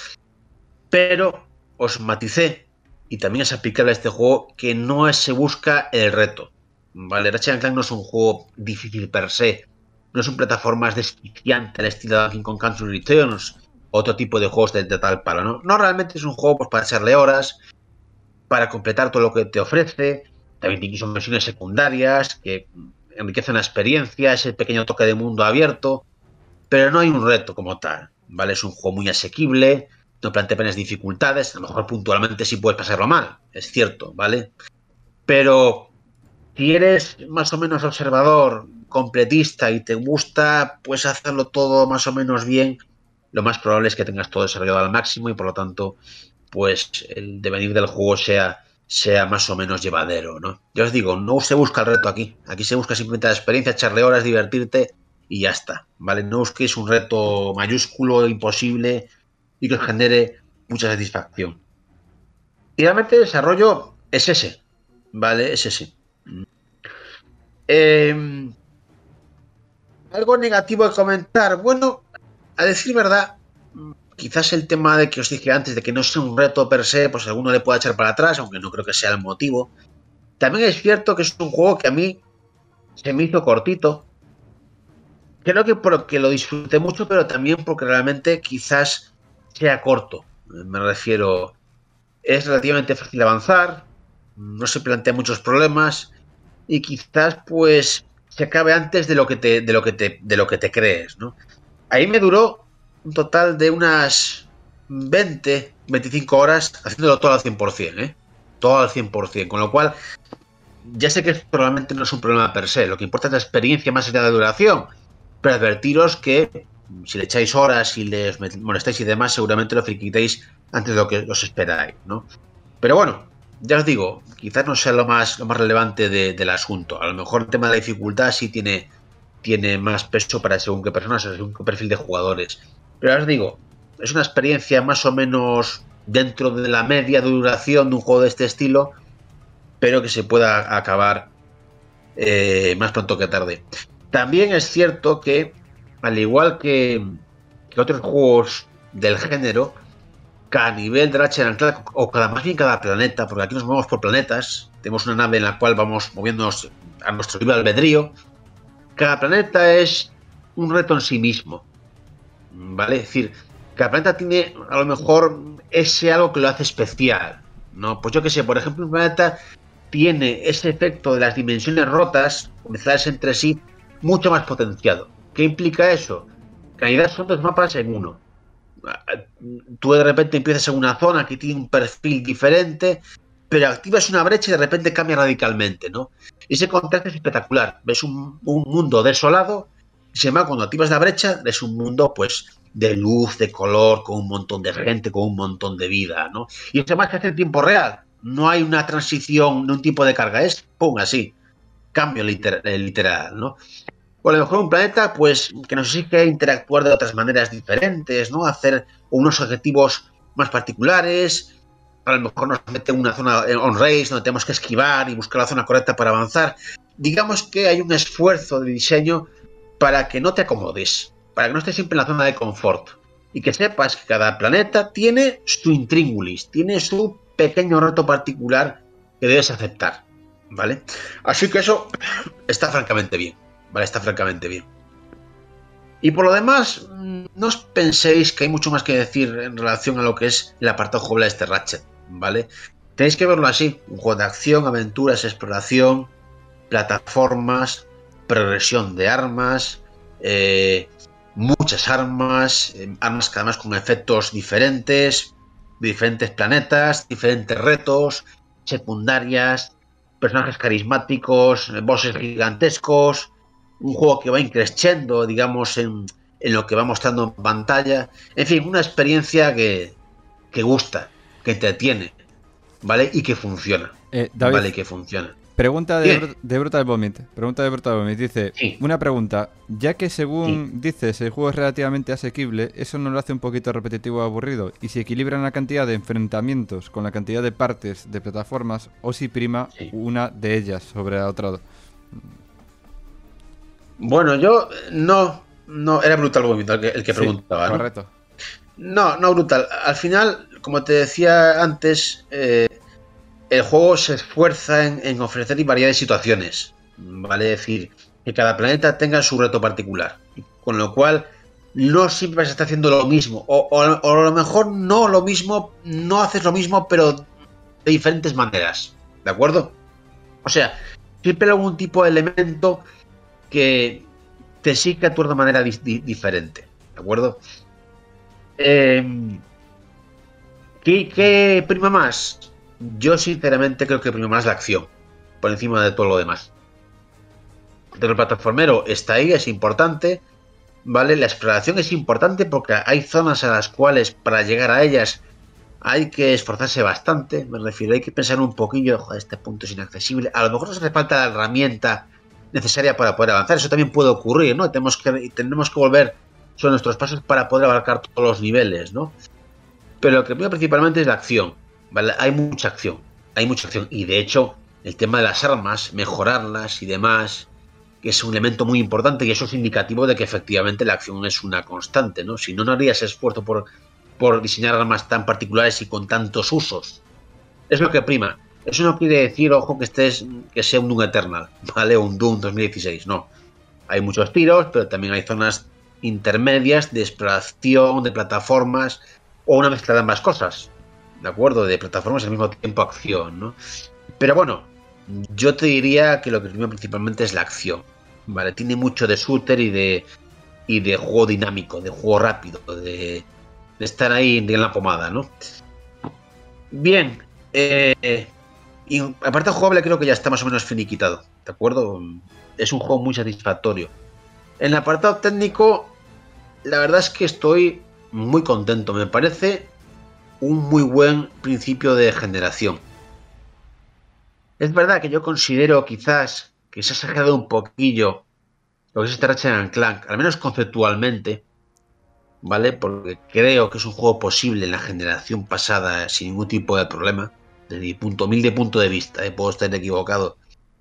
pero os maticé, y también es aplicable a este juego, que no se busca el reto, ¿vale? Ratchet & Clank no es un juego difícil per se, no es un plataformas desquiciante al estilo de Donkey Kong Country Returns, otro tipo de juegos de tal palo, ¿no? No, realmente es un juego pues, para echarle horas, para completar todo lo que te ofrece. También incluso misiones secundarias que enriquecen la experiencia, ese pequeño toque de mundo abierto, pero no hay un reto como tal, ¿vale? Es un juego muy asequible, no plantea apenas dificultades, a lo mejor puntualmente sí puedes pasarlo mal, es cierto, ¿vale? Pero si eres más o menos observador, completista y te gusta pues hacerlo todo más o menos bien, lo más probable es que tengas todo desarrollado al máximo y por lo tanto pues el devenir del juego sea más o menos llevadero, ¿no? Yo os digo, no se busca el reto aquí se busca simplemente la experiencia, echarle horas, divertirte y ya está, ¿vale? No busquéis un reto mayúsculo, imposible y que os genere mucha satisfacción. Y realmente el desarrollo es ese, ¿vale? Es ese. Algo negativo de comentar. Bueno, a decir verdad, quizás el tema de que os dije antes, de que no sea un reto per se, pues alguno le pueda echar para atrás, aunque no creo que sea el motivo. También es cierto que es un juego que a mí se me hizo cortito. Creo que porque lo disfruté mucho, pero también porque realmente quizás sea corto. Me refiero, es relativamente fácil avanzar, no se plantean muchos problemas y quizás pues se acabe antes de lo que te crees, ¿no? Ahí me duró un total de unas 20-25 horas haciéndolo todo al 100%, ¿eh? Todo al 100%, con lo cual ya sé que probablemente no es un problema per se, lo que importa es la experiencia más allá de la duración, pero advertiros que si le echáis horas y les molestáis y demás, seguramente lo friquitéis antes de lo que os esperáis, ¿no? Pero bueno, ya os digo, quizás no sea lo más relevante del asunto. A lo mejor el tema de la dificultad sí tiene más peso para según qué personas o según qué perfil de jugadores. Pero ya os digo, es una experiencia más o menos dentro de la media duración de un juego de este estilo, pero que se pueda acabar más pronto que tarde. También es cierto que, al igual que otros juegos del género, cada nivel de Ratchet & Clank, o más bien cada planeta, porque aquí nos movemos por planetas, tenemos una nave en la cual vamos moviéndonos a nuestro libre albedrío, cada planeta es un reto en sí mismo, ¿vale? Es decir, cada planeta tiene a lo mejor ese algo que lo hace especial, ¿no? Pues yo que sé, por ejemplo, un planeta tiene ese efecto de las dimensiones rotas, conectadas entre sí, mucho más potenciado. ¿Qué implica eso? Que en realidad son 2 mapas en uno. Tú de repente empiezas en una zona que tiene un perfil diferente, pero activas una brecha y de repente cambia radicalmente, ¿no? Ese contraste es espectacular. Ves un mundo desolado, y sin embargo, cuando activas la brecha, ves un mundo, pues, de luz, de color, con un montón de gente, con un montón de vida, ¿no? Y eso más que hace en tiempo real. No hay una transición de un tipo de carga, es pum, así. Cambio literal, ¿no? O a lo mejor un planeta, pues, que nos exige interactuar de otras maneras diferentes, ¿no? Hacer unos objetivos más particulares. A lo mejor nos mete en una zona on race donde tenemos que esquivar y buscar la zona correcta para avanzar. Digamos que hay un esfuerzo de diseño para que no te acomodes, para que no estés siempre en la zona de confort, y que sepas que cada planeta tiene su intríngulis, tiene su pequeño reto particular que debes aceptar, ¿vale? Así que eso está francamente bien, ¿vale? Está francamente bien. Y por lo demás, no os penséis que hay mucho más que decir en relación a lo que es el apartado jugable de este Ratchet, ¿vale? Tenéis que verlo así, un juego de acción, aventuras, exploración, plataformas, progresión de armas, muchas armas, armas que además con efectos diferentes, diferentes planetas, diferentes retos, secundarias, personajes carismáticos, bosses gigantescos, un juego que va increciendo, digamos, en lo que va mostrando en pantalla. En fin, una experiencia que gusta, que entretiene, ¿vale? Y que funciona. David, ¿vale? Que funciona. Pregunta de Brutal Vomit. Dice, sí. Una pregunta. Ya que según dices el juego es relativamente asequible, ¿eso no lo hace un poquito repetitivo o aburrido? Y si equilibran la cantidad de enfrentamientos con la cantidad de partes de plataformas, o si prima una de ellas sobre la otra. Bueno, yo no era Brutal Vomit el que preguntaba, ¿no? Correcto. No, Brutal. Al final, como te decía antes, el juego se esfuerza en ofrecer variedad de situaciones, ¿vale? Es decir, que cada planeta tenga su reto particular, con lo cual no siempre se está haciendo lo mismo, o a lo mejor no lo mismo, no haces lo mismo, pero de diferentes maneras, ¿de acuerdo? O sea, siempre hay algún tipo de elemento que te sigue actuar de manera diferente, ¿de acuerdo? ¿Qué prima más? Yo sinceramente creo que prima más la acción, por encima de todo lo demás. El plataformero está ahí, es importante, ¿vale? La exploración es importante porque hay zonas a las cuales para llegar a ellas hay que esforzarse bastante, me refiero, hay que pensar un poquillo, joder, este punto es inaccesible, a lo mejor nos hace falta la herramienta necesaria para poder avanzar, eso también puede ocurrir, ¿no? Tenemos que volver sobre nuestros pasos para poder abarcar todos los niveles, ¿no? Pero lo que prima principalmente es la acción, ¿vale? Hay mucha acción, y de hecho el tema de las armas, mejorarlas y demás, que es un elemento muy importante y eso es indicativo de que efectivamente la acción es una constante, ¿no? Si no, no harías esfuerzo por diseñar armas tan particulares y con tantos usos. Es lo que prima. Eso no quiere decir, ojo, que sea un Doom Eternal, ¿vale? O un Doom 2016, no. Hay muchos tiros, pero también hay zonas intermedias de exploración, de plataformas, o una mezcla de ambas cosas, ¿de acuerdo? De plataformas y al mismo tiempo acción, ¿no? Pero bueno, yo te diría que lo que prima principalmente es la acción, ¿vale? Tiene mucho de shooter y de juego dinámico, de juego rápido, de estar ahí en la pomada, ¿no? Bien, y aparte jugable creo que ya está más o menos finiquitado, ¿de acuerdo? Es un juego muy satisfactorio. En el apartado técnico, la verdad es que estoy muy contento. Me parece un muy buen principio de generación. Es verdad que yo considero quizás que se ha exagerado un poquillo lo que es este Ratchet & Clank, al menos conceptualmente, ¿vale? Porque creo que es un juego posible en la generación pasada sin ningún tipo de problema. Desde mi humilde punto de vista, puedo estar equivocado.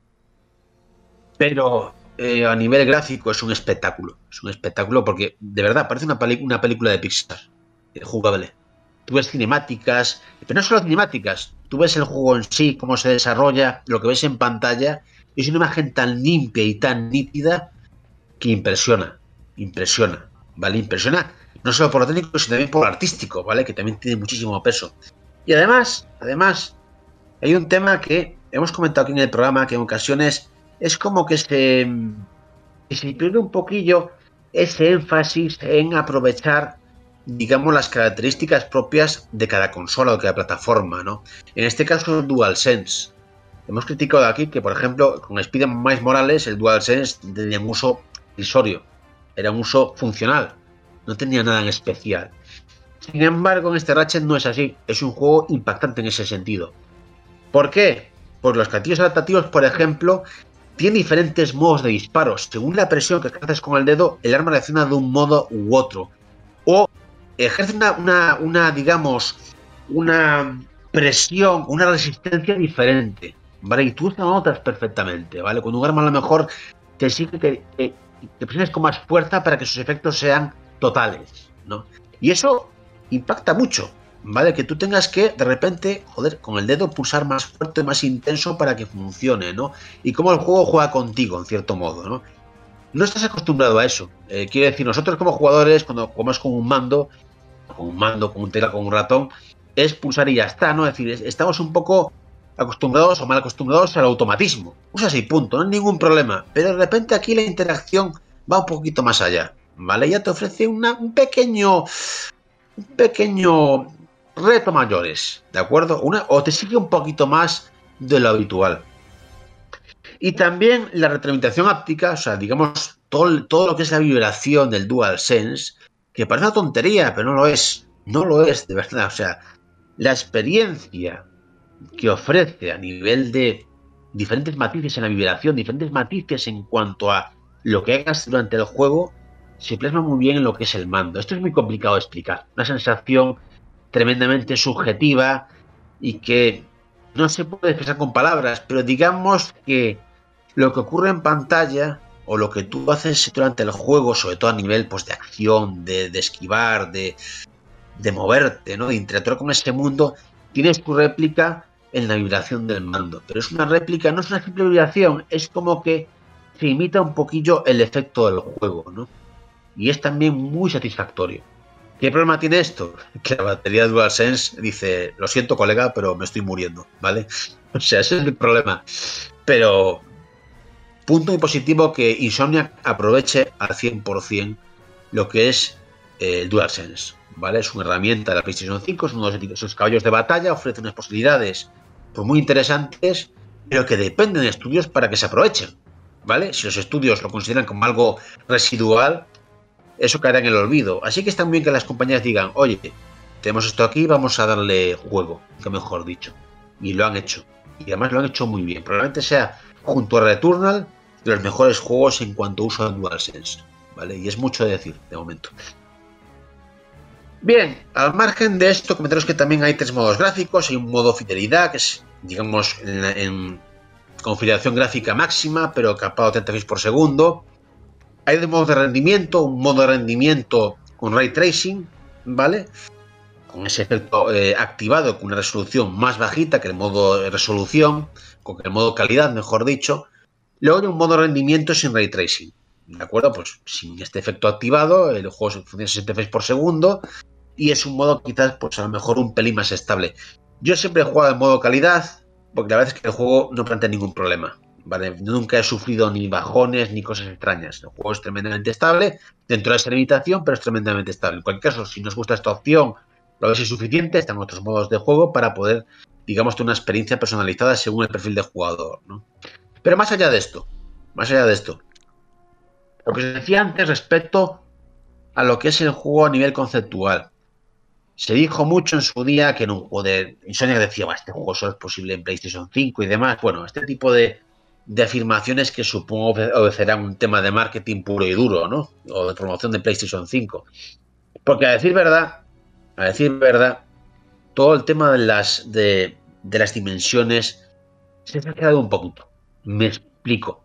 Pero a nivel gráfico es un espectáculo. Es un espectáculo porque, de verdad, parece una película de Pixar, jugable. Tú ves cinemáticas, pero no solo cinemáticas. Tú ves el juego en sí, cómo se desarrolla, lo que ves en pantalla. Es una imagen tan limpia y tan nítida que impresiona, ¿vale? Impresiona no solo por lo técnico, sino también por lo artístico, ¿vale? Que también tiene muchísimo peso. Y además, hay un tema que hemos comentado aquí en el programa, que en ocasiones es como que se pierde un poquillo ese énfasis en aprovechar, digamos, las características propias de cada consola o de cada plataforma, ¿no? En este caso, el DualSense. Hemos criticado aquí que, por ejemplo, con Spider-Man Miles Morales, el DualSense tenía un uso irrisorio. Era un uso funcional. No tenía nada en especial. Sin embargo, en este Ratchet no es así. Es un juego impactante en ese sentido. ¿Por qué? Pues los gatillos adaptativos, por ejemplo, tienen diferentes modos de disparo. Según la presión que ejerces con el dedo, el arma reacciona de un modo u otro. O ejerce digamos, una presión, una resistencia diferente, ¿vale? Y tú lo notas perfectamente, ¿vale? Cuando un arma a lo mejor te exige que presiones con más fuerza para que sus efectos sean totales, ¿no? Y eso impacta mucho, ¿vale? Que tú tengas que, de repente, joder, con el dedo pulsar más fuerte, más intenso para que funcione, ¿no? Y cómo el juego juega contigo, en cierto modo, ¿no? No estás acostumbrado a eso. Quiero decir, nosotros como jugadores, cuando jugamos con un mando, con un teclado, con un ratón, es pulsar y ya está, ¿no? Es decir, estamos un poco acostumbrados o mal acostumbrados al automatismo. Usa así, punto, no hay ningún problema. Pero de repente aquí la interacción va un poquito más allá, ¿vale? Ya te ofrece un pequeño reto mayores, ¿de acuerdo? O te sigue un poquito más de lo habitual. Y también la retroalimentación áptica, o sea, digamos, todo lo que es la vibración del DualSense, que parece una tontería, pero no lo es. No lo es, de verdad. O sea, la experiencia que ofrece a nivel de diferentes matices en la vibración, diferentes matices en cuanto a lo que hagas durante el juego, se plasma muy bien en lo que es el mando. Esto es muy complicado de explicar. Una sensación tremendamente subjetiva y que no se puede expresar con palabras, pero digamos que lo que ocurre en pantalla o lo que tú haces durante el juego, sobre todo a nivel pues, de acción, de esquivar, de moverte, ¿no? De interactuar con este mundo, tiene su réplica en la vibración del mando. Pero es una réplica, no es una simple vibración, es como que se imita un poquillo el efecto del juego, ¿no? Y es también muy satisfactorio. ¿Qué problema tiene esto? Que la batería de DualSense dice, lo siento colega, pero me estoy muriendo, ¿vale? O sea, ese es el problema. Pero punto muy positivo que Insomniac aproveche al 100% lo que es el DualSense, ¿vale? Es una herramienta de la PlayStation 5, es uno de sus caballos de batalla, ofrece unas posibilidades pues, muy interesantes, pero que dependen de estudios para que se aprovechen, ¿vale? Si los estudios lo consideran como algo residual, eso caerá en el olvido. Así que está muy bien que las compañías digan, oye, tenemos esto aquí, vamos a darle juego, que mejor dicho. Y lo han hecho. Y además lo han hecho muy bien. Probablemente sea, junto a Returnal, de los mejores juegos en cuanto a uso de DualSense, ¿vale? Y es mucho decir, de momento. Bien, al margen de esto, comentaros que también hay 3 modos gráficos. Hay un modo fidelidad, que es, digamos, en configuración gráfica máxima, pero capado a 30 frames por segundo. Hay 2 modos de rendimiento, un modo de rendimiento con Ray Tracing, ¿vale? Con ese efecto activado, con una resolución más bajita que el modo de resolución, con el modo calidad, mejor dicho. Luego hay un modo de rendimiento sin Ray Tracing, ¿de acuerdo? Pues sin este efecto activado, el juego funciona a 60 frames por segundo y es un modo quizás, pues a lo mejor un pelín más estable. Yo siempre he jugado en modo calidad, porque la verdad es que el juego no plantea ningún problema. ¿Vale? Nunca he sufrido ni bajones ni cosas extrañas. El juego es tremendamente estable, dentro de esa limitación, pero es tremendamente estable. En cualquier caso, si nos gusta esta opción, lo veis insuficiente, están otros modos de juego para poder, digamos, tener una experiencia personalizada según el perfil de jugador, ¿no? Pero más allá de esto, lo que os decía antes respecto a lo que es el juego a nivel conceptual. Se dijo mucho en su día que en un juego de Insomniac decía, este juego solo es posible en PlayStation 5 y demás. Bueno, este tipo de afirmaciones que supongo obedecerán un tema de marketing puro y duro, ¿no? O de promoción de PlayStation 5. Porque a decir verdad, todo el tema de las dimensiones se ha quedado un poquito. Me explico.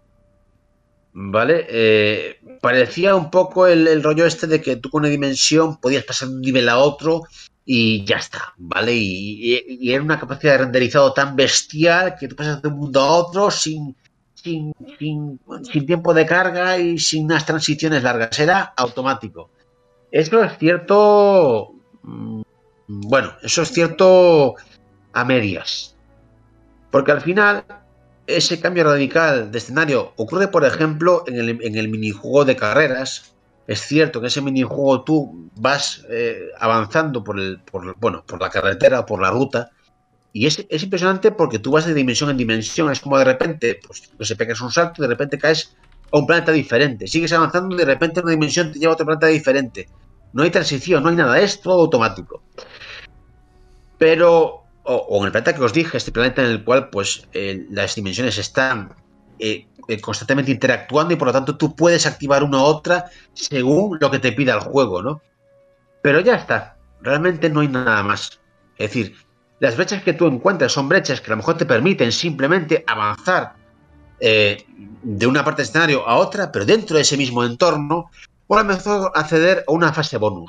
¿Vale? Parecía un poco el rollo este de que tú con una dimensión podías pasar de un nivel a otro y ya está, ¿vale? Y era una capacidad de renderizado tan bestial que tú pasas de un mundo a otro sin tiempo de carga y sin unas transiciones largas. Era automático. Eso es cierto. Bueno, eso es cierto a medias. Porque al final, ese cambio radical de escenario ocurre, por ejemplo, en el minijuego de carreras. Es cierto que en ese minijuego tú vas avanzando por la carretera o por la ruta. Y es impresionante porque tú vas de dimensión en dimensión. Es como de repente, pues se pegas un salto y de repente caes a un planeta diferente. Sigues avanzando y de repente una dimensión te lleva a otro planeta diferente. No hay transición, no hay nada, es todo automático. Pero, o en el planeta que os dije, este planeta en el cual pues las dimensiones están constantemente interactuando y por lo tanto tú puedes activar una u otra según lo que te pida el juego, ¿no? Pero ya está, realmente no hay nada más. Es decir, las brechas que tú encuentras son brechas que a lo mejor te permiten simplemente avanzar de una parte del escenario a otra, pero dentro de ese mismo entorno, o a lo mejor acceder a una fase bonus,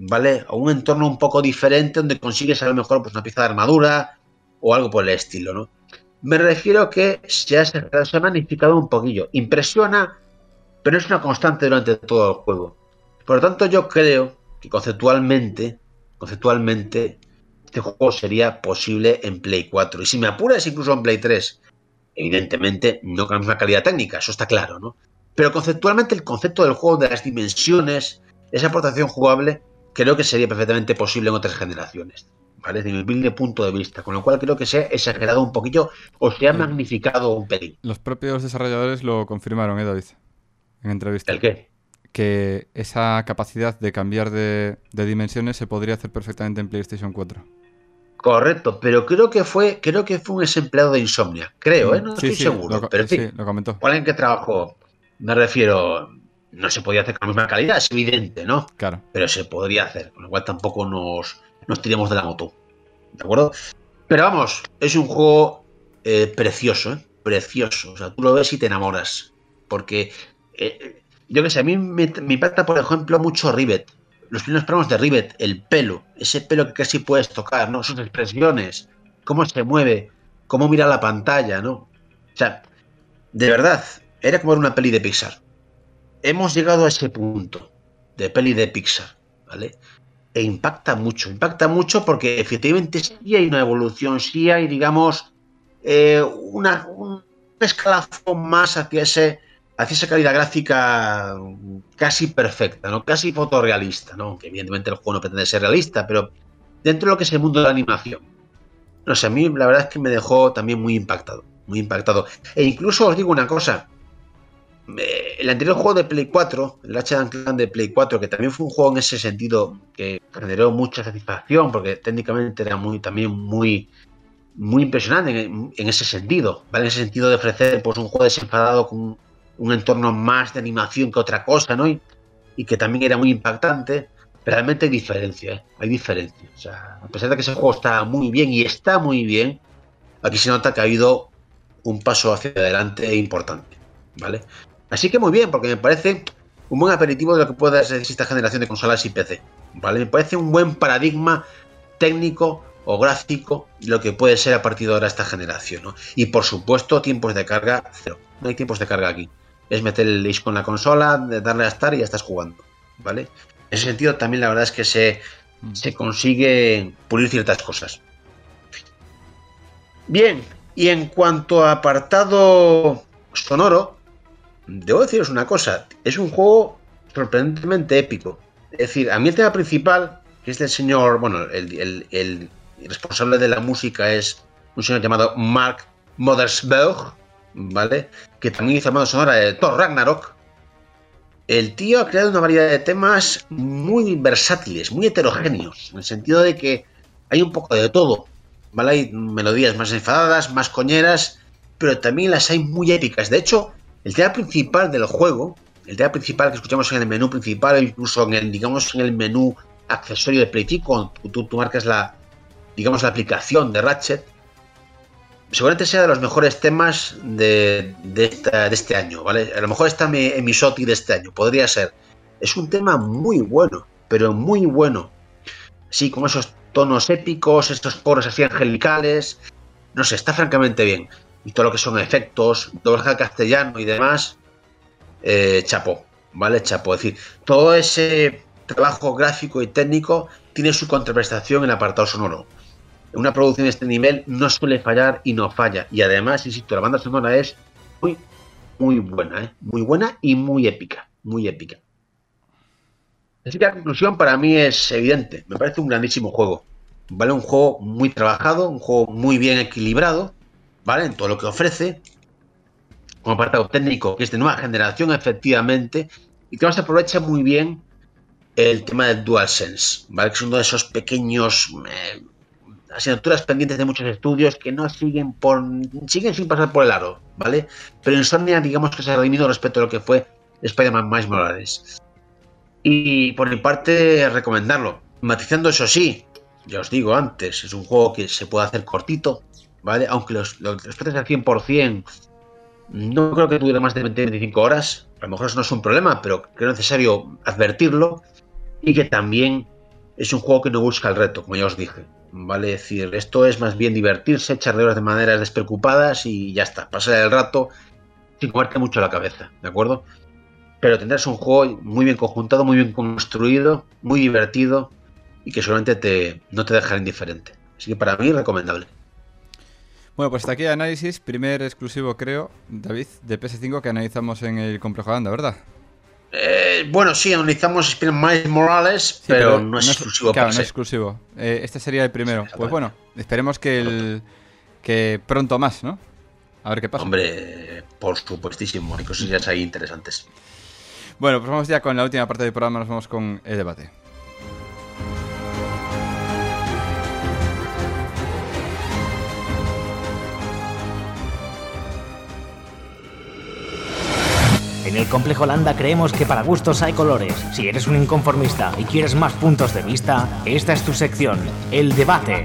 ¿vale? A un entorno un poco diferente donde consigues a lo mejor pues, una pieza de armadura o algo por el estilo, ¿no? Me refiero que se ha magnificado un poquillo. Impresiona, pero es una constante durante todo el juego. Por lo tanto, yo creo que conceptualmente, este juego sería posible en Play 4. Y si me apuras, incluso en Play 3. Evidentemente, no con la misma calidad técnica, eso está claro, ¿no? Pero conceptualmente, el concepto del juego, de las dimensiones, esa aportación jugable, creo que sería perfectamente posible en otras generaciones, ¿vale? Desde mi humilde punto de vista. Con lo cual, creo que se ha exagerado un poquillo o se ha magnificado un pelín. Los propios desarrolladores lo confirmaron, David, en entrevista. ¿El qué? Que esa capacidad de cambiar de dimensiones se podría hacer perfectamente en PlayStation 4. Correcto, pero creo que fue un ex empleado de Insomnia. Creo, no Sí, estoy seguro. Pero en fin, sí, lo comentó. ¿cuál en qué trabajó? Me refiero, no se podía hacer con la misma calidad, es evidente, ¿no? Claro. Pero se podría hacer, con lo cual tampoco nos tiremos de la moto. ¿De acuerdo? Pero vamos, es un juego precioso, ¿eh? Precioso. O sea, tú lo ves y te enamoras. Porque, yo qué sé, a mí me impacta, por ejemplo, mucho Rivet. Los primeros planos de Rivet, el pelo, ese pelo que casi puedes tocar, ¿no? Sus expresiones, cómo se mueve, cómo mira la pantalla, ¿no? O sea, de verdad, era como ver una peli de Pixar. Hemos llegado a ese punto de peli de Pixar, ¿vale? E impacta mucho porque efectivamente sí hay una evolución, sí hay, digamos, un escalafón más hacia esa calidad gráfica casi perfecta, ¿no? Casi fotorrealista, ¿no? Que evidentemente el juego no pretende ser realista, pero dentro de lo que es el mundo de la animación. No sé, a mí la verdad es que me dejó también muy impactado, muy impactado. E incluso os digo una cosa, el anterior juego de Play 4, el Ratchet & Clank de Play 4, que también fue un juego en ese sentido que generó mucha satisfacción, porque técnicamente era muy impresionante en ese sentido, ¿vale? En ese sentido de ofrecer pues, un juego desenfadado con un entorno más de animación que otra cosa, ¿no? Y que también era muy impactante. Pero realmente hay diferencia, ¿eh? Hay diferencia. O sea, a pesar de que ese juego está muy bien y está muy bien, aquí se nota que ha habido un paso hacia adelante importante, ¿vale? Así que muy bien, porque me parece un buen aperitivo de lo que pueda ser esta generación de consolas y PC, ¿vale? Me parece un buen paradigma técnico o gráfico de lo que puede ser a partir de ahora esta generación, ¿no? Y por supuesto, tiempos de carga cero. No hay tiempos de carga aquí. Es meter el disco en la consola, darle a estar y ya estás jugando, ¿vale? En ese sentido también la verdad es que se consigue pulir ciertas cosas. Bien, y en cuanto a apartado sonoro, debo deciros una cosa, es un juego sorprendentemente épico. Es decir, a mí el tema principal, que es del señor, bueno, el responsable de la música es un señor llamado Mark Mothersbaugh, ¿vale? Que también hizo la banda sonora de Thor Ragnarok. El tío ha creado una variedad de temas muy versátiles, muy heterogéneos, en el sentido de que hay un poco de todo, ¿vale? Hay melodías más enfadadas, más coñeras, pero también las hay muy épicas. De hecho, el tema principal del juego, el tema principal que escuchamos en el menú principal, o incluso en el menú accesorio de Play 5, cuando tú marcas la aplicación de Ratchet, seguramente sea de los mejores temas de este año, ¿vale? A lo mejor está en mi SOTI de este año, podría ser. Es un tema muy bueno, pero muy bueno. Sí, con esos tonos épicos, estos coros así angelicales. No sé, está francamente bien. Y todo lo que son efectos, doblaje al castellano y demás, chapó, ¿vale? Chapó. Es decir, todo ese trabajo gráfico y técnico tiene su contraprestación en el apartado sonoro. Una producción de este nivel no suele fallar y no falla. Y además, insisto, la banda sonora es muy, muy buena, ¿eh? Muy buena y muy épica. Muy épica. Así que la conclusión para mí es evidente. Me parece un grandísimo juego. ¿Vale? Un juego muy trabajado, un juego muy bien equilibrado, ¿vale? En todo lo que ofrece. Un apartado técnico que es de nueva generación, efectivamente. Y que además aprovecha muy bien el tema del DualSense, ¿vale? Que es uno de esos pequeños asignaturas pendientes de muchos estudios que no siguen sin pasar por el aro, ¿vale? Pero Insomnia, digamos que se ha redimido respecto a lo que fue Spider-Man Miles Morales. Y por mi parte, recomendarlo. Matizando, eso sí, ya os digo antes, es un juego que se puede hacer cortito, ¿vale? Aunque los prestes al 100%, no creo que tuviera más de 20-25 horas. A lo mejor eso no es un problema, pero creo necesario advertirlo. Y que también es un juego que no busca el reto, como ya os dije. Vale, es decir, esto es más bien divertirse, echarle horas de maneras despreocupadas y ya está, pasar el rato sin comerte mucho la cabeza, ¿de acuerdo? Pero tendrás un juego muy bien conjuntado, muy bien construido, muy divertido y que seguramente no te dejará indiferente. Así que para mí, recomendable. Bueno, pues hasta aquí el análisis, primer exclusivo, creo, David, de PS5 que analizamos en el Complejo Landa, ¿verdad? Bueno, sí, analizamos Spider-Man Morales, Sí, pero no es exclusivo. Claro, no es exclusivo. Este sería el primero. Pues bueno, esperemos que pronto más, ¿no? A ver qué pasa. Hombre, por supuestísimo, hay cosillas ahí interesantes. Bueno, pues vamos ya con la última parte del programa, nos vamos con el debate. En el Complejo Landa creemos que para gustos hay colores. Si eres un inconformista y quieres más puntos de vista, esta es tu sección, el debate.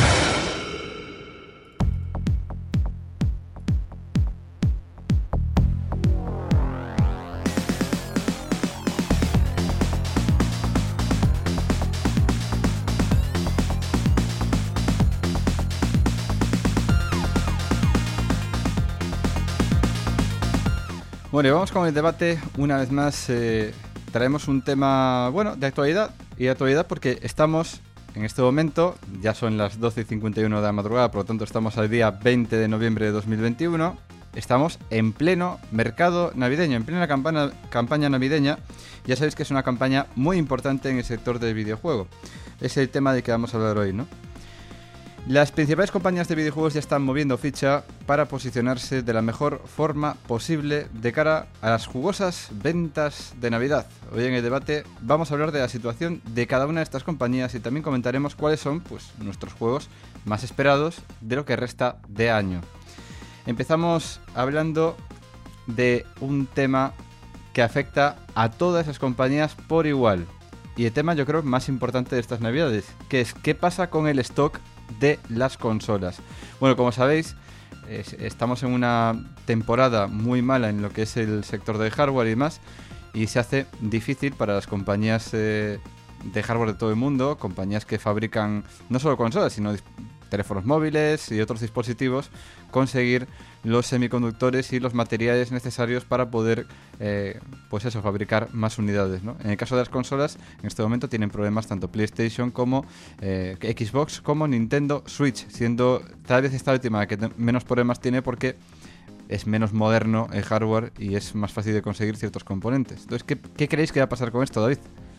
Bueno, y vamos con el debate. Una vez más traemos un tema, bueno, de actualidad. Y de actualidad porque estamos, en este momento, ya son las 12:51 de la madrugada, por lo tanto estamos al día 20 de noviembre de 2021. Estamos en pleno mercado navideño, en plena campaña navideña. Ya sabéis que es una campaña muy importante en el sector del videojuego. Es el tema del que vamos a hablar hoy, ¿no? Las principales compañías de videojuegos ya están moviendo ficha para posicionarse de la mejor forma posible de cara a las jugosas ventas de Navidad. Hoy en el debate vamos a hablar de la situación de cada una de estas compañías y también comentaremos cuáles son, pues, nuestros juegos más esperados de lo que resta de año. Empezamos hablando de un tema que afecta a todas esas compañías por igual. Y el tema, yo creo, más importante de estas Navidades, que es qué pasa con el stock de las consolas. Bueno, como sabéis, estamos en una temporada muy mala en lo que es el sector de hardware y demás, y se hace difícil para las compañías de hardware de todo el mundo, compañías que fabrican no solo consolas, sino teléfonos móviles y otros dispositivos, conseguir los semiconductores y los materiales necesarios para poder pues eso, fabricar más unidades, ¿no? En el caso de las consolas, en este momento tienen problemas tanto PlayStation como Xbox como Nintendo Switch, siendo tal vez esta última que menos problemas tiene porque es menos moderno el hardware y es más fácil de conseguir ciertos componentes. Entonces, ¿qué creéis que va a pasar con esto, David?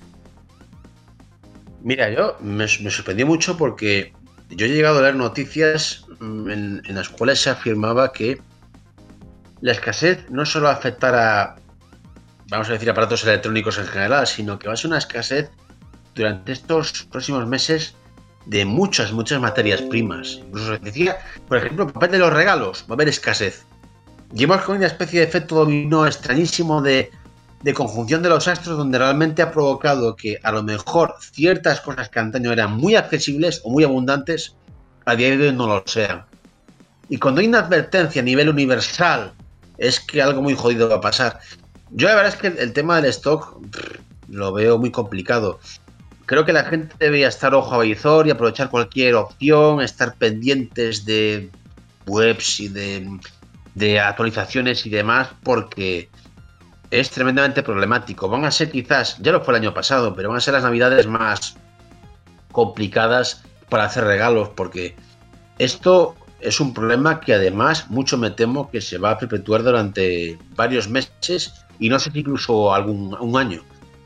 Mira, yo me sorprendió mucho porque yo he llegado a leer noticias en las cuales se afirmaba que la escasez no solo afectará, vamos a decir, aparatos electrónicos en general, sino que va a ser una escasez durante estos próximos meses de muchas materias primas. Incluso se decía, por ejemplo, el papel de los regalos, va a haber escasez. Llevamos con una especie de efecto dominó extrañísimo de conjunción de los astros, donde realmente ha provocado que a lo mejor ciertas cosas que antaño eran muy accesibles o muy abundantes, a día de hoy no lo sean. Y cuando hay una advertencia a nivel universal, es que algo muy jodido va a pasar. Yo la verdad es que el tema del stock lo veo muy complicado. Creo que la gente debería estar ojo a visor y aprovechar cualquier opción, estar pendientes de webs y de actualizaciones y demás, porque es tremendamente problemático. Van a ser quizás, ya lo fue el año pasado, pero van a ser las navidades más complicadas para hacer regalos, porque esto es un problema que además mucho me temo que se va a perpetuar durante varios meses y no sé si incluso un año.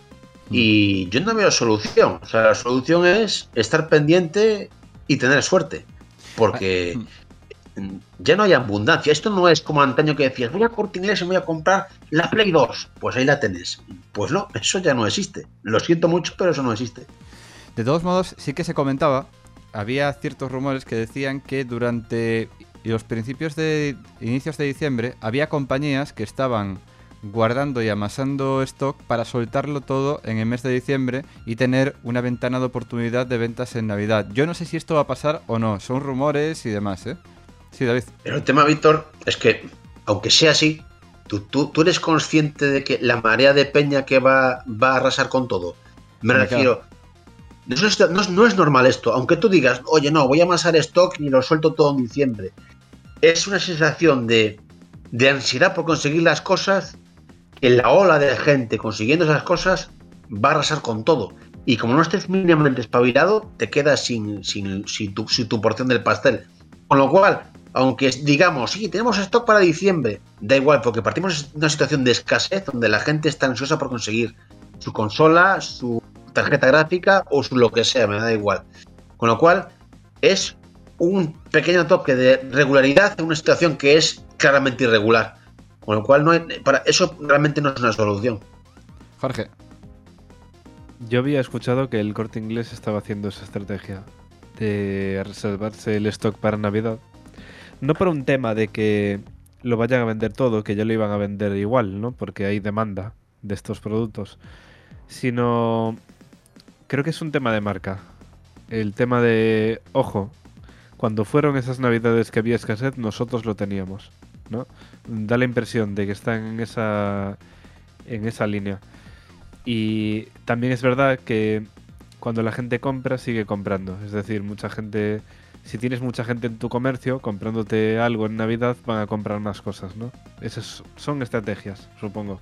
Y yo no veo solución. O sea, la solución es estar pendiente y tener suerte, porque ya no hay abundancia. Esto no es como antaño que decías, voy a Corte Inglés y voy a comprar la Play 2. Pues ahí la tenés. Pues no, eso ya no existe. Lo siento mucho, pero eso no existe. De todos modos, sí que se comentaba, había ciertos rumores que decían que durante los inicios de diciembre había compañías que estaban guardando y amasando stock para soltarlo todo en el mes de diciembre y tener una ventana de oportunidad de ventas en Navidad. Yo no sé si esto va a pasar o no, son rumores y demás, ¿eh? Sí, David. Pero el tema, Víctor, es que, aunque sea así, ¿tú eres consciente de que la marea de peña que va a arrasar con todo? Me refiero, No es normal esto, aunque tú digas, oye, no, voy a amasar stock y lo suelto todo en diciembre. Es una sensación de ansiedad por conseguir las cosas, que la ola de gente consiguiendo esas cosas va a arrasar con todo. Y como no estés mínimamente espabilado, te quedas sin tu porción del pastel. Con lo cual, aunque digamos, sí, tenemos stock para diciembre, da igual, porque partimos de una situación de escasez donde la gente está ansiosa por conseguir su consola, su tarjeta gráfica o su lo que sea, me da igual. Con lo cual, es un pequeño toque de regularidad en una situación que es claramente irregular. Con lo cual, para eso realmente no es una solución. Jorge. Yo había escuchado que el Corte Inglés estaba haciendo esa estrategia de reservarse el stock para Navidad. No por un tema de que lo vayan a vender todo, que ya lo iban a vender igual, ¿no? Porque hay demanda de estos productos. Sino, creo que es un tema de marca. El tema de, ojo, cuando fueron esas Navidades que había escasez, nosotros lo teníamos, ¿no? Da la impresión de que están en esa línea. Y también es verdad que cuando la gente compra, sigue comprando. Es decir, mucha gente, si tienes mucha gente en tu comercio comprándote algo en Navidad, van a comprar más cosas, ¿no? Esas son estrategias, supongo.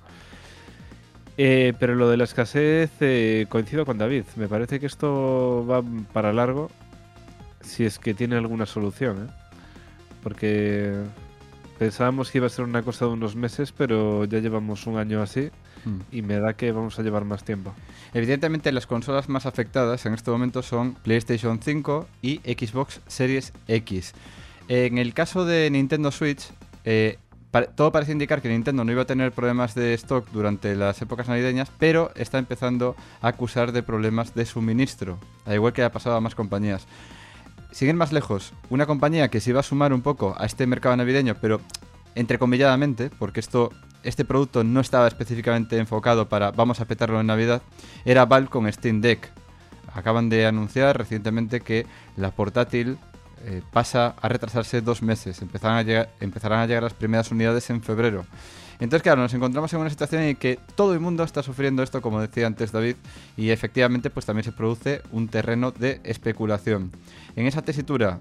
Pero lo de la escasez, coincido con David. Me parece que esto va para largo, si es que tiene alguna solución, ¿eh? Porque pensábamos que iba a ser una cosa de unos meses, pero ya llevamos un año así. Y me da que vamos a llevar más tiempo. Evidentemente las consolas más afectadas en este momento son PlayStation 5 y Xbox Series X. En el caso de Nintendo Switch, todo parece indicar que Nintendo no iba a tener problemas de stock durante las épocas navideñas, pero está empezando a acusar de problemas de suministro, al igual que ha pasado a más compañías. Sin ir más lejos, una compañía que se iba a sumar un poco a este mercado navideño, pero entrecomilladamente, porque este producto no estaba específicamente enfocado para vamos a petarlo en Navidad, era Valve con Steam Deck. Acaban de anunciar recientemente que la portátil pasa a retrasarse 2 meses. Empezarán a llegar las primeras unidades en febrero. Entonces, claro, nos encontramos en una situación en que todo el mundo está sufriendo esto, como decía antes David, y efectivamente pues también se produce un terreno de especulación. En esa tesitura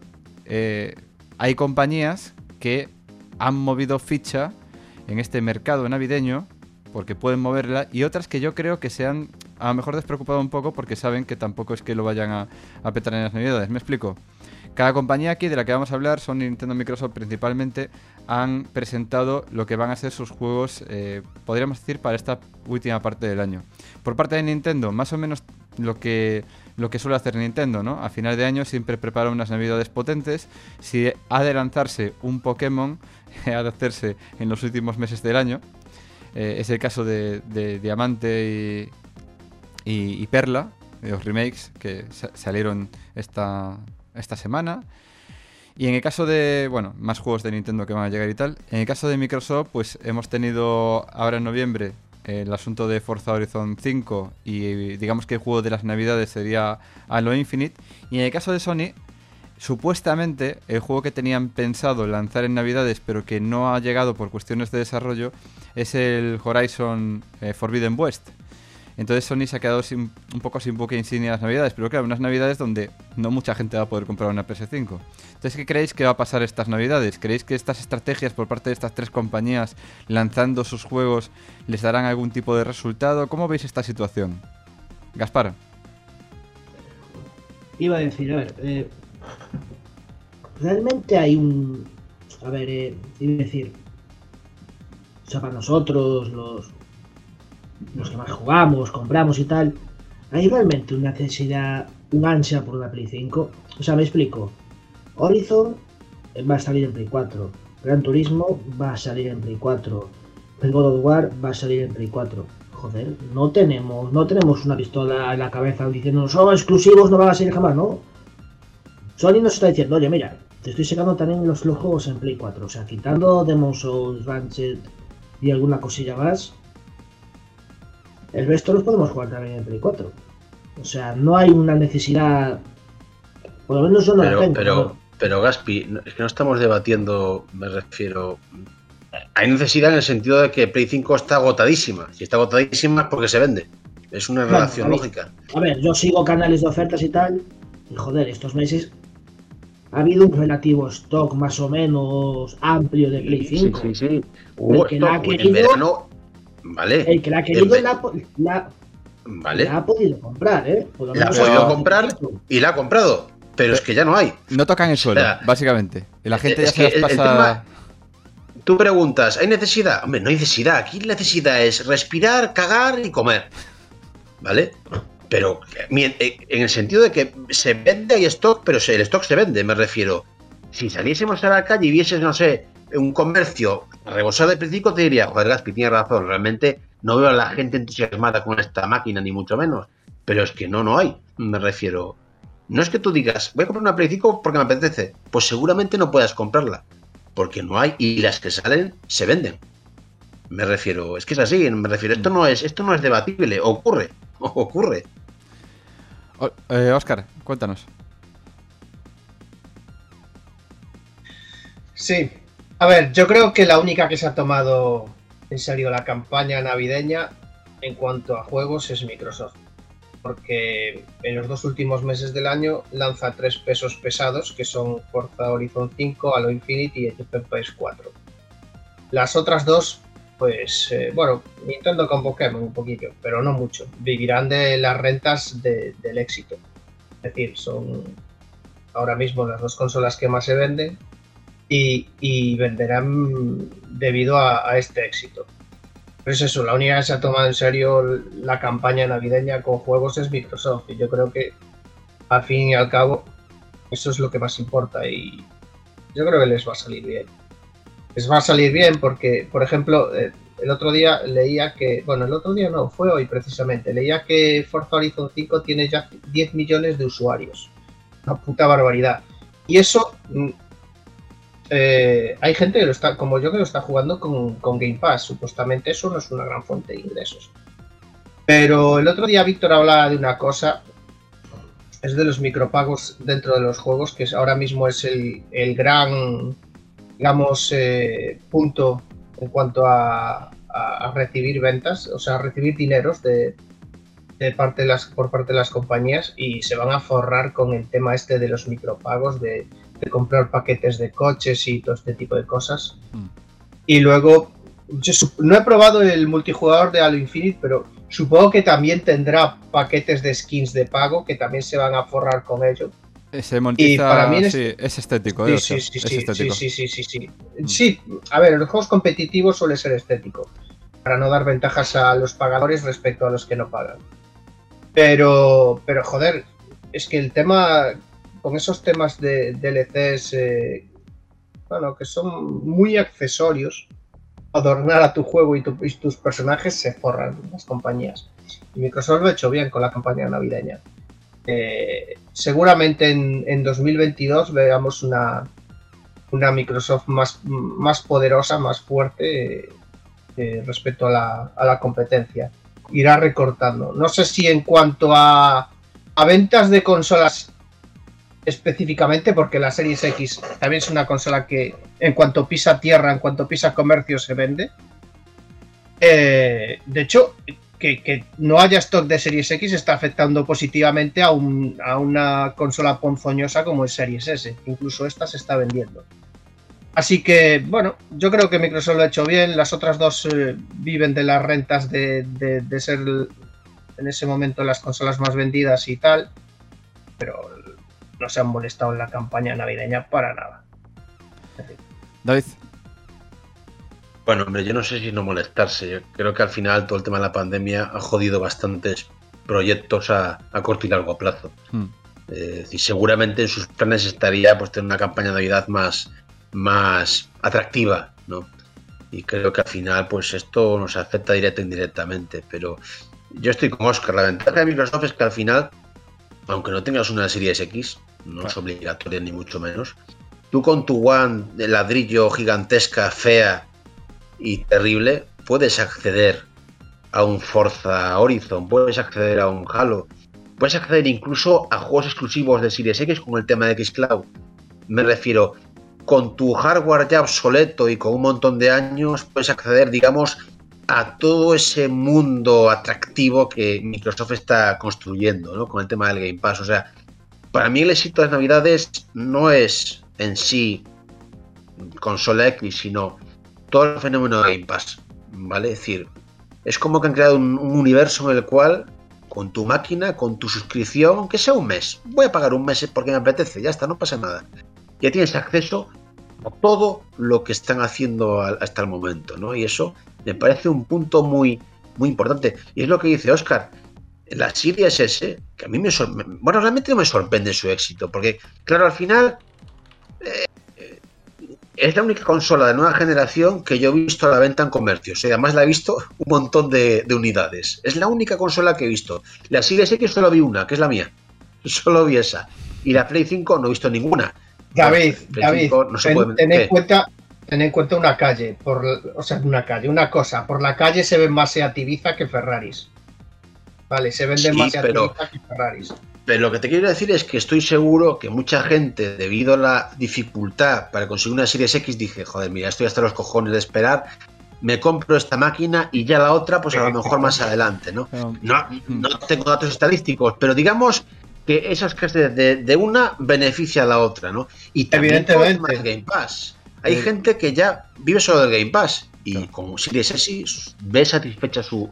hay compañías que han movido ficha en este mercado navideño porque pueden moverla, y otras que yo creo que se han a lo mejor despreocupado un poco porque saben que tampoco es que lo vayan a petar en las navidades. Me explico. Cada compañía aquí de la que vamos a hablar, Sony, Nintendo, Microsoft principalmente, han presentado lo que van a ser sus juegos, podríamos decir, para esta última parte del año. Por parte de Nintendo, más o menos lo que suele hacer Nintendo, ¿no? A final de año siempre prepara unas navidades potentes. Si ha de lanzarse un Pokémon, ha de hacerse en los últimos meses del año. Es el caso de Diamante y Perla, de los remakes que salieron esta semana. Y en el caso de, bueno, más juegos de Nintendo que van a llegar y tal. En el caso de Microsoft, pues hemos tenido ahora en noviembre el asunto de Forza Horizon 5 y digamos que el juego de las navidades sería Halo Infinite. Y en el caso de Sony, supuestamente el juego que tenían pensado lanzar en navidades pero que no ha llegado por cuestiones de desarrollo es el Horizon Forbidden West. Entonces Sony se ha quedado un poco sin buque insignia las navidades, pero claro, unas navidades donde no mucha gente va a poder comprar una PS5. Entonces, ¿qué creéis que va a pasar estas navidades? ¿Creéis que estas estrategias por parte de estas 3 compañías lanzando sus juegos les darán algún tipo de resultado? ¿Cómo veis esta situación? Gaspar. Iba a decir, a ver, realmente hay un... A ver, iba a decir, o sea, para nosotros, los que más jugamos, compramos y tal, hay realmente una necesidad, un ansia por una Play 5. O sea, me explico. Horizon va a salir en Play 4, Gran Turismo va a salir en Play 4, el God of War va a salir en Play 4. Joder, no tenemos una pistola en la cabeza diciendo son exclusivos, no van a salir jamás, ¿no? Sony nos está diciendo, oye, mira, te estoy sacando también los juegos en Play 4, o sea, quitando Demon's Souls, Ratchet y alguna cosilla más, el resto los podemos jugar también en Play 4. O sea, no hay una necesidad. Por lo menos yo no la tengo. Pero Gaspi, es que no estamos debatiendo, me refiero. Hay necesidad en el sentido de que Play 5 está agotadísima. Si está agotadísima es porque se vende. Es una Bueno, relación David, lógica. A ver, yo sigo canales de ofertas y tal, y joder, estos meses ha habido un relativo stock más o menos amplio de Play 5. Sí. Hubo que la ha stock en querido- verano. Vale. El que la ha querido En Vale. la ha podido comprar, ¿eh? Por lo La ha menos podido ha- comprar y la ha comprado. Pero es que ya no hay. No tocan el suelo, O sea, básicamente. Y la gente ya es se las que el pasa... tema- Tú preguntas, ¿hay necesidad? Hombre, no hay necesidad. Aquí la necesidad es respirar, cagar y comer. ¿Vale? Pero en el sentido de que se vende, hay stock, pero el stock se vende, me refiero. Si saliésemos a la calle y vieses, no sé, un comercio rebosado de principio, te diría, joder, Gaspi, tienes razón, realmente no veo a la gente entusiasmada con esta máquina, ni mucho menos. Pero es que no hay, me refiero. No es que tú digas, voy a comprar una Play 5 porque me apetece. Pues seguramente no puedas comprarla. Porque no hay, y las que salen se venden. Me refiero, es que es así, me refiero, esto no es debatible, ocurre. Óscar, cuéntanos. Sí. A ver, yo creo que la única que se ha tomado en serio la campaña navideña en cuanto a juegos es Microsoft. Porque en los 2 últimos meses del año lanza 3 pesos pesados, que son Forza Horizon 5, Halo Infinite y Age of Empires 4. Las otras dos, pues, bueno, Nintendo con Pokémon un poquillo, pero no mucho. Vivirán de las rentas del éxito. Es decir, son ahora mismo las 2 consolas que más se venden y venderán debido a este éxito. Pero es eso, la única que se ha tomado en serio la campaña navideña con juegos es Microsoft. Y yo creo que, al fin y al cabo, eso es lo que más importa. Y yo creo que les va a salir bien. Les va a salir bien porque, por ejemplo, el otro día leía que... Bueno, el otro día no, fue hoy precisamente. Leía que Forza Horizon 5 tiene ya 10 millones de usuarios. Una puta barbaridad. Y eso... hay gente que lo está, como yo, que lo está jugando con Game Pass. Supuestamente eso no es una gran fuente de ingresos. Pero el otro día Víctor hablaba de una cosa, es de los micropagos dentro de los juegos, que ahora mismo es el gran, digamos, punto en cuanto a recibir ventas, o sea, recibir dineros por parte de las compañías, y se van a forrar con el tema este de los micropagos, de comprar paquetes de coches y todo este tipo de cosas. Y luego, yo no he probado el multijugador de Halo Infinite, pero supongo que también tendrá paquetes de skins de pago que también se van a forrar con ello. Se monetiza, Y para mí sí, es estético. Sí, estético. sí. Sí, a ver, en los juegos competitivos suele ser estético, para no dar ventajas a los pagadores respecto a los que no pagan. Pero joder, es que el tema... Con esos temas de DLCs, bueno, que son muy accesorios, adornar a tu juego y tus personajes, se forran las compañías. Y Microsoft lo ha hecho bien con la campaña navideña. Seguramente en 2022 veamos una Microsoft más poderosa, más fuerte respecto a la competencia. Irá recortando. No sé si en cuanto a ventas de consolas específicamente, porque la Series X también es una consola que en cuanto pisa tierra, en cuanto pisa comercio, se vende. De hecho, que no haya stock de Series X está afectando positivamente a una consola ponzoñosa como es Series S. Incluso esta se está vendiendo. Así que, bueno, yo creo que Microsoft lo ha hecho bien. Las otras dos viven de las rentas de ser en ese momento las consolas más vendidas y tal, pero no se han molestado en la campaña navideña para nada. David. Bueno, hombre, yo no sé si no molestarse. Yo creo que al final todo el tema de la pandemia ha jodido bastantes proyectos a corto y largo plazo. Y seguramente en sus planes estaría pues tener una campaña de Navidad más atractiva, ¿no? Y creo que al final pues esto nos afecta directa e indirectamente. Pero yo estoy con Óscar. La ventaja de Microsoft es que al final, aunque no tengas una Series X, no es obligatoria ni mucho menos, tú con tu One de ladrillo gigantesca, fea y terrible, puedes acceder a un Forza Horizon, puedes acceder a un Halo, puedes acceder incluso a juegos exclusivos de Series X con el tema de Xcloud. Me refiero, con tu hardware ya obsoleto y con un montón de años, puedes acceder, digamos, a todo ese mundo atractivo que Microsoft está construyendo, ¿no? Con el tema del Game Pass. O sea, para mí el éxito de las Navidades no es en sí consola X, sino todo el fenómeno de Game Pass, ¿vale? Es decir, es como que han creado un universo en el cual, con tu máquina, con tu suscripción, aunque sea un mes, voy a pagar un mes porque me apetece, ya está, no pasa nada. Ya tienes acceso a todo lo que están haciendo hasta el momento, ¿no? Y eso me parece un punto muy, muy importante. Y es lo que dice Óscar, la Series S, que a mí bueno, realmente no me sorprende su éxito, porque, claro, al final es la única consola de nueva generación que yo he visto a la venta en comercios. Y además la he visto un montón de unidades. Es la única consola que he visto. La Series X solo vi una, que es la mía. Solo vi esa. Y la Play 5 no he visto ninguna. David, No se puede... ten en cuenta una calle. Una cosa. Por la calle se ven más Seat Ibiza que Ferraris. Vale, se venden más Seat Ibiza que Ferraris. Pero lo que te quiero decir es que estoy seguro que mucha gente, debido a la dificultad para conseguir una Series X, dije, joder, mira, estoy hasta los cojones de esperar, me compro esta máquina y ya la otra, pues a lo mejor más adelante, ¿no? No tengo datos estadísticos, pero digamos que esa escasez de una beneficia a la otra, ¿no? Y también todo el tema del Game Pass. Hay gente que ya vive solo del Game Pass y con Series X ve satisfecha su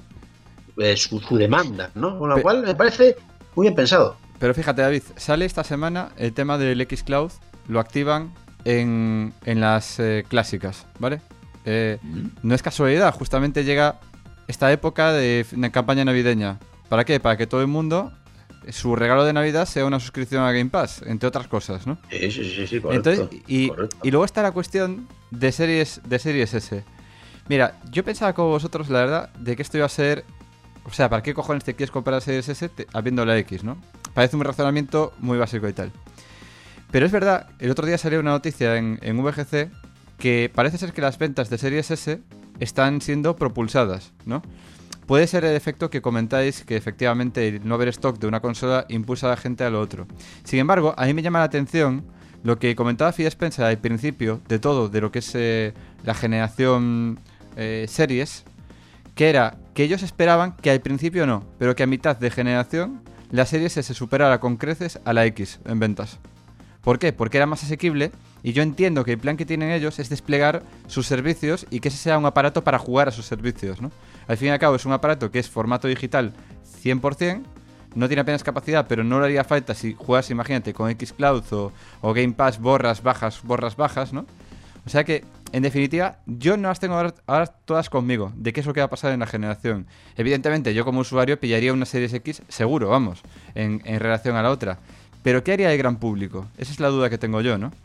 demanda, ¿no? Con lo cual me parece muy bien pensado. Pero fíjate, David, sale esta semana el tema del xCloud, lo activan en las clásicas, ¿vale? No es casualidad, justamente llega esta época de campaña navideña. ¿Para qué? Para que todo el mundo, su regalo de Navidad sea una suscripción a Game Pass, entre otras cosas, ¿no? Sí, correcto. Entonces, y luego está la cuestión de series S. Mira, yo pensaba como vosotros, la verdad, de que esto iba a ser... O sea, ¿para qué cojones te quieres comprar la Series S habiendo la X, no? Parece un razonamiento muy básico y tal. Pero es verdad, el otro día salió una noticia en VGC que parece ser que las ventas de Series S están siendo propulsadas, ¿no? Puede ser el efecto que comentáis, que efectivamente el no haber stock de una consola impulsa a la gente a lo otro. Sin embargo, a mí me llama la atención lo que comentaba Phil Spencer al principio de todo, de lo que es la generación Series, que era que ellos esperaban que al principio no, pero que a mitad de generación la Series S se superara con creces a la X en ventas. ¿Por qué? Porque era más asequible y yo entiendo que el plan que tienen ellos es desplegar sus servicios y que ese sea un aparato para jugar a sus servicios, ¿no? Al fin y al cabo es un aparato que es formato digital 100%, no tiene apenas capacidad, pero no le haría falta si juegas, imagínate, con xCloud o Game Pass borras bajas, ¿no? O sea que, en definitiva, yo no las tengo ahora todas conmigo, de qué es lo que va a pasar en la generación. Evidentemente, yo como usuario pillaría una Series X seguro, vamos, en relación a la otra. Pero ¿qué haría el gran público? Esa es la duda que tengo yo, ¿no?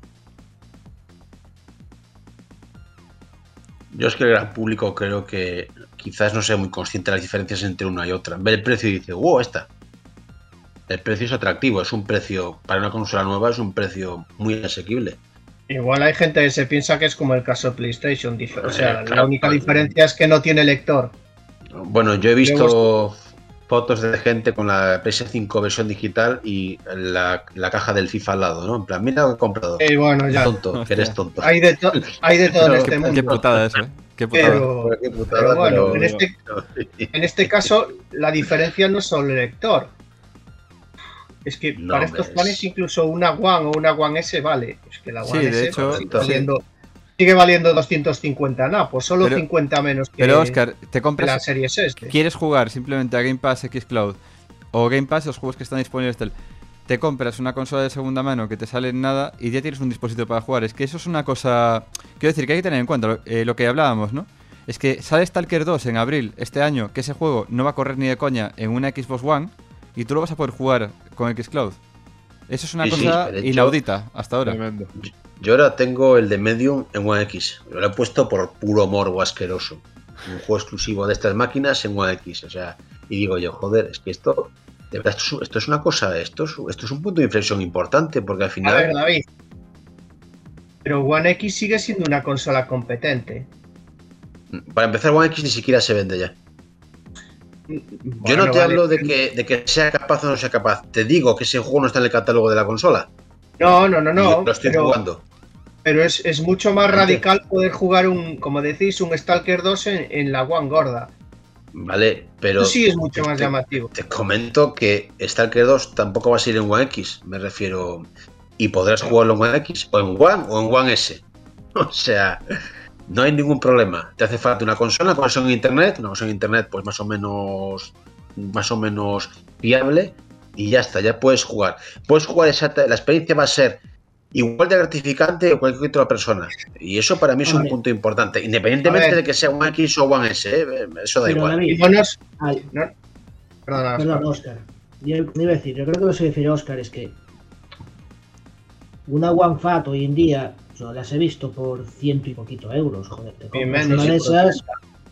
Yo es que el gran público creo que quizás no sea muy consciente de las diferencias entre una y otra. Ve el precio y dice, wow, esta. El precio es atractivo, es un precio, para una consola nueva es un precio muy asequible. Igual hay gente que se piensa que es como el caso de PlayStation. O sea, la única diferencia es que no tiene lector. Bueno, yo he visto fotos de gente con la PS5 versión digital y la caja del FIFA al lado, ¿no? En plan, mira lo que he comprado. Bueno, ya. Tonto, que eres tonto. Hay de todo en este mundo. Qué putada eso, ¿eh? Qué putada. Pero bueno, en este caso, la diferencia no es solo el lector. Es que no, para estos planes incluso una One o una One S vale. Es que la One sí, S de hecho, sigue valiendo 250 pues solo 50 menos que pero Óscar, te compras, la Series S. ¿Quieres jugar simplemente a Game Pass xCloud o Game Pass, los juegos que están disponibles te compras una consola de segunda mano que te sale en nada y ya tienes un dispositivo para jugar? Es que eso es una cosa... Quiero decir, que hay que tener en cuenta lo que hablábamos, ¿no? Es que sale Stalker 2 en abril este año, que ese juego no va a correr ni de coña en una Xbox One y tú lo vas a poder jugar con xCloud. Eso es una cosa inaudita hasta ahora. Tremendo. Yo ahora tengo el de Medium en One X. Lo he puesto por puro morbo asqueroso. Un juego exclusivo de estas máquinas en One X. O sea, y digo yo, joder, es que esto... De verdad, esto es una cosa... Esto es un punto de inflexión importante, porque al final... A ver, David. Pero One X sigue siendo una consola competente. Para empezar, One X ni siquiera se vende ya. Bueno, yo no te hablo de que sea capaz o no sea capaz. Te digo que ese juego no está en el catálogo de la consola. No. Yo lo estoy jugando. Pero es mucho más radical poder jugar como decís, un Stalker 2 en la One gorda. Vale, pero Eso sí es mucho más llamativo. Te comento que Stalker 2 tampoco va a ser en One X, me refiero. Y podrás jugarlo en One X, o en One, o en One S. O sea, no hay ningún problema. Te hace falta una conexión a internet, una conexión a internet pues más o menos fiable, y ya está, ya puedes jugar. Puedes jugar la experiencia va a ser igual de gratificante que cualquier otra persona. Y eso para mí es un punto importante, independientemente de que sea One X o One S, eso da igual. David, Perdona, perdón, Óscar. Yo iba a decir, yo creo que lo que se refiere a Óscar es que una One Fat hoy en día, yo las he visto por 100 y poquito euros, joder, te compras una de esas,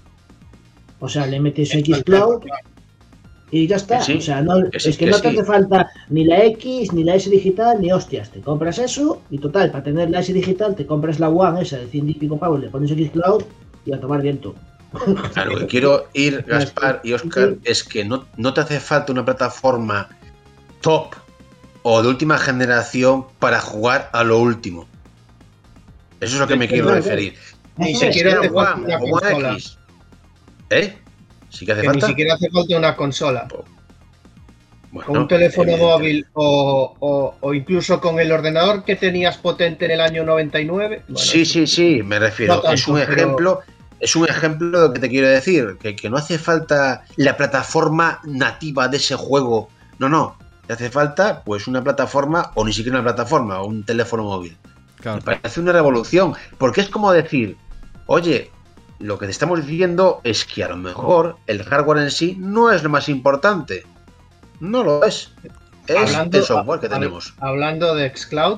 o sea, le metes Xcloud y ya está. Sí, o sea, no, es que no te hace falta ni la X, ni la S digital, ni hostias. Te compras eso y total, para tener la S digital te compras la One esa de 100 y pico pavos, le pones Xcloud y a tomar viento. A lo que quiero ir, Gaspar y Óscar, es que no te hace falta una plataforma top o de última generación para jugar a lo último. Eso es lo que me quiero referir. Ni siquiera hace falta One una o One consola. X. ¿Sí que hace Que falta? ni siquiera hace falta una consola. Bueno, Con un teléfono móvil o incluso con el ordenador que tenías potente en el año 99. Bueno, sí, me refiero. no tanto, es un ejemplo. Es un ejemplo de lo que te quiero decir, que no hace falta la plataforma nativa de ese juego. No. Te hace falta pues una plataforma, o ni siquiera una plataforma, o un teléfono móvil. Claro. Me parece una revolución, porque es como decir, oye, lo que te estamos diciendo es que a lo mejor el hardware en sí no es lo más importante. No lo es. Es el software que tenemos. Hablando de Xcloud,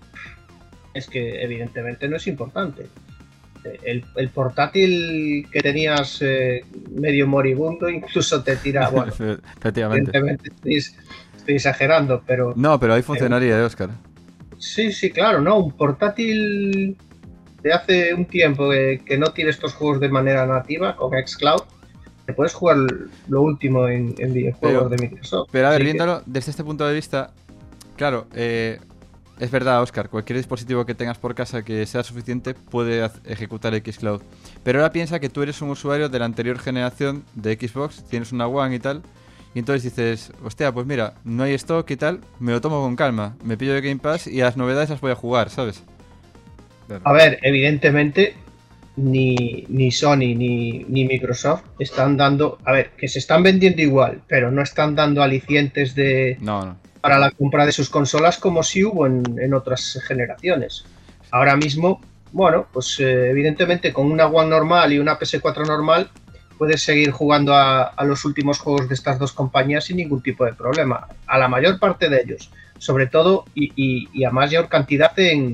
es que evidentemente no es importante. El portátil que tenías medio moribundo incluso te tira. Bueno, efectivamente. Evidentemente estoy exagerando, pero. No, pero ahí funcionaría, Óscar. Sí, claro, ¿no? Un portátil de hace un tiempo que no tiene estos juegos de manera nativa, con Xcloud, te puedes jugar lo último en videojuegos de Microsoft. Pero a ver, viéndolo desde este punto de vista, claro, es verdad, Óscar, cualquier dispositivo que tengas por casa que sea suficiente puede ejecutar Xcloud. Pero ahora piensa que tú eres un usuario de la anterior generación de Xbox, tienes una One y tal, y entonces dices, hostia, pues mira, no hay stock y tal, me lo tomo con calma, me pillo de Game Pass y las novedades las voy a jugar, ¿sabes? Claro. A ver, evidentemente ni Sony ni Microsoft están dando, a ver, que se están vendiendo igual, pero no están dando alicientes para la compra de sus consolas como si hubo en otras generaciones. Ahora mismo, bueno, pues evidentemente con una One normal y una PS4 normal puedes seguir jugando a los últimos juegos de estas dos compañías sin ningún tipo de problema. A la mayor parte de ellos, sobre todo y a mayor cantidad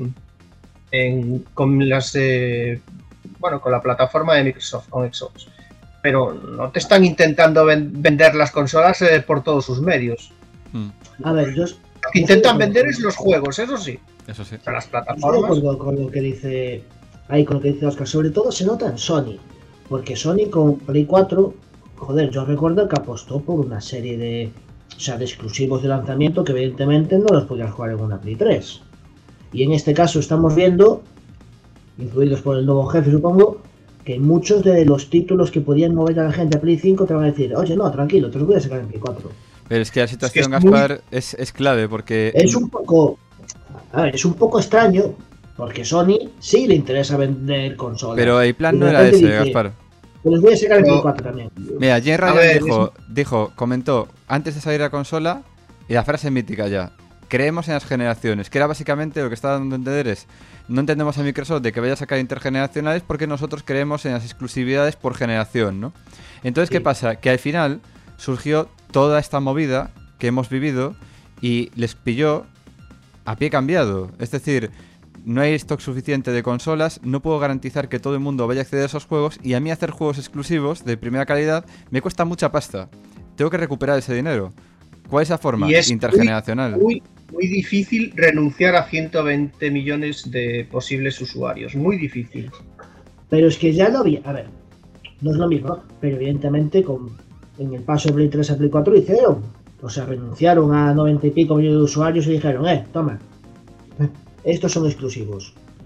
con las con la plataforma de Microsoft, con Xbox. Pero no te están intentando vender las consolas por todos sus medios. A ver, lo que intentan vender es los juegos, eso sí. Eso sí. O sea, las plataformas. Estoy con lo que dice Óscar. Sobre todo se nota en Sony. Porque Sony con Play 4, joder, yo recuerdo que apostó por una serie de exclusivos de lanzamiento que evidentemente no los podías jugar en una Play 3. Y en este caso estamos viendo, influidos por el nuevo jefe supongo, que muchos de los títulos que podían mover a la gente a Play 5 te van a decir, oye, no, tranquilo, te los voy a sacar en Play 4. Pero es que la situación, Gaspar, es clave porque... Es un poco extraño, porque Sony sí le interesa vender consolas. Pero el plan no era ese, Gaspar. Te los voy a sacar en Play 4 también. Mira, Jane Ryan comentó antes de salir la consola, y la frase mítica ya, creemos en las generaciones, que era básicamente lo que estaba dando a entender es, no entendemos a Microsoft de que vaya a sacar intergeneracionales porque nosotros creemos en las exclusividades por generación, ¿no? Entonces, ¿qué pasa? Que al final surgió toda esta movida que hemos vivido y les pilló a pie cambiado. Es decir, no hay stock suficiente de consolas, no puedo garantizar que todo el mundo vaya a acceder a esos juegos y a mí hacer juegos exclusivos de primera calidad me cuesta mucha pasta. Tengo que recuperar ese dinero. ¿Cuál es la forma? Intergeneracional. Muy difícil renunciar a 120 millones de posibles usuarios. Muy difícil. Pero es que ya lo había. A ver, no es lo mismo, pero evidentemente en el paso de Play 3 a Play 4 hicieron. O sea, renunciaron a 90 y pico millones de usuarios y dijeron, toma, estos son exclusivos.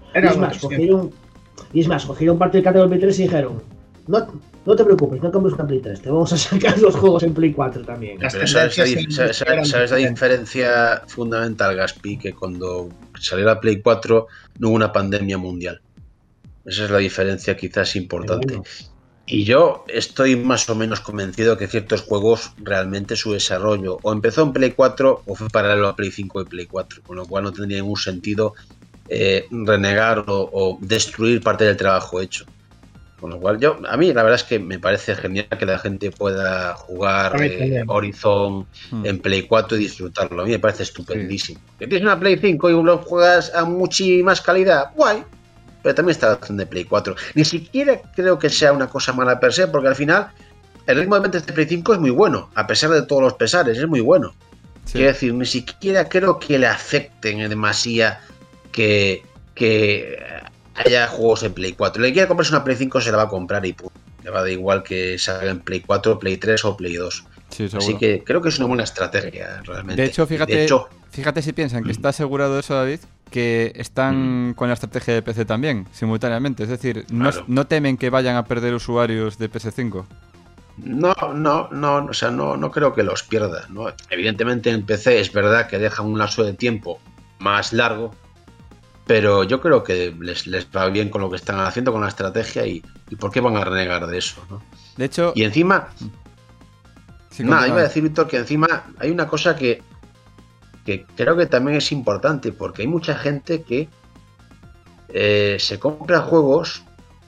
Era es lo más, que siempre. cogieron parte del catálogo de Play 3 y dijeron, no te preocupes, no compres una Play 3, te vamos a sacar los juegos en Play 4 también. Las Pero ¿sabes la, tendencias dif- sabes- eran sabes la diferentes. diferencia fundamental, Gaspi? Que cuando salió la Play 4 no hubo una pandemia mundial. Esa es la diferencia quizás importante. Bueno. Y yo estoy más o menos convencido que ciertos juegos realmente su desarrollo o empezó en Play 4 o fue paralelo a Play 5 y Play 4, con lo cual no tendría ningún sentido renegar o destruir parte del trabajo hecho. Con lo cual, a mí la verdad es que me parece genial que la gente pueda jugar A mí también. Horizon en Play 4 y disfrutarlo. A mí me parece estupendísimo. Que tienes una Play 5 y lo juegas a mucha más calidad, guay. Pero también está la opción de Play 4. Ni siquiera creo que sea una cosa mala per se, porque al final el ritmo de ventas de Play 5 es muy bueno, a pesar de todos los pesares, es muy bueno. Sí. Quiero decir, ni siquiera creo que le afecten demasiado que haya juegos en Play 4. Le quiere comprarse una Play 5, se la va a comprar y punto. Le va a dar igual que salga en Play 4, Play 3 o Play 2. Sí, seguro. Así que creo que es una buena estrategia, realmente. De hecho, fíjate, De hecho, fíjate si piensan que está asegurado eso, David, que están con la estrategia de PC también, simultáneamente. Es decir, Claro. no temen que vayan a perder usuarios de PS5. no, o sea, no creo que los pierda, ¿no? Evidentemente en PC es verdad que dejan un lapso de tiempo más largo, pero yo creo que les va bien con lo que están haciendo, con la estrategia y por qué van a renegar de eso, ¿no? De hecho, Y encima, sí, nada, continúa. iba a decir, Víctor, que encima hay una cosa que creo que también es importante, porque hay mucha gente que se compra juegos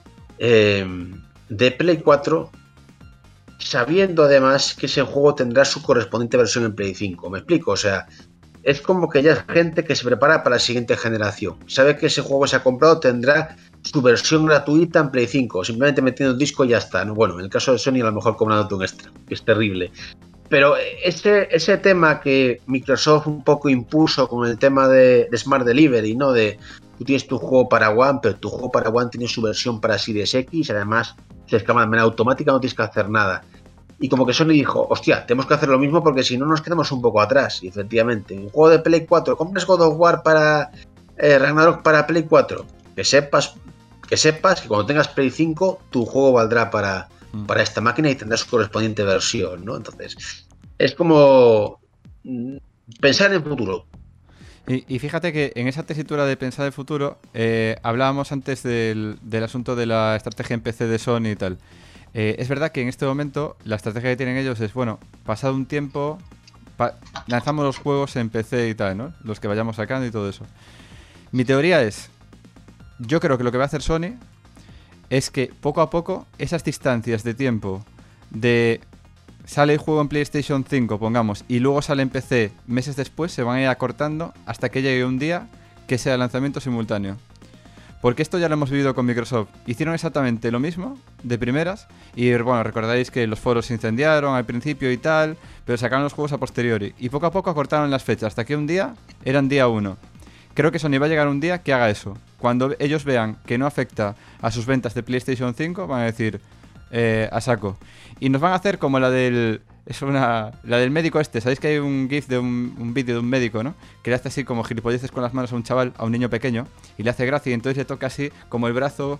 de Play 4 sabiendo además que ese juego tendrá su correspondiente versión en Play 5. ¿Me explico? O sea, es como que ya es gente que se prepara para la siguiente generación. Sabe que ese juego que se ha comprado tendrá su versión gratuita en Play 5, simplemente metiendo un disco y ya está, ¿no? Bueno, en el caso de Sony a lo mejor cobrándote un extra, que es terrible. Pero ese tema que Microsoft un poco impuso con el tema de Smart Delivery, ¿no? De tú tienes tu juego para One, pero tu juego para One tiene su versión para Series X, además se descarga de manera automática, no tienes que hacer nada. Y como que Sony dijo, hostia, tenemos que hacer lo mismo porque si no nos quedamos un poco atrás. Y efectivamente, un juego de Play 4, compras God of War para Ragnarok para Play 4, que sepas que cuando tengas Play 5, tu juego valdrá para esta máquina y tendrás su correspondiente versión, ¿no? Entonces, es como pensar en futuro. Y fíjate que en esa tesitura de pensar el futuro, hablábamos antes del asunto de la estrategia en PC de Sony y tal. Es verdad que en este momento la estrategia que tienen ellos es, bueno, pasado un tiempo, lanzamos los juegos en PC y tal, ¿no? Los que vayamos sacando y todo eso. Mi teoría es, yo creo que lo que va a hacer Sony es que poco a poco esas distancias de tiempo de sale el juego en PlayStation 5, pongamos, y luego sale en PC meses después, se van a ir acortando hasta que llegue un día que sea lanzamiento simultáneo. Porque esto ya lo hemos vivido con Microsoft. Hicieron exactamente lo mismo, de primeras, y bueno, recordáis que los foros se incendiaron al principio y tal, pero sacaron los juegos a posteriori. Y poco a poco acortaron las fechas, hasta que un día eran día 1. Creo que Sony va a llegar un día que haga eso. Cuando ellos vean que no afecta a sus ventas de PlayStation 5, van a decir, a saco. Y nos van a hacer como la del médico este. ¿Sabéis que hay un GIF de un vídeo de un médico, ¿no? Que le hace así como gilipolleces con las manos a un chaval, a un niño pequeño, y le hace gracia y entonces le toca así como el brazo,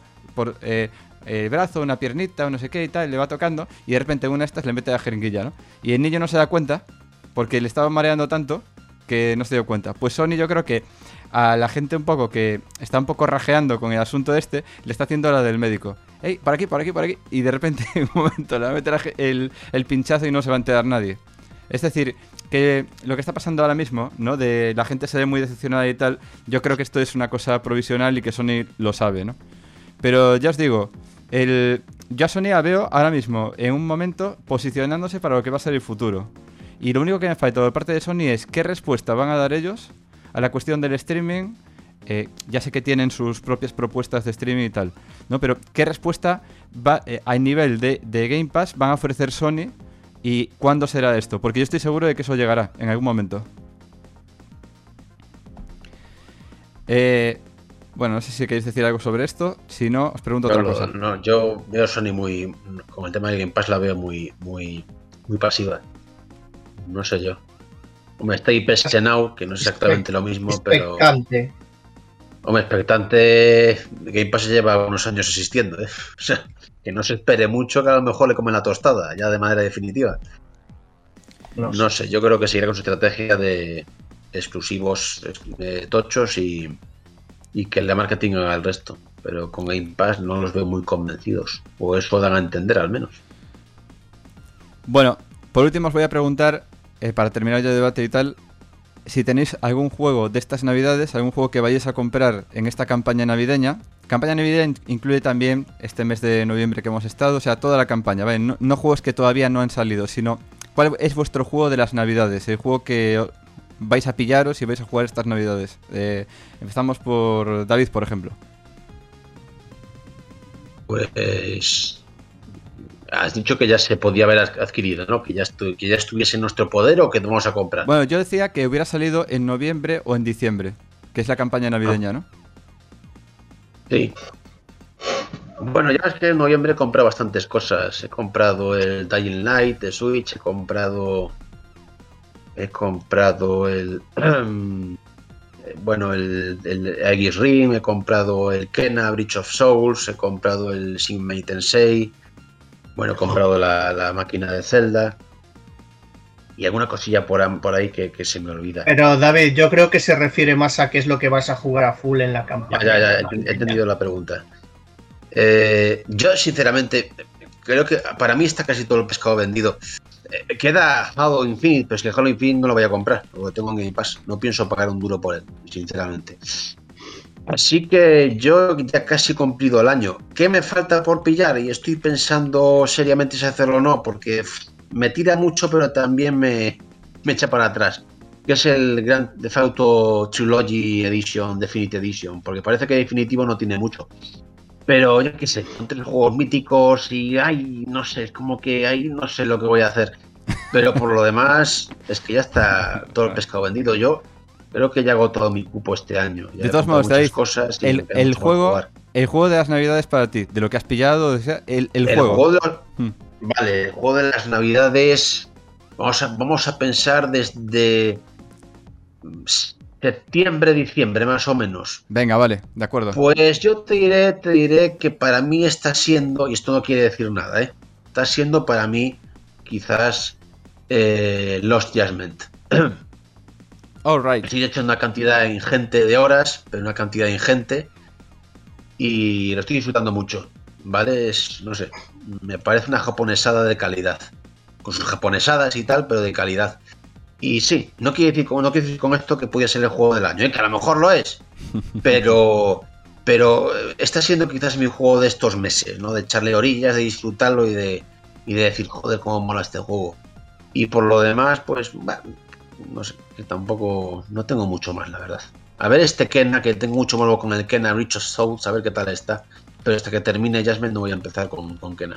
una piernita o no sé qué y tal, le va tocando y de repente una de estas le mete la jeringuilla, ¿no? Y el niño no se da cuenta porque le estaba mareando tanto que no se dio cuenta. Pues Sony, yo creo que a la gente un poco que está un poco rajeando con el asunto este, le está haciendo la del médico. ¡Ey, por aquí! Y de repente, en un momento, le va a meter el pinchazo y no se va a enterar nadie. Es decir, que lo que está pasando ahora mismo, ¿no? De la gente se ve muy decepcionada y tal, yo creo que esto es una cosa provisional y que Sony lo sabe, ¿no? Pero ya os digo, yo a Sony la veo ahora mismo en un momento posicionándose para lo que va a ser el futuro. Y lo único que me falta por parte de Sony es qué respuesta van a dar ellos a la cuestión del streaming. Ya sé que tienen sus propias propuestas de streaming y tal, ¿no? Pero ¿qué respuesta a nivel de Game Pass van a ofrecer Sony y cuándo será esto? Porque yo estoy seguro de que eso llegará en algún momento. Bueno, no sé si queréis decir algo sobre esto. Si no, os pregunto otra cosa. No, yo veo a Sony muy, con el tema del Game Pass la veo muy pasiva. No sé yo. Está ahí PS Now, que no es exactamente lo mismo, pero... Expectante. Hombre, expectante, Game Pass lleva unos años existiendo, ¿eh? O sea, que no se espere mucho, que a lo mejor le comen la tostada, ya de manera definitiva. No sé, yo creo que seguirá con su estrategia de exclusivos tochos y que el de marketing haga el resto. Pero con Game Pass no los veo muy convencidos, o eso dan a entender al menos. Bueno, por último os voy a preguntar, para terminar ya el debate y tal, si tenéis algún juego de estas navidades, algún juego que vayáis a comprar en esta campaña navideña. Campaña navideña incluye también este mes de noviembre que hemos estado, o sea, toda la campaña, ¿vale? No juegos que todavía no han salido, sino cuál es vuestro juego de las navidades, el juego que vais a pillaros y vais a jugar estas navidades. Empezamos por David, por ejemplo. Pues... Has dicho que ya se podía haber adquirido, ¿no? Que ya estuviese en nuestro poder o que vamos a comprar. Bueno, yo decía que hubiera salido en noviembre o en diciembre, que es la campaña navideña, ¿no? Sí. Bueno, ya es que en noviembre he comprado bastantes cosas. He comprado el Dying Light de Switch, he comprado el bueno, el Aegis Ring, he comprado el Kena Breach of Souls, he comprado el Shin Megami Tensei. Bueno, he comprado la máquina de Zelda y alguna cosilla por ahí que se me olvida. Pero David, yo creo que se refiere más a qué es lo que vas a jugar a full en la campaña. Ya, he entendido la pregunta. Yo sinceramente creo que para mí está casi todo el pescado vendido. Queda Halo Infinite, pero es que Halo Infinite no lo voy a comprar, lo tengo en Game Pass. No pienso pagar un duro por él, sinceramente. Así que yo ya casi he cumplido el año. ¿Qué me falta por pillar? Y estoy pensando seriamente si hacerlo o no, porque me tira mucho, pero también me echa para atrás. Que es el Grand Theft Auto Trilogy Edition, Definitive Edition, porque parece que definitivo no tiene mucho. Pero yo qué sé, son 3 juegos míticos y no sé, es como que no sé lo que voy a hacer. Pero por lo demás, es que ya está todo el pescado vendido. Yo creo que ya hago todo mi cupo este año. Ya de todos modos, David, el juego de las navidades para ti, de lo que has pillado, el juego. Vale, el juego de las navidades, vamos a pensar desde septiembre, diciembre, más o menos. Venga, vale, de acuerdo. Pues yo te diré que para mí está siendo, y esto no quiere decir nada, está siendo para mí quizás Lost Judgment. Alright. Estoy echando una cantidad ingente de horas, pero una cantidad ingente, y lo estoy disfrutando mucho, ¿vale? No sé, me parece una japonesada de calidad, con sus japonesadas y tal, pero de calidad. Y sí, no quiero decir con esto que pudiera ser el juego del año, que a lo mejor lo es, pero está siendo quizás mi juego de estos meses, ¿no? De echarle orillas, de disfrutarlo y de decir, joder, cómo mola este juego. Y por lo demás, pues, no sé, que tampoco, no tengo mucho más, la verdad. A ver este Kena, que tengo mucho morbo con el Kena Breach of Souls, a ver qué tal está. Pero hasta que termine Jasmine no voy a empezar con Kena.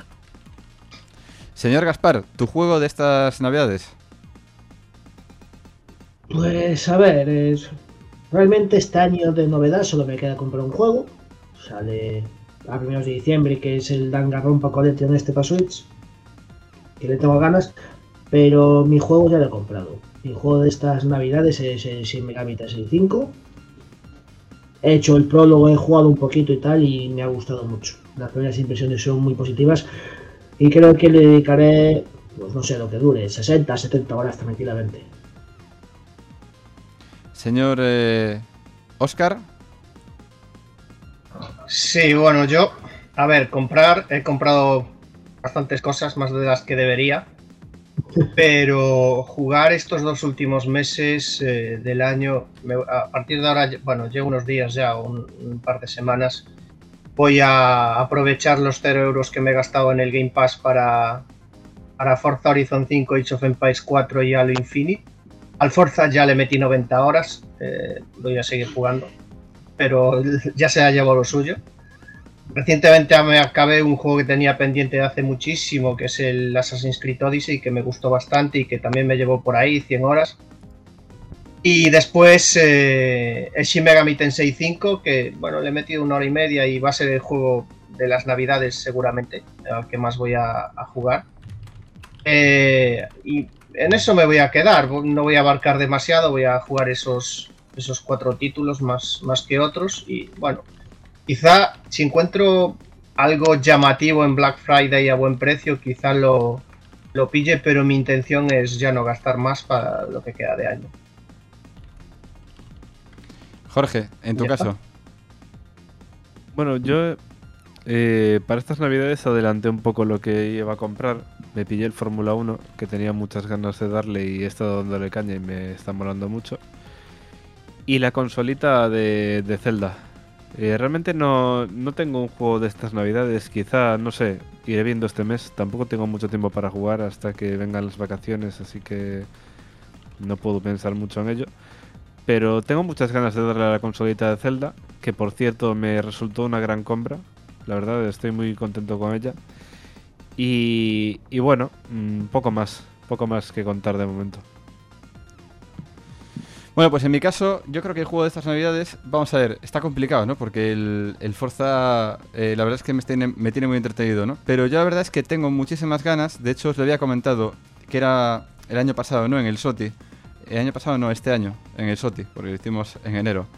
Señor Gaspar, ¿tu juego de estas navidades? Pues a ver, realmente este año de novedad solo me queda comprar un juego. Sale a primeros de diciembre, que es el Danganronpa Collection para Switch, que le tengo ganas, pero mi juego ya lo he comprado. Mi juego de estas navidades es el Shin Megami Tensei 5. He hecho el prólogo, he jugado un poquito y tal, y me ha gustado mucho. Las primeras impresiones son muy positivas y creo que le dedicaré, pues no sé lo que dure, 60, 70 horas tranquilamente. Señor Óscar. Sí, bueno, yo, a ver, he comprado bastantes cosas, más de las que debería, pero jugar estos 2 últimos meses del año, a partir de ahora, bueno, llevo unos días ya, un par de semanas, voy a aprovechar los 0 euros que me he gastado en el Game Pass para Forza Horizon 5, Age of Empires 4 y Halo Infinite. Al Forza ya le metí 90 horas, voy a seguir jugando, pero ya se ha llevado lo suyo. Recientemente me acabé un juego que tenía pendiente de hace muchísimo, que es el Assassin's Creed Odyssey, que me gustó bastante y que también me llevó por ahí 100 horas. Y después el Shin Megami Tensei 5, que bueno, le he metido 1 hora y media y va a ser el juego de las navidades seguramente, al que más voy a jugar. Y en eso me voy a quedar, no voy a abarcar demasiado, voy a jugar esos esos 4 títulos más que otros. Y bueno, quizá si encuentro algo llamativo en Black Friday a buen precio, quizá lo pille, pero mi intención es ya no gastar más para lo que queda de año. Jorge, en tu Ya está. caso. Bueno, yo para estas navidades adelanté un poco lo que iba a comprar. Me pillé el Fórmula 1, que tenía muchas ganas de darle y he estado dándole caña y me está molando mucho. Y la consolita de Zelda. Realmente no tengo un juego de estas navidades. Quizá, no sé, iré viendo este mes. Tampoco tengo mucho tiempo para jugar hasta que vengan las vacaciones, así que no puedo pensar mucho en ello. Pero tengo muchas ganas de darle a la consolita de Zelda, que por cierto me resultó una gran compra. La verdad, estoy muy contento con ella. Y bueno, poco más que contar de momento. Bueno, pues en mi caso, yo creo que el juego de estas navidades, vamos a ver, está complicado, ¿no? Porque el Forza, la verdad es que me tiene muy entretenido, ¿no? Pero yo la verdad es que tengo muchísimas ganas. De hecho, os lo había comentado que era el año pasado, ¿no? En el SOTI. El año pasado no, este año, en el SOTI, porque lo hicimos en enero.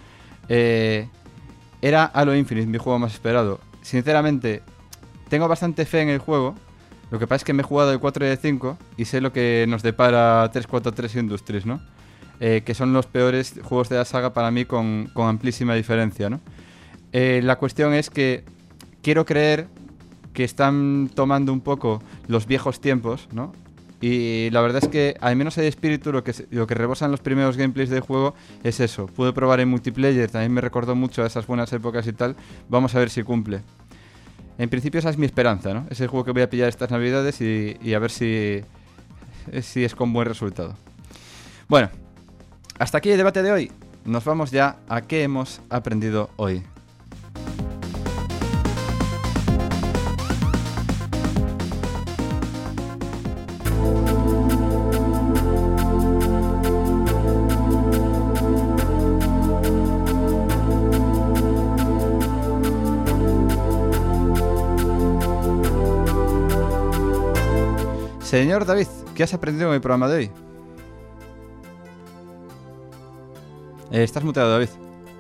Era Halo Infinite, mi juego más esperado. Sinceramente, tengo bastante fe en el juego. Lo que pasa es que me he jugado el 4 y el 5 y sé lo que nos depara 343 Industries, ¿no? Que son los peores juegos de la saga para mí con amplísima diferencia, ¿no? La cuestión es que quiero creer que están tomando un poco los viejos tiempos, ¿no? Y la verdad es que al menos el espíritu, lo que rebosan los primeros gameplays del juego es eso. Pude probar en multiplayer, también me recordó mucho a esas buenas épocas y tal. Vamos a ver si cumple. En principio esa es mi esperanza, ¿no? Es el juego que voy a pillar estas navidades y a ver si es con buen resultado. Bueno, hasta aquí el debate de hoy. Nos vamos ya a qué hemos aprendido hoy. Señor David, ¿qué has aprendido en el programa de hoy? Estás muteado, David.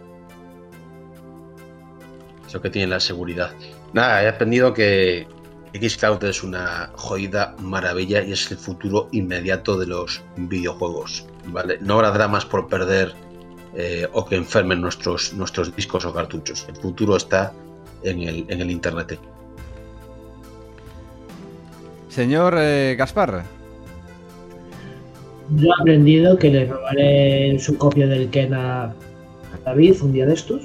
Eso que tiene la seguridad. Nada, he aprendido que Xcloud es una jodida maravilla y es el futuro inmediato de los videojuegos, ¿vale? No habrá dramas por perder o que enfermen nuestros discos o cartuchos. El futuro está en el internet. Señor Gaspar. Yo he aprendido que le robaré su copia del Ken a David un día de estos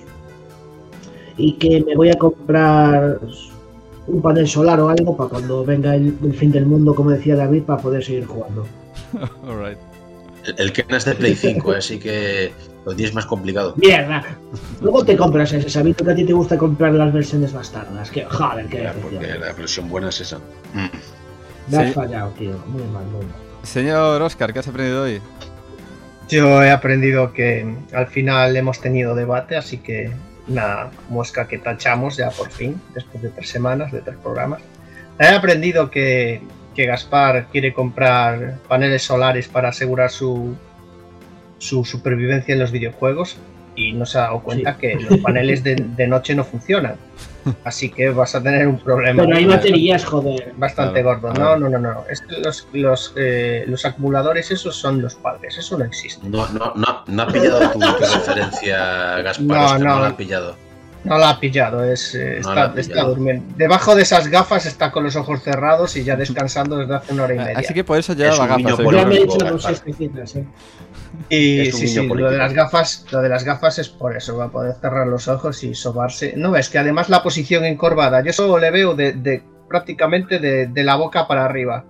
y que me voy a comprar un panel solar o algo para cuando venga el fin del mundo, como decía David, para poder seguir jugando. All right. El Ken es de Play 5, así que lo tienes más complicado. ¡Mierda! Luego te compras ese, sabiendo que a ti te gusta comprar las versiones bastardas. Que joder, qué Porque decepción. la versión buena es esa. Me has Sí. fallado, tío. Muy mal, muy mal. Señor Oscar, ¿qué has aprendido hoy? Yo he aprendido que al final hemos tenido debate, así que una mosca que tachamos ya por fin, después de 3 semanas, de 3 programas. He aprendido que Gaspar quiere comprar paneles solares para asegurar su supervivencia en los videojuegos y no se ha dado cuenta Sí. que los paneles de noche no funcionan. Así que vas a tener un problema Pero hay baterías, joder. bastante Claro, gordo. claro. No. Es que los acumuladores esos son los padres, eso no existe. No ha pillado tu referencia, Gaspar. No, Oscar, no. no la ha pillado. No la ha pillado, No la ha está pillado. durmiendo. Debajo de esas gafas está con los ojos cerrados y ya descansando desde hace 1 hora y media. Así que por eso Es llevaba un gafas. niño ¿eh? político. Ya me he dicho Gaspar. 6 cifras, Y es un sí, niño lo político. de las gafas es por eso, va a poder cerrar los ojos y sobarse. No, es que además la posición encorvada, yo solo le veo prácticamente de la boca para arriba.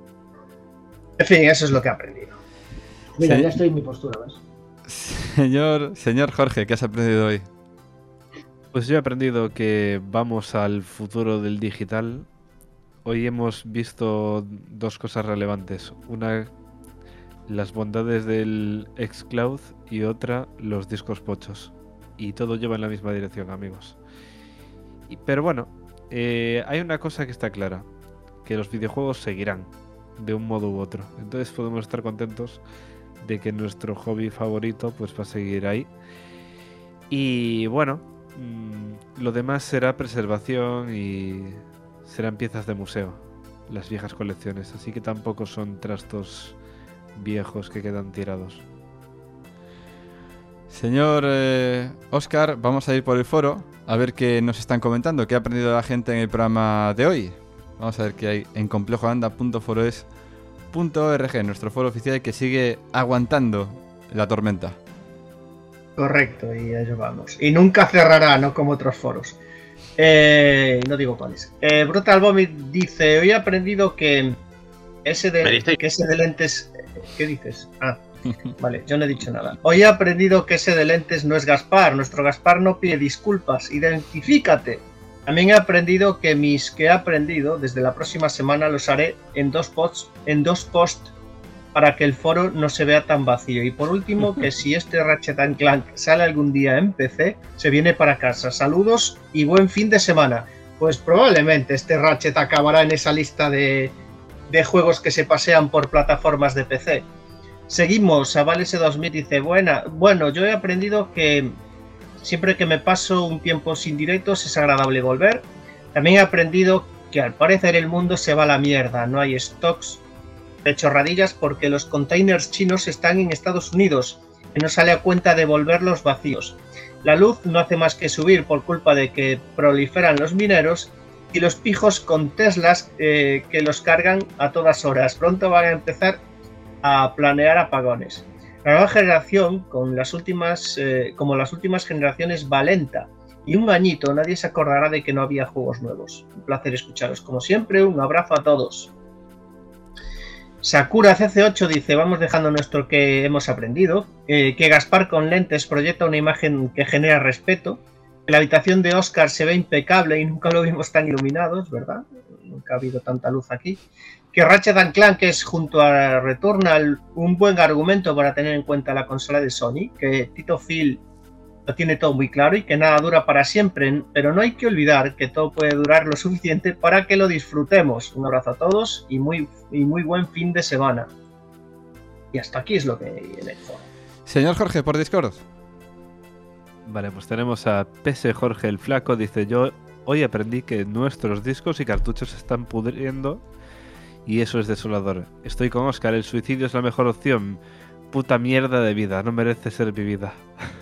En fin, eso es lo que he aprendido. Mira, Sí. ya estoy en mi postura, ¿ves? Señor Jorge, ¿qué has aprendido hoy? Pues yo he aprendido que vamos al futuro del digital. Hoy hemos visto 2 cosas relevantes. Una, las bondades del xCloud y otra, los discos pochos. Y todo lleva en la misma dirección, amigos. Pero bueno, hay una cosa que está clara. Que los videojuegos seguirán, de un modo u otro. Entonces podemos estar contentos de que nuestro hobby favorito pues va a seguir ahí. Y bueno, lo demás será preservación y serán piezas de museo, las viejas colecciones, así que tampoco son trastos viejos que quedan tirados. Señor Óscar, vamos a ir por el foro a ver qué nos están comentando, qué ha aprendido la gente en el programa de hoy. Vamos a ver qué hay en complejoanda.foroes.org, nuestro foro oficial que sigue aguantando la tormenta. Correcto, y a ello vamos. Y nunca cerrará, no como otros foros. No digo cuáles. Brutal Vomit dice: hoy he aprendido que ese de lentes... ¿Qué dices? Ah, vale, yo no he dicho nada. Hoy he aprendido que ese de lentes no es Gaspar. Nuestro Gaspar no pide disculpas. Identifícate. También he aprendido que que he aprendido desde la próxima semana los haré en dos posts para que el foro no se vea tan vacío. Y por último, que si este Ratchet & Clank sale algún día en PC, se viene para casa. Saludos y buen fin de semana. Pues probablemente este Ratchet acabará en esa lista de juegos que se pasean por plataformas de PC. Seguimos, Avalese 2000 dice: bueno, yo he aprendido que siempre que me paso un tiempo sin directos es agradable volver. También he aprendido que al parecer el mundo se va a la mierda, no hay stocks de chorradillas porque los containers chinos están en Estados Unidos y no sale a cuenta de volverlos vacíos. La luz no hace más que subir por culpa de que proliferan los mineros y los pijos con Teslas que los cargan a todas horas. Pronto van a empezar a planear apagones. La nueva generación, como las últimas generaciones, va lenta. Y un añito nadie se acordará de que no había juegos nuevos. Un placer escucharos. Como siempre, un abrazo a todos. Sakura CC8 dice: vamos dejando nuestro que hemos aprendido. Que Gaspar con lentes proyecta una imagen que genera respeto. Que la habitación de Óscar se ve impecable y nunca lo vimos tan iluminados, ¿verdad? Nunca ha habido tanta luz aquí. Que Ratchet & Clank es, junto a Returnal, un buen argumento para tener en cuenta la consola de Sony. Que Tito Phil lo tiene todo muy claro y que nada dura para siempre, pero no hay que olvidar que todo puede durar lo suficiente para que lo disfrutemos. Un abrazo a todos y muy buen fin de semana. Y hasta aquí es lo que hay en el foro. Señor Jorge, por Discord. Vale, pues tenemos a PS Jorge el Flaco, dice: yo hoy aprendí que nuestros discos y cartuchos se están pudriendo y eso es desolador. Estoy con Óscar, el suicidio es la mejor opción. Puta mierda de vida, no merece ser vivida.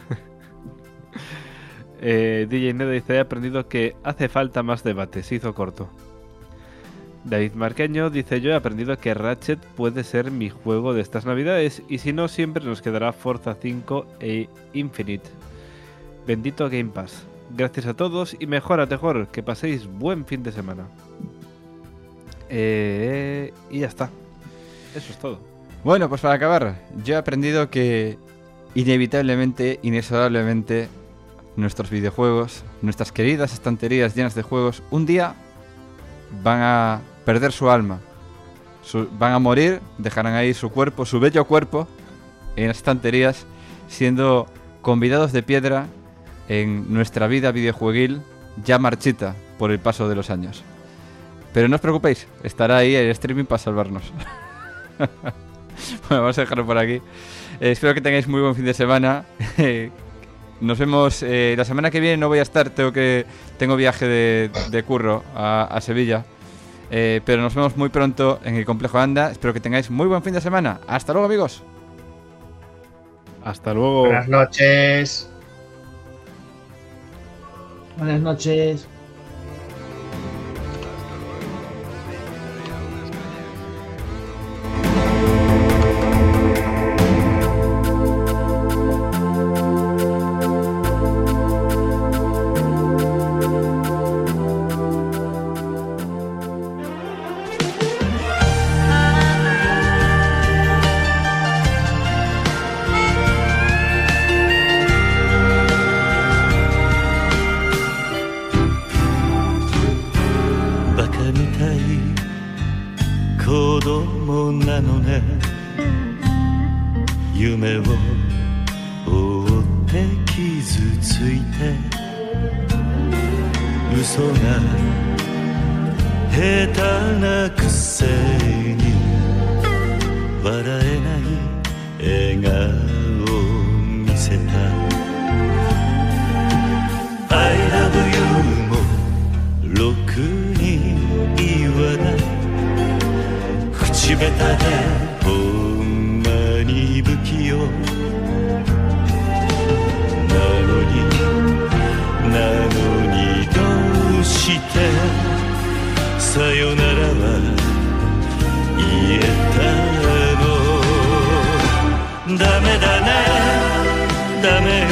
DJ Neda dice: he aprendido que hace falta más debate, se hizo corto. David Marqueño dice: yo he aprendido que Ratchet puede ser mi juego de estas navidades y si no siempre nos quedará Forza 5 e Infinite. Bendito Game Pass. Gracias a todos y mejórate, Jorge, que paséis buen fin de semana. Y ya está. Eso es todo. Bueno, pues para acabar, yo he aprendido que inevitablemente, inexorablemente, nuestros videojuegos, nuestras queridas estanterías llenas de juegos, un día van a perder su alma. Van a morir, dejarán ahí su cuerpo, su bello cuerpo, en las estanterías, siendo convidados de piedra en nuestra vida videojueguil ya marchita por el paso de los años. Pero no os preocupéis, estará ahí el streaming para salvarnos. Bueno, vamos a dejarlo por aquí. Espero que tengáis muy buen fin de semana. Nos vemos la semana que viene. No voy a estar, tengo viaje de curro a Sevilla. Pero nos vemos muy pronto en el Complejo Anda. Espero que tengáis muy buen fin de semana. Hasta luego, amigos. Hasta luego. Buenas noches. Buenas noches. 笑えないでほんまに不器用なのにどうしてさよならは言えたのダメだねダメ